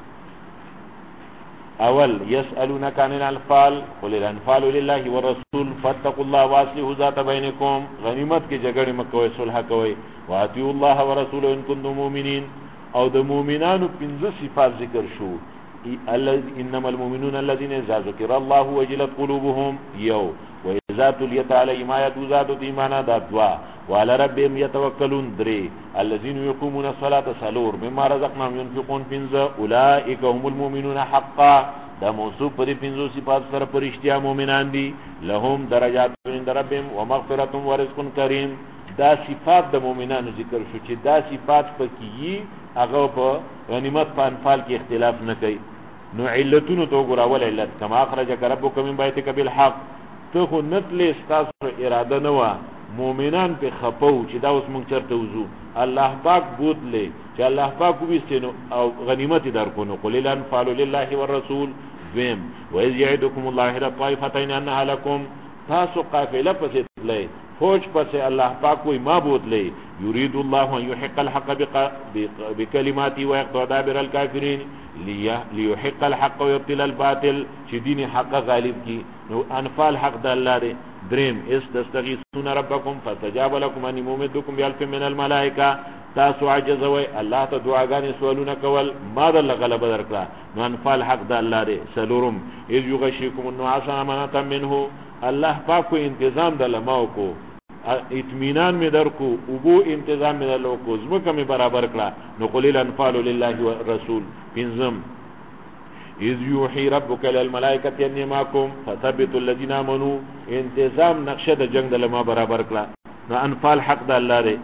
Speaker 2: اول يسألونك عن الانفال قل الانفال لله والرسول فاتقوا الله واصلحوا ذات بينكم غنیمت کې جګړه مکوئ صلح کوئ واطيعوا الله ورسوله ان كنتم مؤمنين او د مؤمنانو پنځه صفات ذکر شو انما المؤمنون الذين اذا ذكر الله وجلت قلوبهم يو واذا تليت عليهم آيات زادت ایمانا دا دوا وعلى ربهم يتوكلون دري الذين يقومون الصلاة سلور مما رزقناهم ينفقون پنځه اولئك هم المؤمنون حقا دا موصوف پر پنځو صفات سره پرشتیا مؤمنان دي لهم درجات عند ربهم ومغفرة ورزق كريم دا صفات د مؤمنانو ذکر شو چې دا صفات پکې هغه په غنیمت په انفال کې اختلاف نه کوي نو علتونو تو ګور اول علت کما اخرجک ربک من بیتک بالحق ته خو نتل استاس اراده نه و مؤمنان په خپو چې دا اوس مونږ چرته وزو الله پاک بوتلې چې الله پاک وستنو او غنیمت درکو نو قل الانفال لله والرسول دویم وإذ يعدكم الله إحدى الطائفتين أنها لكم تاسو قافله پسې تلې فوج پسې الله پاک وي ما بوتلې يريد الله أن يحق الحق بكلماته ويقطع دابر الكافرين ليحق الحق ويبطل الباطل چې دین حق غالب کی نو انفال حق د الله دی دریم استغيثون ربكم فاستجاب لكم اني ممدكم بألف من الملائكه تاسو عجز وي الله ته دعاګانې سوالونه کول ما د غلبه درکړه نو انفال حق د الله دی سلورم اذ يغشيكم النعاس امانه منه الله پاک کو انتظام د لماو کو اطمینان می درکو ابو انتظام می درکو زمکه می برابر کړه نو قل الانفال لله والرسول پنځم اذ يوحي ربك للملائكه اني معكم فثبتوا الذين امنوا انتظام نقشه د جنگ د لما برابر کړه نو انفال حق د الله دی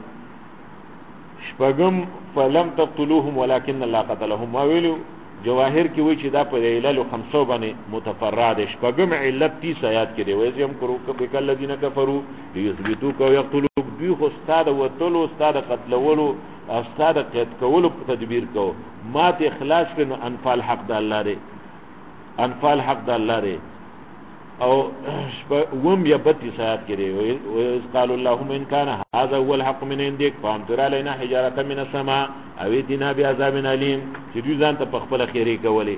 Speaker 2: شپږم فلم تقتلوهم ولكن الله قتلهم ما ویلو جواهر کې وی چې دا په علل 500 باندې متفرع دي شپږم علت 30 آیات کې دی وایي هم کرو کبه الذين كفروا ليثبتوك ويقتلوك دوی خو استاد وتلو استاد قتلولو استاد قید کولو تدبیر کو مات اخلاص کړي انفال حق د الله دی انفال حق د الله دی او وم یا 32 آیات کې دی وایي قال اللهم ان كان هذا هو الحق من عندك فامطر علينا حجاره من السماء او ائتنا بعذاب اليم چې دوی ځان ته په خپل خیری کولې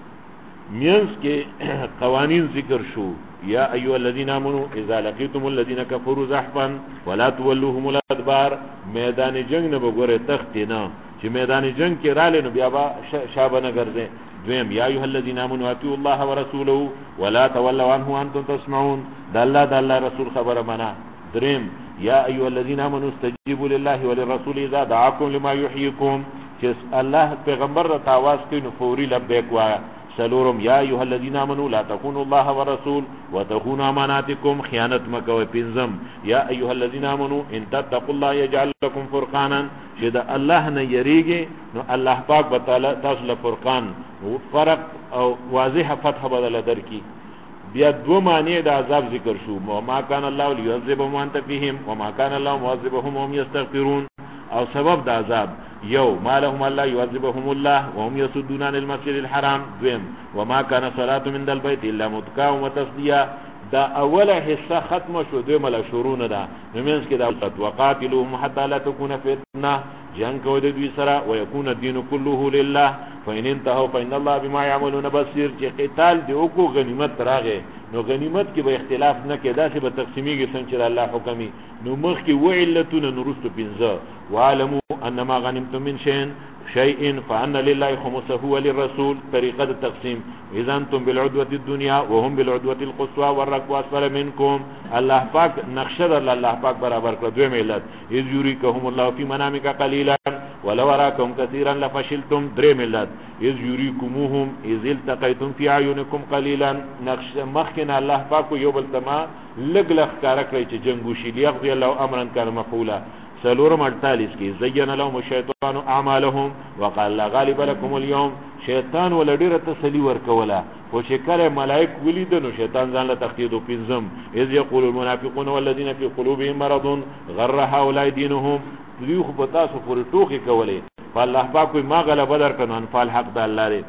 Speaker 2: مینس کې قوانین ذکر شو یا ایها الذين امنوا اذا لقيتم الذين كفروا زحفا ولا تولوهم الادبار میدان جنگ نه وګوره تخت نه چې میدان جنگ کې رااله نو بیا با شابه نه ګرځي دویم یا ایها الذين امنوا اطیعوا الله ورسوله ولا تولوا عنه وانتم تسمعون د الله رسول خبره منا دریم یا ایها الذين امنوا استجیبوا لله وللرسول اذا دعاكم لما يحييكم چې الله پیغمبر ته आवाज کوي نو فوري لبیک وایي سلورم یا ایها الذين امنوا لا تخونوا الله والرسول وتخونوا اماناتكم خیانت مکوئ پنځم یا ایها الذين امنوا ان تتقوا الله يجعل لكم فرقانا چې دا الله نه یریږي نو الله پاک وتعالى تاسو له فرقان فرق او واضح فتح بدل درکې بیا دو معنی د عذاب ذکر شو ما كان الله ليعذبهم وانت فيهم وما كان الله معذبهم وهم يستغفرون او سبب د عذاب یو ما لهم الله يعذبهم الله وهم يصدون عن المسجد الحرام دویم وما كان صلاه من البيت الا متكا وتصديا دا اوله حصہ ختم شو دویمه له شروع ده نمنس کې دا وقاتلوهم حتى لا تكون فتنه جنگ کو د دوی سره ويكون الدين كله لله فإن انتهوا فإن الله بما يعملون بصير چې قتال دی او کو غنیمت راغې نو غنیمت کې به اختلاف نه کېدا چې به تقسیمیږي څنګه چې الله حکمي نو مخ کې وعلتون نورست پنځه وعلموا انما غنمتم من شيء فان لله خمسه وللرسول طريقه التقسيم اذا انتم بالعدوه الدنيا وهم بالعدوه القصوى والركب اسفل منكم الله پاک نقشه در الله پاک برابر کړ دوی ملت اذ يريكهم الله في منامك قليلا ولو راكم كثيرا لفشلتم درې ملت اذ يريكموهم اذ التقيتم في اعينكم قليلا نقشه مخکنا الله پاک یو بل تما لګلخ کار کړی چې جنگوشي ليقضي الله امرا كان مفعولا سلورم 48 کې زين لهم الشيطان اعمالهم وقال لا غالب لكم اليوم شیطان ولډیره تسلی ورکولا او شکر ملائک ولیدنو شیطان ځان له تخدید او پنځم اذ يقول المنافقون والذين في قلوبهم مرض غر هؤلاء دينهم دوی خو پتا سو پر ټوکی کولې فالله پاک ما غلبه درکنه انفال حق د الله لري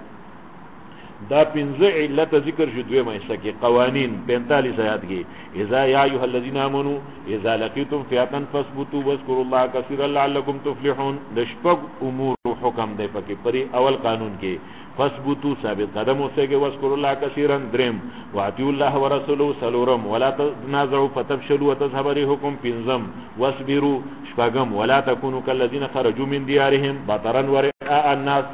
Speaker 2: دا پنځه علت ذکر شو دوی مېسته کې قوانین 45 آیات کې اذا یا ایها الذين امنوا اذا لقيتم فئه فاثبتوا واذكروا الله كثيرا لعلكم تفلحون د شپږ امور حکم دی پکې پرې اول قانون کې فاثبتوا ثابت قدم اوسئ واذكروا الله كثيرا درم واطيعوا الله ورسوله سلورم ولا تنازعوا فتفشلوا وتذهب ريحكم پنځم واصبروا شپږم ولا تكونوا كالذين خرجوا من ديارهم بطرا ورئاء الناس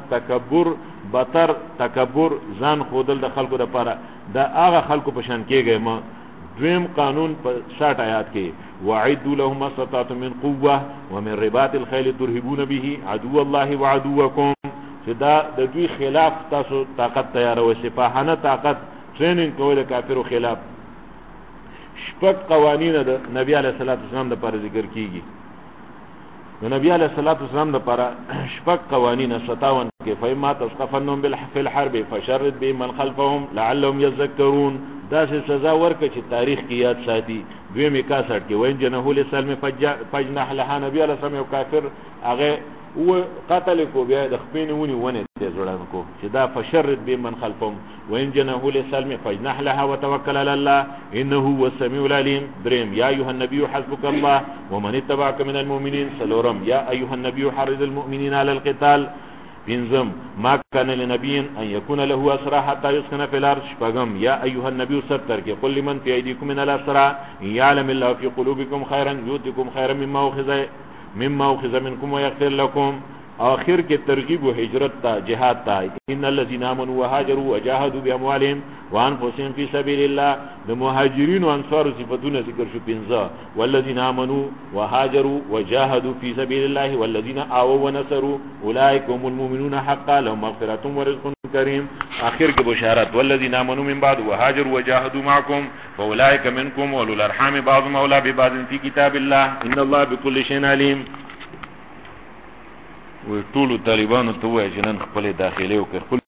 Speaker 2: تکبر ځان خودل د خلکو لپاره دا هغه خلکو په شان کېږي ما دویم قانون په 60 آیات کې وعدوا لهم ما استطعتم من قوه ومن رباط الخيل ترهبون به عدو الله وعدوكم چې دا د دوی خلاف تاسو طاقت تیاروي سپاهانه طاقت ټریننګ کول کافرو خلاف شپږ قوانین د نبی علیه الصلاۃ والسلام د پر ذکر کیږي نو نبی علیہ الصلوۃ والسلام لپاره شپږ قوانین 57 کې فیما تسقفنهم بالحفل الحرب فشرد بمن خلفهم لعلهم يذكرون دا سزا ورکه چې تاریخ کې یاد ساتي دویمه 61 کې وین جنه لسلم فجنح لها نبی علیہ السلام یو کافر هغه و قتل کو بیا د خپین ونه ته زړن کو چې دا فشرد بمن خلفهم وین جنه لسلم فجنح لها وتوکل على الله انه هو السميع العليم. دریم یا ایها النبي حسبك الله ومن اتبعك من المؤمنين. سلورم یا ایها النبي حرض المؤمنين على القتال. بنزم ما كان لنبي ان يكون له اسرى حتى يسكن في الارض. شپغم یا ایها النبي ستر کې قل لمن في ايديكم من الاسرى يعلم الله في قلوبكم خيرا يؤتكم خيرا مما اخذ منكم ويغفر لكم. آخر کې ترغیب و هجرت تا جهاد تا. ان الذين امنوا وهاجروا وجاهدوا باموالهم وانفسهم في سبيل الله. د مهاجرین او انصار صفاتونه ذکر شو 15. والذين امنوا وهاجروا وجاهدوا في سبيل الله والذين آووا ونصروا اولئك هم المؤمنون حقا لهم مغفرة ورزق كريم. آخر کې بشارت والذين امنوا من بعد وهاجروا وجاهدوا معكم فاولئك منكم واولو الارحام بعضهم اولى ببعض في كتاب الله ان الله بكل شيء عليم. و ټول طالبانو ته وایي چې نن خپل داخلي وکړ